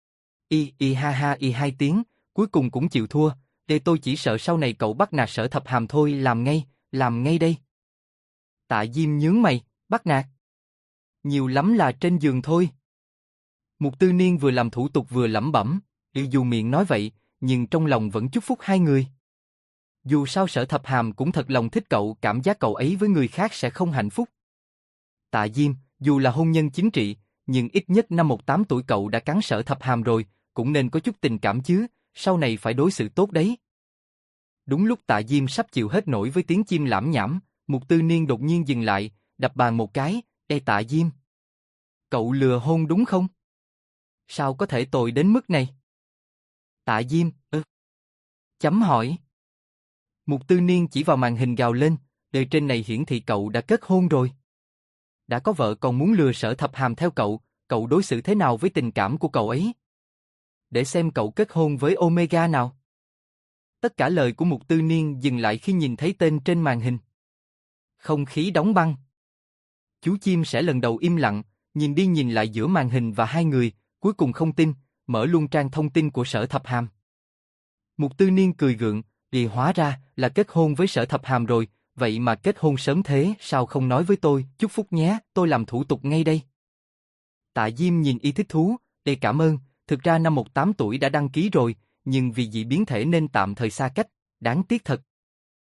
Y ha y hai tiếng, cuối cùng cũng chịu thua, để tôi chỉ sợ sau này cậu bắt nạt Sở Thập Hàm thôi, làm ngay đây. Tạ Diêm nhướng mày, bắt nạt. Nhiều lắm là trên giường thôi. Mục Tư Niên vừa làm thủ tục vừa lẩm bẩm, dù miệng nói vậy, nhưng trong lòng vẫn chúc phúc hai người. Dù sao Sở Thập Hàm cũng thật lòng thích cậu, cảm giác cậu ấy với người khác sẽ không hạnh phúc. Tạ Diêm, dù là hôn nhân chính trị, nhưng ít nhất năm 18 tuổi cậu đã cắn Sở Thập Hàm rồi, cũng nên có chút tình cảm chứ, sau này phải đối xử tốt đấy. Đúng lúc Tạ Diêm sắp chịu hết nổi với tiếng chim lảm nhảm, Mục Tư Niên đột nhiên dừng lại, đập bàn một cái, ê Tạ Diêm. Cậu lừa hôn đúng không? Sao có thể tồi đến mức này? Tạ Diêm, chấm hỏi. Mục Tư Niên chỉ vào màn hình gào lên, đề trên này hiển thị cậu đã kết hôn rồi. Đã có vợ còn muốn lừa Sở Thập Hàm theo cậu đối xử thế nào với tình cảm của cậu ấy? Để xem cậu kết hôn với Omega nào. Tất cả lời của Mục Tư Niên dừng lại khi nhìn thấy tên trên màn hình. Không khí đóng băng. Chú chim sẽ lần đầu im lặng, nhìn đi nhìn lại giữa màn hình và hai người, cuối cùng không tin, mở luôn trang thông tin của Sở Thập Hàm. Mục Tư Niên cười gượng, thì hóa ra là kết hôn với Sở Thập Hàm rồi, vậy mà kết hôn sớm thế, sao không nói với tôi, chúc phúc nhé, tôi làm thủ tục ngay đây. Tạ Diêm nhìn y thích thú, để cảm ơn, thực ra năm 18 tuổi đã đăng ký rồi, nhưng vì dị biến thể nên tạm thời xa cách, đáng tiếc thật.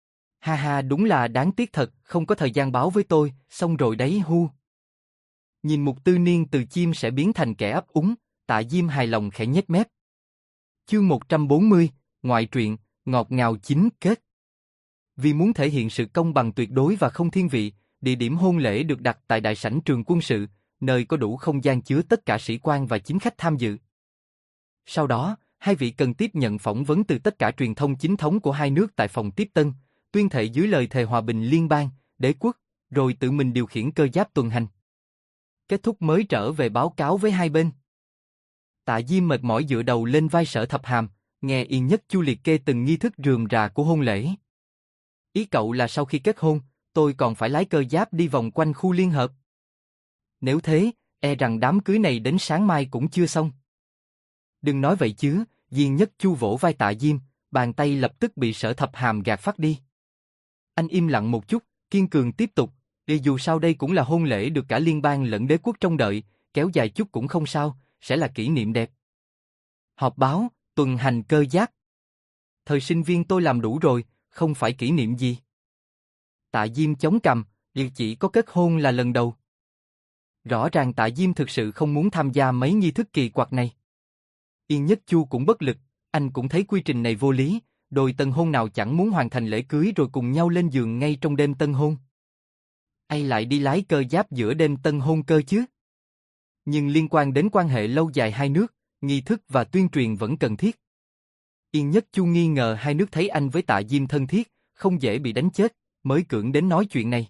Ha ha, đúng là đáng tiếc thật, không có thời gian báo với tôi, xong rồi đấy hu. Nhìn Mục Tư Niên từ chim sẽ biến thành kẻ ấp úng, Tạ Diêm hài lòng khẽ nhếch mép. Chương 140, ngoại truyện, ngọt ngào chính kết. Vì muốn thể hiện sự công bằng tuyệt đối và không thiên vị, địa điểm hôn lễ được đặt tại đại sảnh trường quân sự, nơi có đủ không gian chứa tất cả sĩ quan và chính khách tham dự. Sau đó, hai vị cần tiếp nhận phỏng vấn từ tất cả truyền thông chính thống của hai nước tại phòng tiếp tân, tuyên thệ dưới lời thề hòa bình liên bang, đế quốc, rồi tự mình điều khiển cơ giáp tuần hành. Kết thúc mới trở về báo cáo với hai bên. Tạ Diêm mệt mỏi dựa đầu lên vai Sở Thập Hàm, nghe Yên Nhất Chu liệt kê từng nghi thức rườm rà của hôn lễ. Ý cậu là sau khi kết hôn, tôi còn phải lái cơ giáp đi vòng quanh khu liên hợp. Nếu thế, e rằng đám cưới này đến sáng mai cũng chưa xong. Đừng nói vậy chứ, Yên Nhất Chu vỗ vai Tạ Diêm, bàn tay lập tức bị Sở Thập Hàm gạt phát đi. Anh im lặng một chút, kiên cường tiếp tục, để dù sao đây cũng là hôn lễ được cả liên bang lẫn đế quốc trông đợi, kéo dài chút cũng không sao, sẽ là kỷ niệm đẹp. Họp báo, tuần hành cơ giáp. Thời sinh viên tôi làm đủ rồi, không phải kỷ niệm gì. Tạ Diêm chống cằm, chỉ có kết hôn là lần đầu. Rõ ràng Tạ Diêm thực sự không muốn tham gia mấy nghi thức kỳ quặc này. Yên Nhất Chu cũng bất lực, anh cũng thấy quy trình này vô lý, đôi tân hôn nào chẳng muốn hoàn thành lễ cưới rồi cùng nhau lên giường ngay trong đêm tân hôn. Ai lại đi lái cơ giáp giữa đêm tân hôn cơ chứ? Nhưng liên quan đến quan hệ lâu dài hai nước, nghi thức và tuyên truyền vẫn cần thiết. Yên Nhất Chu nghi ngờ hai nước thấy anh với Tạ Diêm thân thiết, không dễ bị đánh chết, mới cưỡng đến nói chuyện này.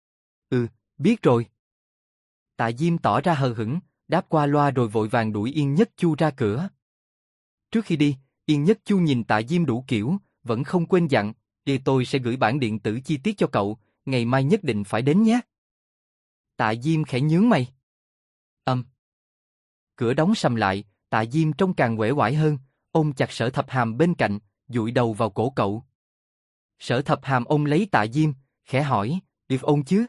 Biết rồi. Tạ Diêm tỏ ra hờ hững, đáp qua loa rồi vội vàng đuổi Yên Nhất Chu ra cửa. Trước khi đi, Yên Nhất Chu nhìn Tạ Diêm đủ kiểu, vẫn không quên dặn, tôi sẽ gửi bản điện tử chi tiết cho cậu, ngày mai nhất định phải đến nhé. Tạ Diêm khẽ nhướng mày. Cửa đóng sầm lại, Tạ Diêm trông càng uể oải hơn, ôm chặt Sở Thập Hàm bên cạnh, dụi đầu vào cổ cậu. Sở Thập Hàm ôm lấy Tạ Diêm, khẽ hỏi, được ôn chứ?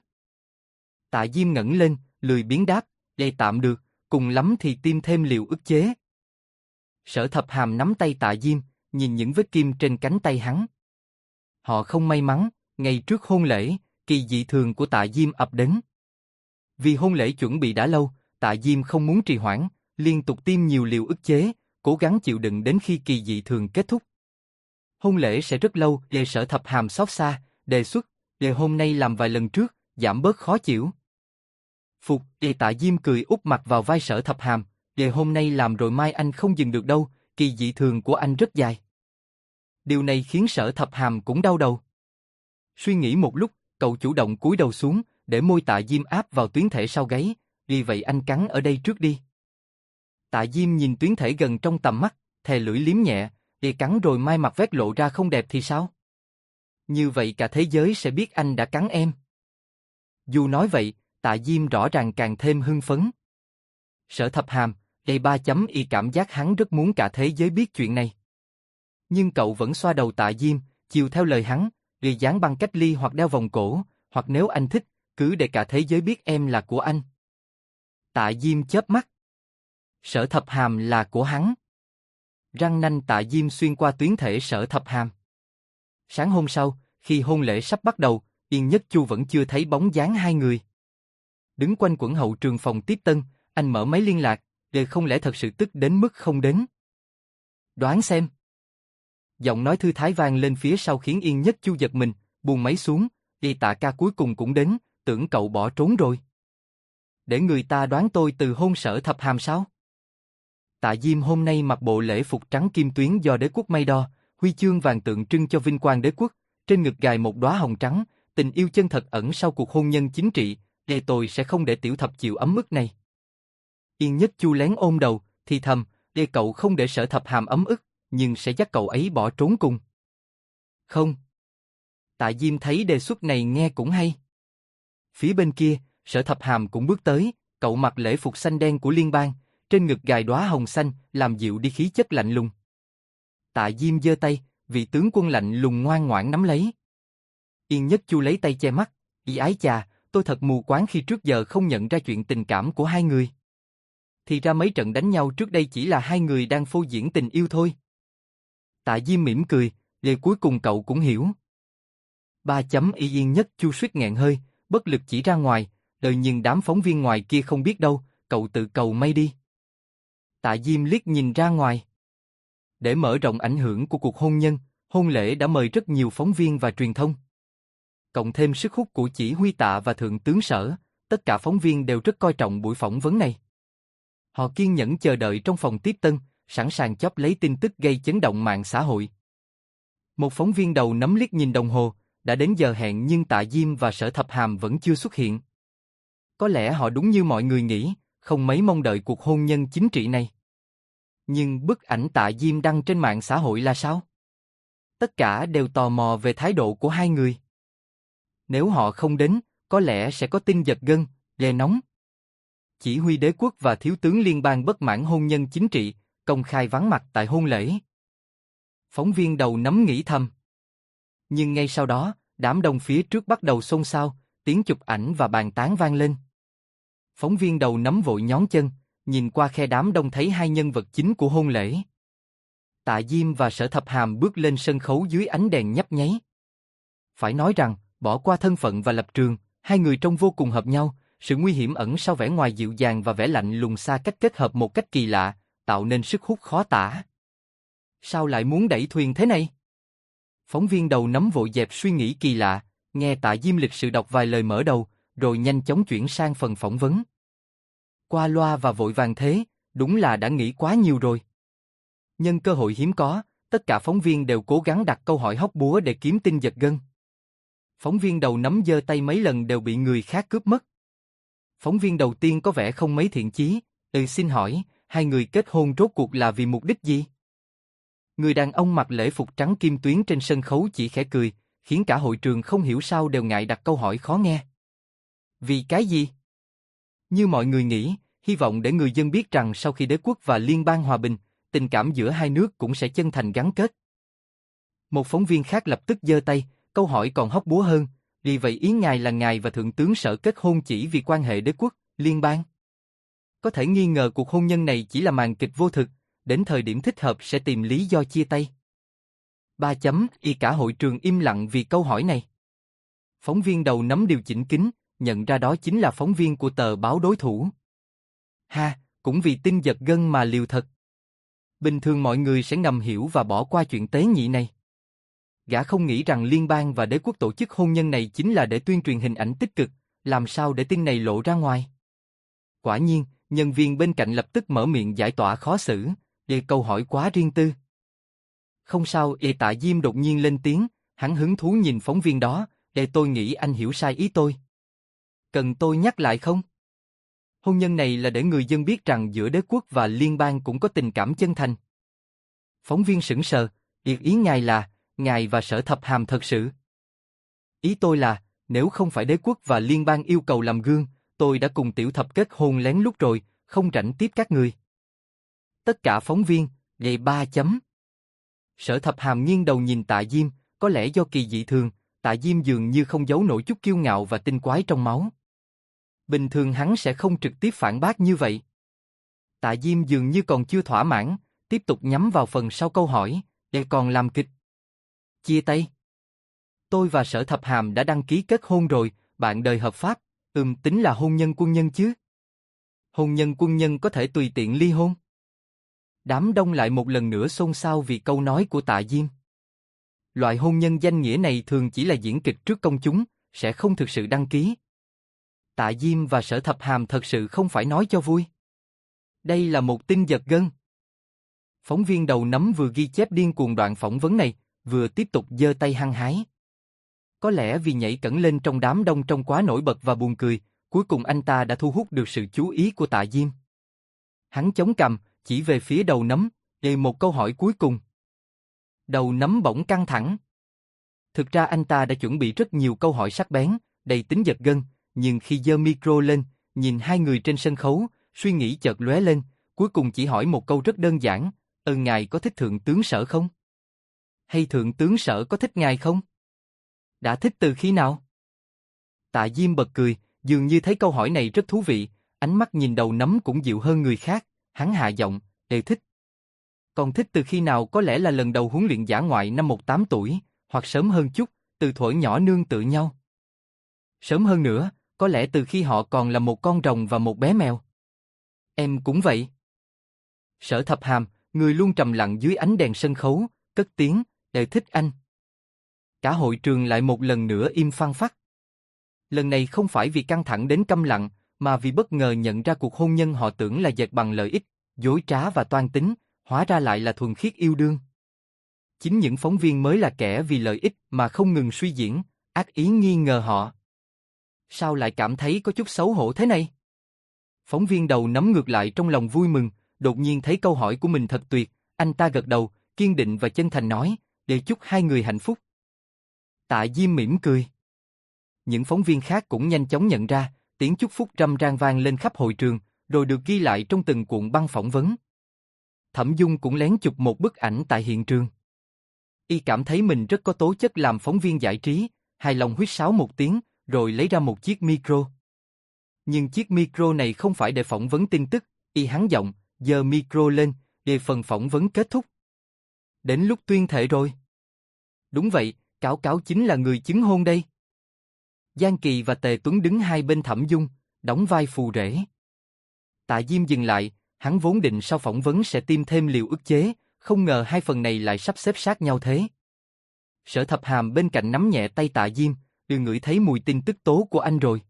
Tạ Diêm ngẩng lên, lười biếng đáp, tạm được, cùng lắm thì tiêm thêm liều ức chế. Sở Thập Hàm nắm tay Tạ Diêm, nhìn những vết kim trên cánh tay hắn. Họ không may mắn, ngày trước hôn lễ, kỳ dị thường của Tạ Diêm ập đến. Vì hôn lễ chuẩn bị đã lâu, Tạ Diêm không muốn trì hoãn, liên tục tiêm nhiều liều ức chế, cố gắng chịu đựng đến khi kỳ dị thường kết thúc. Hôn lễ sẽ rất lâu, Sở Thập Hàm xót xa, đề xuất, hôm nay làm vài lần trước, giảm bớt khó chịu. Phục, Tạ Diêm cười úp mặt vào vai Sở Thập Hàm, hôm nay làm rồi mai anh không dừng được đâu, kỳ dị thường của anh rất dài. Điều này khiến Sở Thập Hàm cũng đau đầu. Suy nghĩ một lúc, cậu chủ động cúi đầu xuống, để môi Tạ Diêm áp vào tuyến thể sau gáy, vì vậy anh cắn ở đây trước đi. Tạ Diêm nhìn tuyến thể gần trong tầm mắt, thè lưỡi liếm nhẹ, cắn rồi mai mặt vét lộ ra không đẹp thì sao? Như vậy cả thế giới sẽ biết anh đã cắn em. Dù nói vậy, Tạ Diêm rõ ràng càng thêm hưng phấn. Sở Thập Hàm, y cảm giác hắn rất muốn cả thế giới biết chuyện này. Nhưng cậu vẫn xoa đầu Tạ Diêm, chiều theo lời hắn, dán băng cách ly hoặc đeo vòng cổ, hoặc nếu anh thích, cứ để cả thế giới biết em là của anh. Tạ Diêm chớp mắt. Sở Thập Hàm là của hắn. Răng nanh Tạ Diêm xuyên qua tuyến thể Sở Thập Hàm. Sáng hôm sau, khi hôn lễ sắp bắt đầu, Yên Nhất Chu vẫn chưa thấy bóng dáng hai người. Đứng quanh quẩn hậu trường phòng tiếp tân, anh mở máy liên lạc, không lẽ thật sự tức đến mức không đến. Đoán xem. Giọng nói thư thái vang lên phía sau khiến Yên Nhất Chu giật mình, buông máy xuống, Tạ ca cuối cùng cũng đến, tưởng cậu bỏ trốn rồi. Để người ta đoán tôi từ hôn Sở Thập Hàm sao? Tạ Diêm hôm nay mặc bộ lễ phục trắng kim tuyến do đế quốc may đo, huy chương vàng tượng trưng cho vinh quang đế quốc, trên ngực gài một đóa hồng trắng, tình yêu chân thật ẩn sau cuộc hôn nhân chính trị, tôi sẽ không để tiểu thập chịu ấm ức này. Yên Nhất Chu lén ôm đầu, thì thầm, cậu không để Sở Thập Hàm ấm ức, nhưng sẽ dắt cậu ấy bỏ trốn cùng. Không. Tạ Diêm thấy đề xuất này nghe cũng hay. Phía bên kia, Sở Thập Hàm cũng bước tới, cậu mặc lễ phục xanh đen của liên bang, trên ngực gài đóa hồng xanh, làm dịu đi khí chất lạnh lùng. Tạ Diêm giơ tay, vị tướng quân lạnh lùng ngoan ngoãn nắm lấy. Yên Nhất Chu lấy tay che mắt, ái chà, tôi thật mù quáng khi trước giờ không nhận ra chuyện tình cảm của hai người. Thì ra mấy trận đánh nhau trước đây chỉ là hai người đang phô diễn tình yêu thôi. Tạ Diêm mỉm cười, cuối cùng cậu cũng hiểu. Ba chấm y yên nhất Chu suýt nghẹn hơi, bất lực chỉ ra ngoài, đời nhưng đám phóng viên ngoài kia không biết đâu, cậu tự cầu may đi. Tạ Diêm liếc nhìn ra ngoài. Để mở rộng ảnh hưởng của cuộc hôn nhân, hôn lễ đã mời rất nhiều phóng viên và truyền thông. Cộng thêm sức hút của chỉ huy Tạ và Thượng tướng Sở, tất cả phóng viên đều rất coi trọng buổi phỏng vấn này. Họ kiên nhẫn chờ đợi trong phòng tiếp tân, sẵn sàng chóp lấy tin tức gây chấn động mạng xã hội. Một phóng viên đầu nắm liếc nhìn đồng hồ, đã đến giờ hẹn nhưng Tạ Diêm và Sở Thập Hàm vẫn chưa xuất hiện. Có lẽ họ đúng như mọi người nghĩ, không mấy mong đợi cuộc hôn nhân chính trị này. Nhưng bức ảnh Tạ Diêm đăng trên mạng xã hội là sao? Tất cả đều tò mò về thái độ của hai người. Nếu họ không đến, có lẽ sẽ có tin giật gân, ghê nóng. Chỉ huy đế quốc và thiếu tướng liên bang bất mãn hôn nhân chính trị, công khai vắng mặt tại hôn lễ. Phóng viên đầu nắm nghĩ thầm. Nhưng ngay sau đó, đám đông phía trước bắt đầu xôn xao, tiếng chụp ảnh và bàn tán vang lên. Phóng viên đầu nắm vội nhón chân, nhìn qua khe đám đông thấy hai nhân vật chính của hôn lễ. Tạ Diêm và Sở Thập Hàm bước lên sân khấu dưới ánh đèn nhấp nháy. Phải nói rằng, bỏ qua thân phận và lập trường, hai người trông vô cùng hợp nhau, sự nguy hiểm ẩn sau vẻ ngoài dịu dàng và vẻ lạnh lùng xa cách kết hợp một cách kỳ lạ, tạo nên sức hút khó tả. Sao lại muốn đẩy thuyền thế này? Phóng viên đầu nắm vội dẹp suy nghĩ kỳ lạ, nghe Tạ Diêm lịch sự đọc vài lời mở đầu, rồi nhanh chóng chuyển sang phần phỏng vấn. Qua loa và vội vàng thế, đúng là đã nghĩ quá nhiều rồi. Nhân cơ hội hiếm có, tất cả phóng viên đều cố gắng đặt câu hỏi hóc búa để kiếm tin giật gân. Phóng viên đầu nắm giơ tay mấy lần đều bị người khác cướp mất. Phóng viên đầu tiên có vẻ không mấy thiện chí, xin hỏi, hai người kết hôn rốt cuộc là vì mục đích gì? Người đàn ông mặc lễ phục trắng kim tuyến trên sân khấu chỉ khẽ cười, khiến cả hội trường không hiểu sao đều ngại đặt câu hỏi khó nghe. Vì cái gì? Như mọi người nghĩ, hy vọng để người dân biết rằng sau khi đế quốc và liên bang hòa bình, tình cảm giữa hai nước cũng sẽ chân thành gắn kết. Một phóng viên khác lập tức giơ tay, câu hỏi còn hóc búa hơn, vì vậy ý ngài là ngài và Thượng tướng Sở kết hôn chỉ vì quan hệ đế quốc, liên bang? Có thể nghi ngờ cuộc hôn nhân này chỉ là màn kịch vô thực, đến thời điểm thích hợp sẽ tìm lý do chia tay. Ba chấm, y cả hội trường im lặng vì câu hỏi này. Phóng viên đầu nắm điều chỉnh kính, nhận ra đó chính là phóng viên của tờ báo đối thủ. Ha, cũng vì tin giật gân mà liều thật. Bình thường mọi người sẽ ngầm hiểu và bỏ qua chuyện tế nhị này. Gã không nghĩ rằng liên bang và đế quốc tổ chức hôn nhân này chính là để tuyên truyền hình ảnh tích cực, làm sao để tin này lộ ra ngoài. Quả nhiên, nhân viên bên cạnh lập tức mở miệng giải tỏa khó xử, để câu hỏi quá riêng tư. Không sao, Tạ Diêm đột nhiên lên tiếng, hắn hứng thú nhìn phóng viên đó, tôi nghĩ anh hiểu sai ý tôi. Cần tôi nhắc lại không? Hôn nhân này là để người dân biết rằng giữa đế quốc và liên bang cũng có tình cảm chân thành. Phóng viên sững sờ, ý ngài là, ngài và Sở Thập Hàm thật sự. Ý tôi là, nếu không phải đế quốc và liên bang yêu cầu làm gương, tôi đã cùng Tiểu Thập kết hôn lén lút rồi, không rảnh tiếp các người. Tất cả phóng viên, gậy 3 chấm. Sở Thập Hàm nghiêng đầu nhìn Tạ Diêm, có lẽ do kỳ dị thường, Tạ Diêm dường như không giấu nổi chút kiêu ngạo và tinh quái trong máu. Bình thường hắn sẽ không trực tiếp phản bác như vậy. Tạ Diêm dường như còn chưa thỏa mãn, tiếp tục nhắm vào phần sau câu hỏi, để còn làm kịch. Chia tay. Tôi và Sở Thập Hàm đã đăng ký kết hôn rồi, bạn đời hợp pháp, tính là hôn nhân quân nhân chứ. Hôn nhân quân nhân có thể tùy tiện ly hôn. Đám đông lại một lần nữa xôn xao vì câu nói của Tạ Diêm. Loại hôn nhân danh nghĩa này thường chỉ là diễn kịch trước công chúng, sẽ không thực sự đăng ký. Tạ Diêm và Sở Thập Hàm thật sự không phải nói cho vui. Đây là một tin giật gân. Phóng viên đầu nắm vừa ghi chép điên cuồng đoạn phỏng vấn này, vừa tiếp tục giơ tay hăng hái. Có lẽ vì nhảy cẫng lên trong đám đông trông quá nổi bật và buồn cười, cuối cùng anh ta đã thu hút được sự chú ý của Tạ Diêm. Hắn chống cằm, chỉ về phía đầu nắm, một câu hỏi cuối cùng. Đầu nắm bỗng căng thẳng. Thực ra anh ta đã chuẩn bị rất nhiều câu hỏi sắc bén, đầy tính giật gân, nhưng khi giơ micro lên, nhìn hai người trên sân khấu, suy nghĩ chợt lóe lên, cuối cùng chỉ hỏi một câu rất đơn giản, ngài có thích Thượng tướng Sở không? Hay Thượng tướng Sở có thích ngài không? Đã thích từ khi nào? Tạ Diêm bật cười, dường như thấy câu hỏi này rất thú vị, ánh mắt nhìn đầu nắm cũng dịu hơn người khác, hắn hạ giọng, thích. Còn thích từ khi nào có lẽ là lần đầu huấn luyện dã ngoại năm 18 tuổi, hoặc sớm hơn chút, từ thuở nhỏ nương tựa nhau. Sớm hơn nữa, có lẽ từ khi họ còn là một con rồng và một bé mèo. Em cũng vậy. Sở Thập Hàm, người luôn trầm lặng dưới ánh đèn sân khấu, cất tiếng, đều thích anh. Cả hội trường lại một lần nữa im phăng phắc. Lần này không phải vì căng thẳng đến câm lặng, mà vì bất ngờ nhận ra cuộc hôn nhân họ tưởng là dệt bằng lợi ích, dối trá và toan tính, hóa ra lại là thuần khiết yêu đương. Chính những phóng viên mới là kẻ vì lợi ích mà không ngừng suy diễn, ác ý nghi ngờ họ. Sao lại cảm thấy có chút xấu hổ thế này? Phóng viên đầu nắm ngược lại trong lòng vui mừng, đột nhiên thấy câu hỏi của mình thật tuyệt, anh ta gật đầu, kiên định và chân thành nói, để chúc hai người hạnh phúc. Tạ Diêm mỉm cười. Những phóng viên khác cũng nhanh chóng nhận ra, tiếng chúc phúc râm ran vang lên khắp hội trường, rồi được ghi lại trong từng cuộn băng phỏng vấn. Thẩm Dung cũng lén chụp một bức ảnh tại hiện trường. Y cảm thấy mình rất có tố chất làm phóng viên giải trí, hài lòng huýt sáo một tiếng, rồi lấy ra một chiếc micro. Nhưng chiếc micro này không phải để phỏng vấn tin tức, Y hắn giọng, giơ micro lên, để phần phỏng vấn kết thúc. Đến lúc tuyên thệ rồi. Đúng vậy, Cáo Cáo chính là người chứng hôn đây. Giang Kỳ và Tề Tuấn đứng hai bên Thẩm Dung, đóng vai phù rể. Tạ Diêm dừng lại, hắn vốn định sau phỏng vấn sẽ tiêm thêm liều ức chế, không ngờ hai phần này lại sắp xếp sát nhau thế. Sở Thập Hàm bên cạnh nắm nhẹ tay Tạ Diêm, ngửi thấy mùi tin tức tố của anh rồi.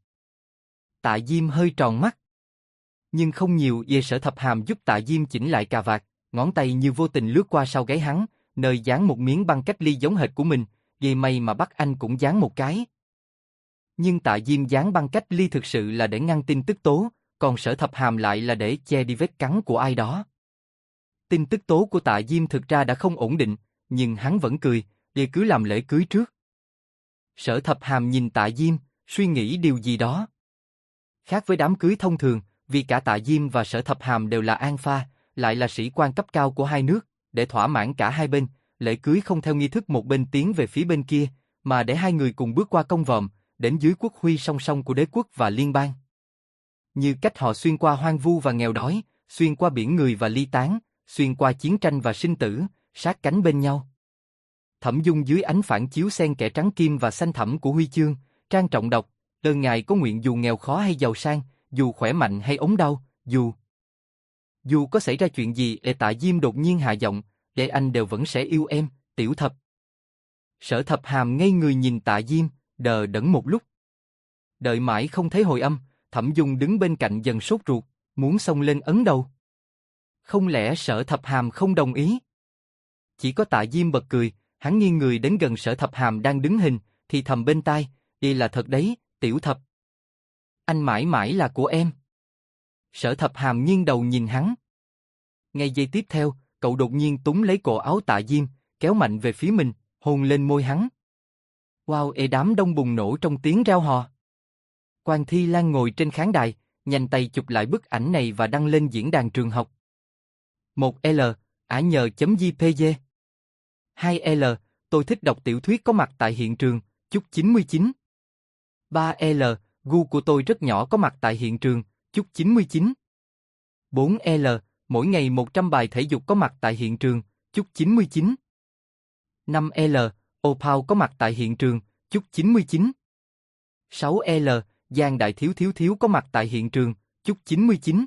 Tạ Diêm hơi tròn mắt. Nhưng không nhiều về Sở Thập Hàm giúp Tạ Diêm chỉnh lại cà vạt, ngón tay như vô tình lướt qua sau gáy hắn, nơi dán một miếng băng cách ly giống hệt của mình, vì may mà bắt anh cũng dán một cái. Nhưng Tạ Diêm dán băng cách ly thực sự là để ngăn tin tức tố, còn Sở Thập Hàm lại là để che đi vết cắn của ai đó. Tin tức tố của Tạ Diêm thực ra đã không ổn định, nhưng hắn vẫn cười, để cứ làm lễ cưới trước. Sở Thập Hàm nhìn Tạ Diêm, suy nghĩ điều gì đó. Khác với đám cưới thông thường, vì cả Tạ Diêm và Sở Thập Hàm đều là an pha, lại là sĩ quan cấp cao của hai nước, để thỏa mãn cả hai bên, lễ cưới không theo nghi thức một bên tiến về phía bên kia, mà để hai người cùng bước qua cong vòm, đến dưới quốc huy song song của đế quốc và liên bang. Như cách họ xuyên qua hoang vu và nghèo đói, xuyên qua biển người và ly tán, xuyên qua chiến tranh và sinh tử, sát cánh bên nhau. Thẩm Dung dưới ánh phản chiếu xen kẽ trắng kim và xanh thẳm của huy chương, trang trọng đọc, đơn ngài có nguyện dù nghèo khó hay giàu sang, dù khỏe mạnh hay ốm đau, dù có xảy ra chuyện gì, Tạ Diêm đột nhiên hạ giọng, để anh đều vẫn sẽ yêu em, Tiểu Thập. Sở Thập Hàm ngây người nhìn Tạ Diêm, đờ đẫn một lúc. Đợi mãi không thấy hồi âm, Thẩm Dung đứng bên cạnh dần sốt ruột, muốn xông lên ấn đầu. Không lẽ Sở Thập Hàm không đồng ý? Chỉ có Tạ Diêm bật cười, hắn nghiêng người đến gần Sở Thập Hàm đang đứng hình, thì thầm bên tai, đi là thật đấy, Tiểu Thập. Anh mãi mãi là của em. Sở Thập Hàm nghiêng đầu nhìn hắn. Ngay giây tiếp theo, cậu đột nhiên túm lấy cổ áo Tạ Diêm, kéo mạnh về phía mình, hôn lên môi hắn. Wow, đám đông bùng nổ trong tiếng reo hò. Quan Thi Lan ngồi trên khán đài, nhanh tay chụp lại bức ảnh này và đăng lên diễn đàn trường học. 1L, ả nhờ.jpg. 2L, tôi thích đọc tiểu thuyết có mặt tại hiện trường, chúc 99. 3L, gu của tôi rất nhỏ có mặt tại hiện trường, chúc 99. 4L, mỗi ngày 100 bài thể dục có mặt tại hiện trường, chúc 99. 5L, Opal có mặt tại hiện trường, chúc 99. 6L, Giang Đại Thiếu Thiếu Thiếu có mặt tại hiện trường, chúc 99.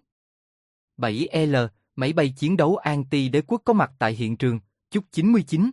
7L, máy bay chiến đấu anti-đế quốc có mặt tại hiện trường, chúc 99.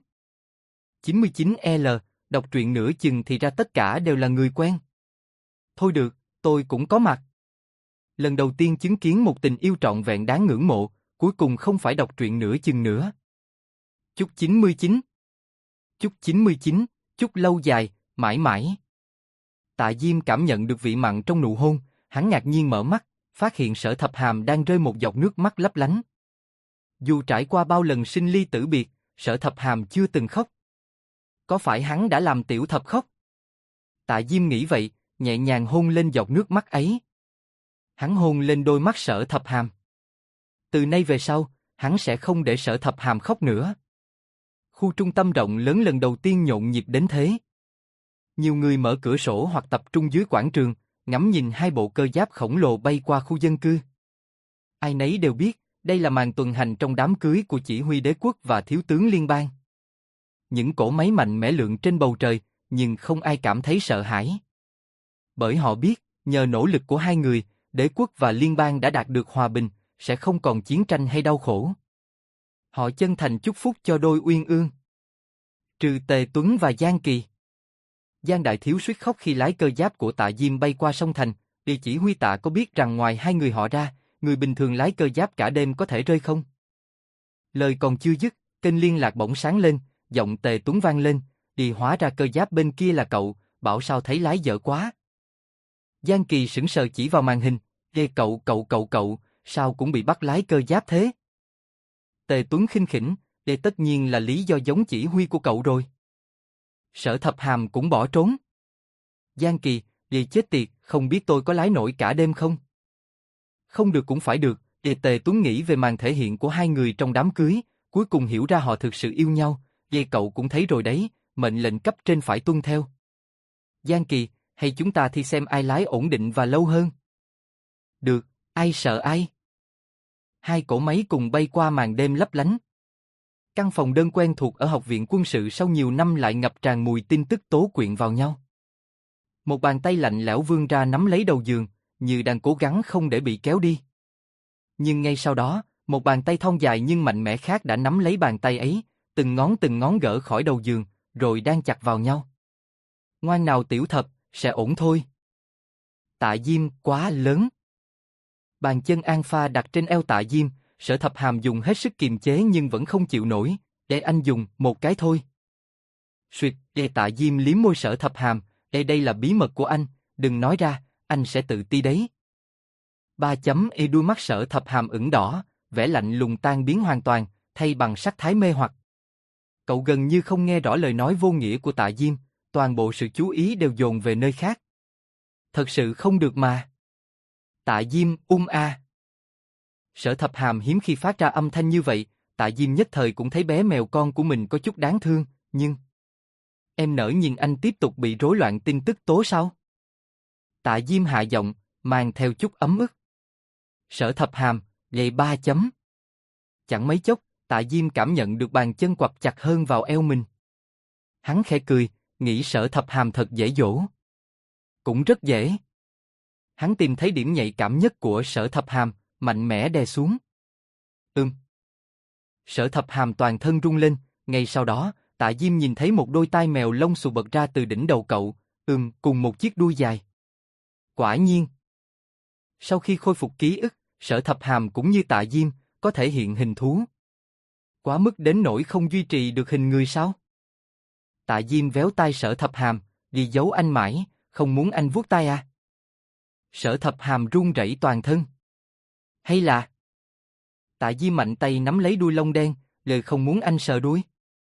99L, đọc truyện nửa chừng thì ra tất cả đều là người quen. Thôi được, tôi cũng có mặt. Lần đầu tiên chứng kiến một tình yêu trọn vẹn đáng ngưỡng mộ, cuối cùng không phải đọc truyện nửa chừng nữa. Chúc 99. Chúc 99, chúc lâu dài, mãi mãi. Tạ Diêm cảm nhận được vị mặn trong nụ hôn, hắn ngạc nhiên mở mắt, phát hiện Sở Thập Hàm đang rơi một giọt nước mắt lấp lánh. Dù trải qua bao lần sinh ly tử biệt, Sở Thập Hàm chưa từng khóc. Có phải hắn đã làm Tiểu Thập khóc? Tạ Diêm nghĩ vậy, nhẹ nhàng hôn lên giọt nước mắt ấy. Hắn hôn lên đôi mắt Sở Thập Hàm. Từ nay về sau, hắn sẽ không để Sở Thập Hàm khóc nữa. Khu trung tâm rộng lớn lần đầu tiên nhộn nhịp đến thế. Nhiều người mở cửa sổ hoặc tập trung dưới quảng trường, ngắm nhìn hai bộ cơ giáp khổng lồ bay qua khu dân cư. Ai nấy đều biết, đây là màn tuần hành trong đám cưới của chỉ huy đế quốc và thiếu tướng liên bang. Những cỗ máy mạnh mẽ lượn trên bầu trời, nhưng không ai cảm thấy sợ hãi. Bởi họ biết, nhờ nỗ lực của hai người, đế quốc và liên bang đã đạt được hòa bình, sẽ không còn chiến tranh hay đau khổ. Họ chân thành chúc phúc cho đôi uyên ương. Trừ Tề Tuấn và Giang Kỳ. Giang Đại Thiếu suýt khóc khi lái cơ giáp của Tạ Diêm bay qua sông Thành. Địa chỉ huy Tạ có biết rằng ngoài hai người họ ra, người bình thường lái cơ giáp cả đêm có thể rơi không? Lời còn chưa dứt, kênh liên lạc bỗng sáng lên, giọng Tề Tuấn vang lên, đi hóa ra cơ giáp bên kia là cậu, bảo sao thấy lái dở quá. Giang Kỳ sững sờ chỉ vào màn hình, ghê cậu, sao cũng bị bắt lái cơ giáp thế? Tề Tuấn khinh khỉnh, đây tất nhiên là lý do giống chỉ huy của cậu rồi. Sở Thập Hàm cũng bỏ trốn. Giang Kỳ, đi chết tiệt, không biết tôi có lái nổi cả đêm không? Không được cũng phải được, Tề Tuấn nghĩ về màn thể hiện của hai người trong đám cưới, cuối cùng hiểu ra họ thực sự yêu nhau, cậu cũng thấy rồi đấy, mệnh lệnh cấp trên phải tuân theo. Giang Kỳ, hay chúng ta thi xem ai lái ổn định và lâu hơn? Được, ai sợ ai? Hai cỗ máy cùng bay qua màn đêm lấp lánh. Căn phòng đơn quen thuộc ở học viện quân sự sau nhiều năm lại ngập tràn mùi tin tức tố quyện vào nhau. Một bàn tay lạnh lẽo vươn ra nắm lấy đầu giường, như đang cố gắng không để bị kéo đi. Nhưng ngay sau đó, một bàn tay thon dài nhưng mạnh mẽ khác đã nắm lấy bàn tay ấy, từng ngón gỡ khỏi đầu giường, rồi đang chặt vào nhau. Ngoan nào tiểu thập, sẽ ổn thôi. Tạ Diêm quá lớn. Bàn chân An Pha đặt trên eo Tạ Diêm, Sở Thập Hàm dùng hết sức kiềm chế nhưng vẫn không chịu nổi, để anh dùng một cái thôi. Suyệt, Tạ Diêm liếm môi Sở Thập Hàm, đây là bí mật của anh, đừng nói ra, anh sẽ tự ti đấy. Đuôi mắt Sở Thập Hàm ửng đỏ, vẻ lạnh lùng tan biến hoàn toàn, thay bằng sắc thái mê hoặc. Cậu gần như không nghe rõ lời nói vô nghĩa của Tạ Diêm, toàn bộ sự chú ý đều dồn về nơi khác. Thật sự không được mà. Tạ Diêm, a. Sở Thập Hàm hiếm khi phát ra âm thanh như vậy, Tạ Diêm nhất thời cũng thấy bé mèo con của mình có chút đáng thương, nhưng... Em nỡ nhìn anh tiếp tục bị rối loạn tin tức tố sao? Tạ Diêm hạ giọng, mang theo chút ấm ức. Sở Thập Hàm, gầy 3 chấm. Chẳng mấy chốc, Tạ Diêm cảm nhận được bàn chân quặp chặt hơn vào eo mình. Hắn khẽ cười, nghĩ Sở Thập Hàm thật dễ dỗ. Cũng rất dễ. Hắn tìm thấy điểm nhạy cảm nhất của Sở Thập Hàm, mạnh mẽ đè xuống. Sở Thập Hàm toàn thân rung lên, ngay sau đó, Tạ Diêm nhìn thấy một đôi tai mèo lông xù bật ra từ đỉnh đầu cậu, cùng một chiếc đuôi dài. Quả nhiên. Sau khi khôi phục ký ức, Sở Thập Hàm cũng như Tạ Diêm, có thể hiện hình thú. Quá mức đến nỗi không duy trì được hình người sao? Tạ Diêm véo tai Sở Thập Hàm, ghi dấu anh mãi, không muốn anh vuốt tai à? Sở Thập Hàm run rẩy toàn thân. Hay là... Tạ Diêm mạnh tay nắm lấy đuôi lông đen, lời không muốn anh sờ đuôi.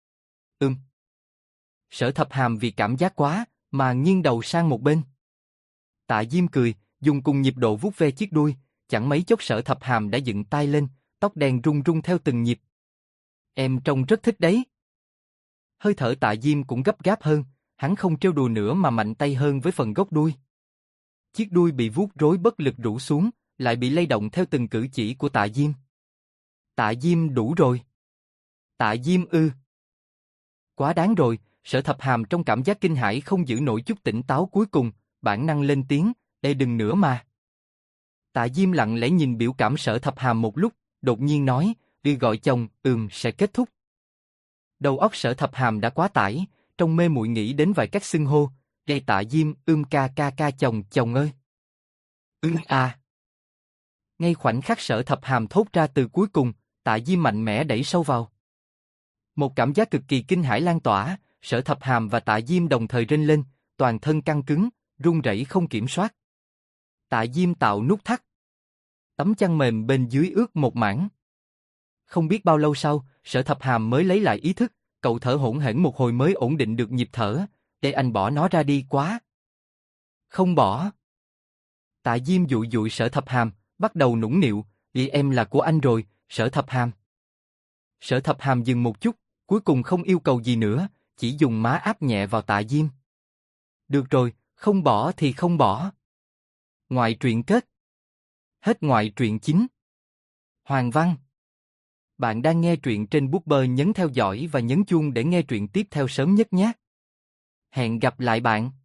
Sở Thập Hàm vì cảm giác quá, mà nghiêng đầu sang một bên. Tạ Diêm cười, dùng cùng nhịp độ vuốt ve chiếc đuôi, chẳng mấy chốc Sở Thập Hàm đã dựng tay lên, tóc đen rung rung theo từng nhịp. Em trông rất thích đấy. Hơi thở Tạ Diêm cũng gấp gáp hơn, hắn không trêu đùa nữa mà mạnh tay hơn với phần gốc đuôi. Chiếc đuôi bị vuốt rối bất lực rũ xuống, lại bị lay động theo từng cử chỉ của Tạ Diêm. Tạ Diêm đủ rồi. Tạ Diêm Quá đáng rồi, Sở Thập Hàm trong cảm giác kinh hãi không giữ nổi chút tỉnh táo cuối cùng, bản năng lên tiếng, đừng nữa mà. Tạ Diêm lặng lẽ nhìn biểu cảm Sở Thập Hàm một lúc, đột nhiên nói, đi gọi chồng, sẽ kết thúc. Đầu óc Sở Thập Hàm đã quá tải, trong mê muội nghĩ đến vài cách xưng hô, gây Tạ Diêm, ca chồng ơi. Ngay khoảnh khắc Sở Thập Hàm thốt ra từ cuối cùng, Tạ Diêm mạnh mẽ đẩy sâu vào. Một cảm giác cực kỳ kinh hãi lan tỏa, Sở Thập Hàm và Tạ Diêm đồng thời rên lên, toàn thân căng cứng, run rẩy không kiểm soát. Tạ Diêm tạo nút thắt. Tấm chăn mềm bên dưới ướt một mảng. Không biết bao lâu sau, Sở Thập Hàm mới lấy lại ý thức, cậu thở hổn hển một hồi mới ổn định được nhịp thở, để anh bỏ nó ra đi quá. Không bỏ. Tạ Diêm dụi dụi Sở Thập Hàm, bắt đầu nũng nịu, vì em là của anh rồi, Sở Thập Hàm. Sở Thập Hàm dừng một chút, cuối cùng không yêu cầu gì nữa, chỉ dùng má áp nhẹ vào Tạ Diêm. Được rồi, không bỏ thì không bỏ. Ngoại truyện kết. Hết ngoại truyện chính. Hoàng Văn. Bạn đang nghe truyện trên Bookber, nhấn theo dõi và nhấn chuông để nghe truyện tiếp theo sớm nhất nhé. Hẹn gặp lại bạn.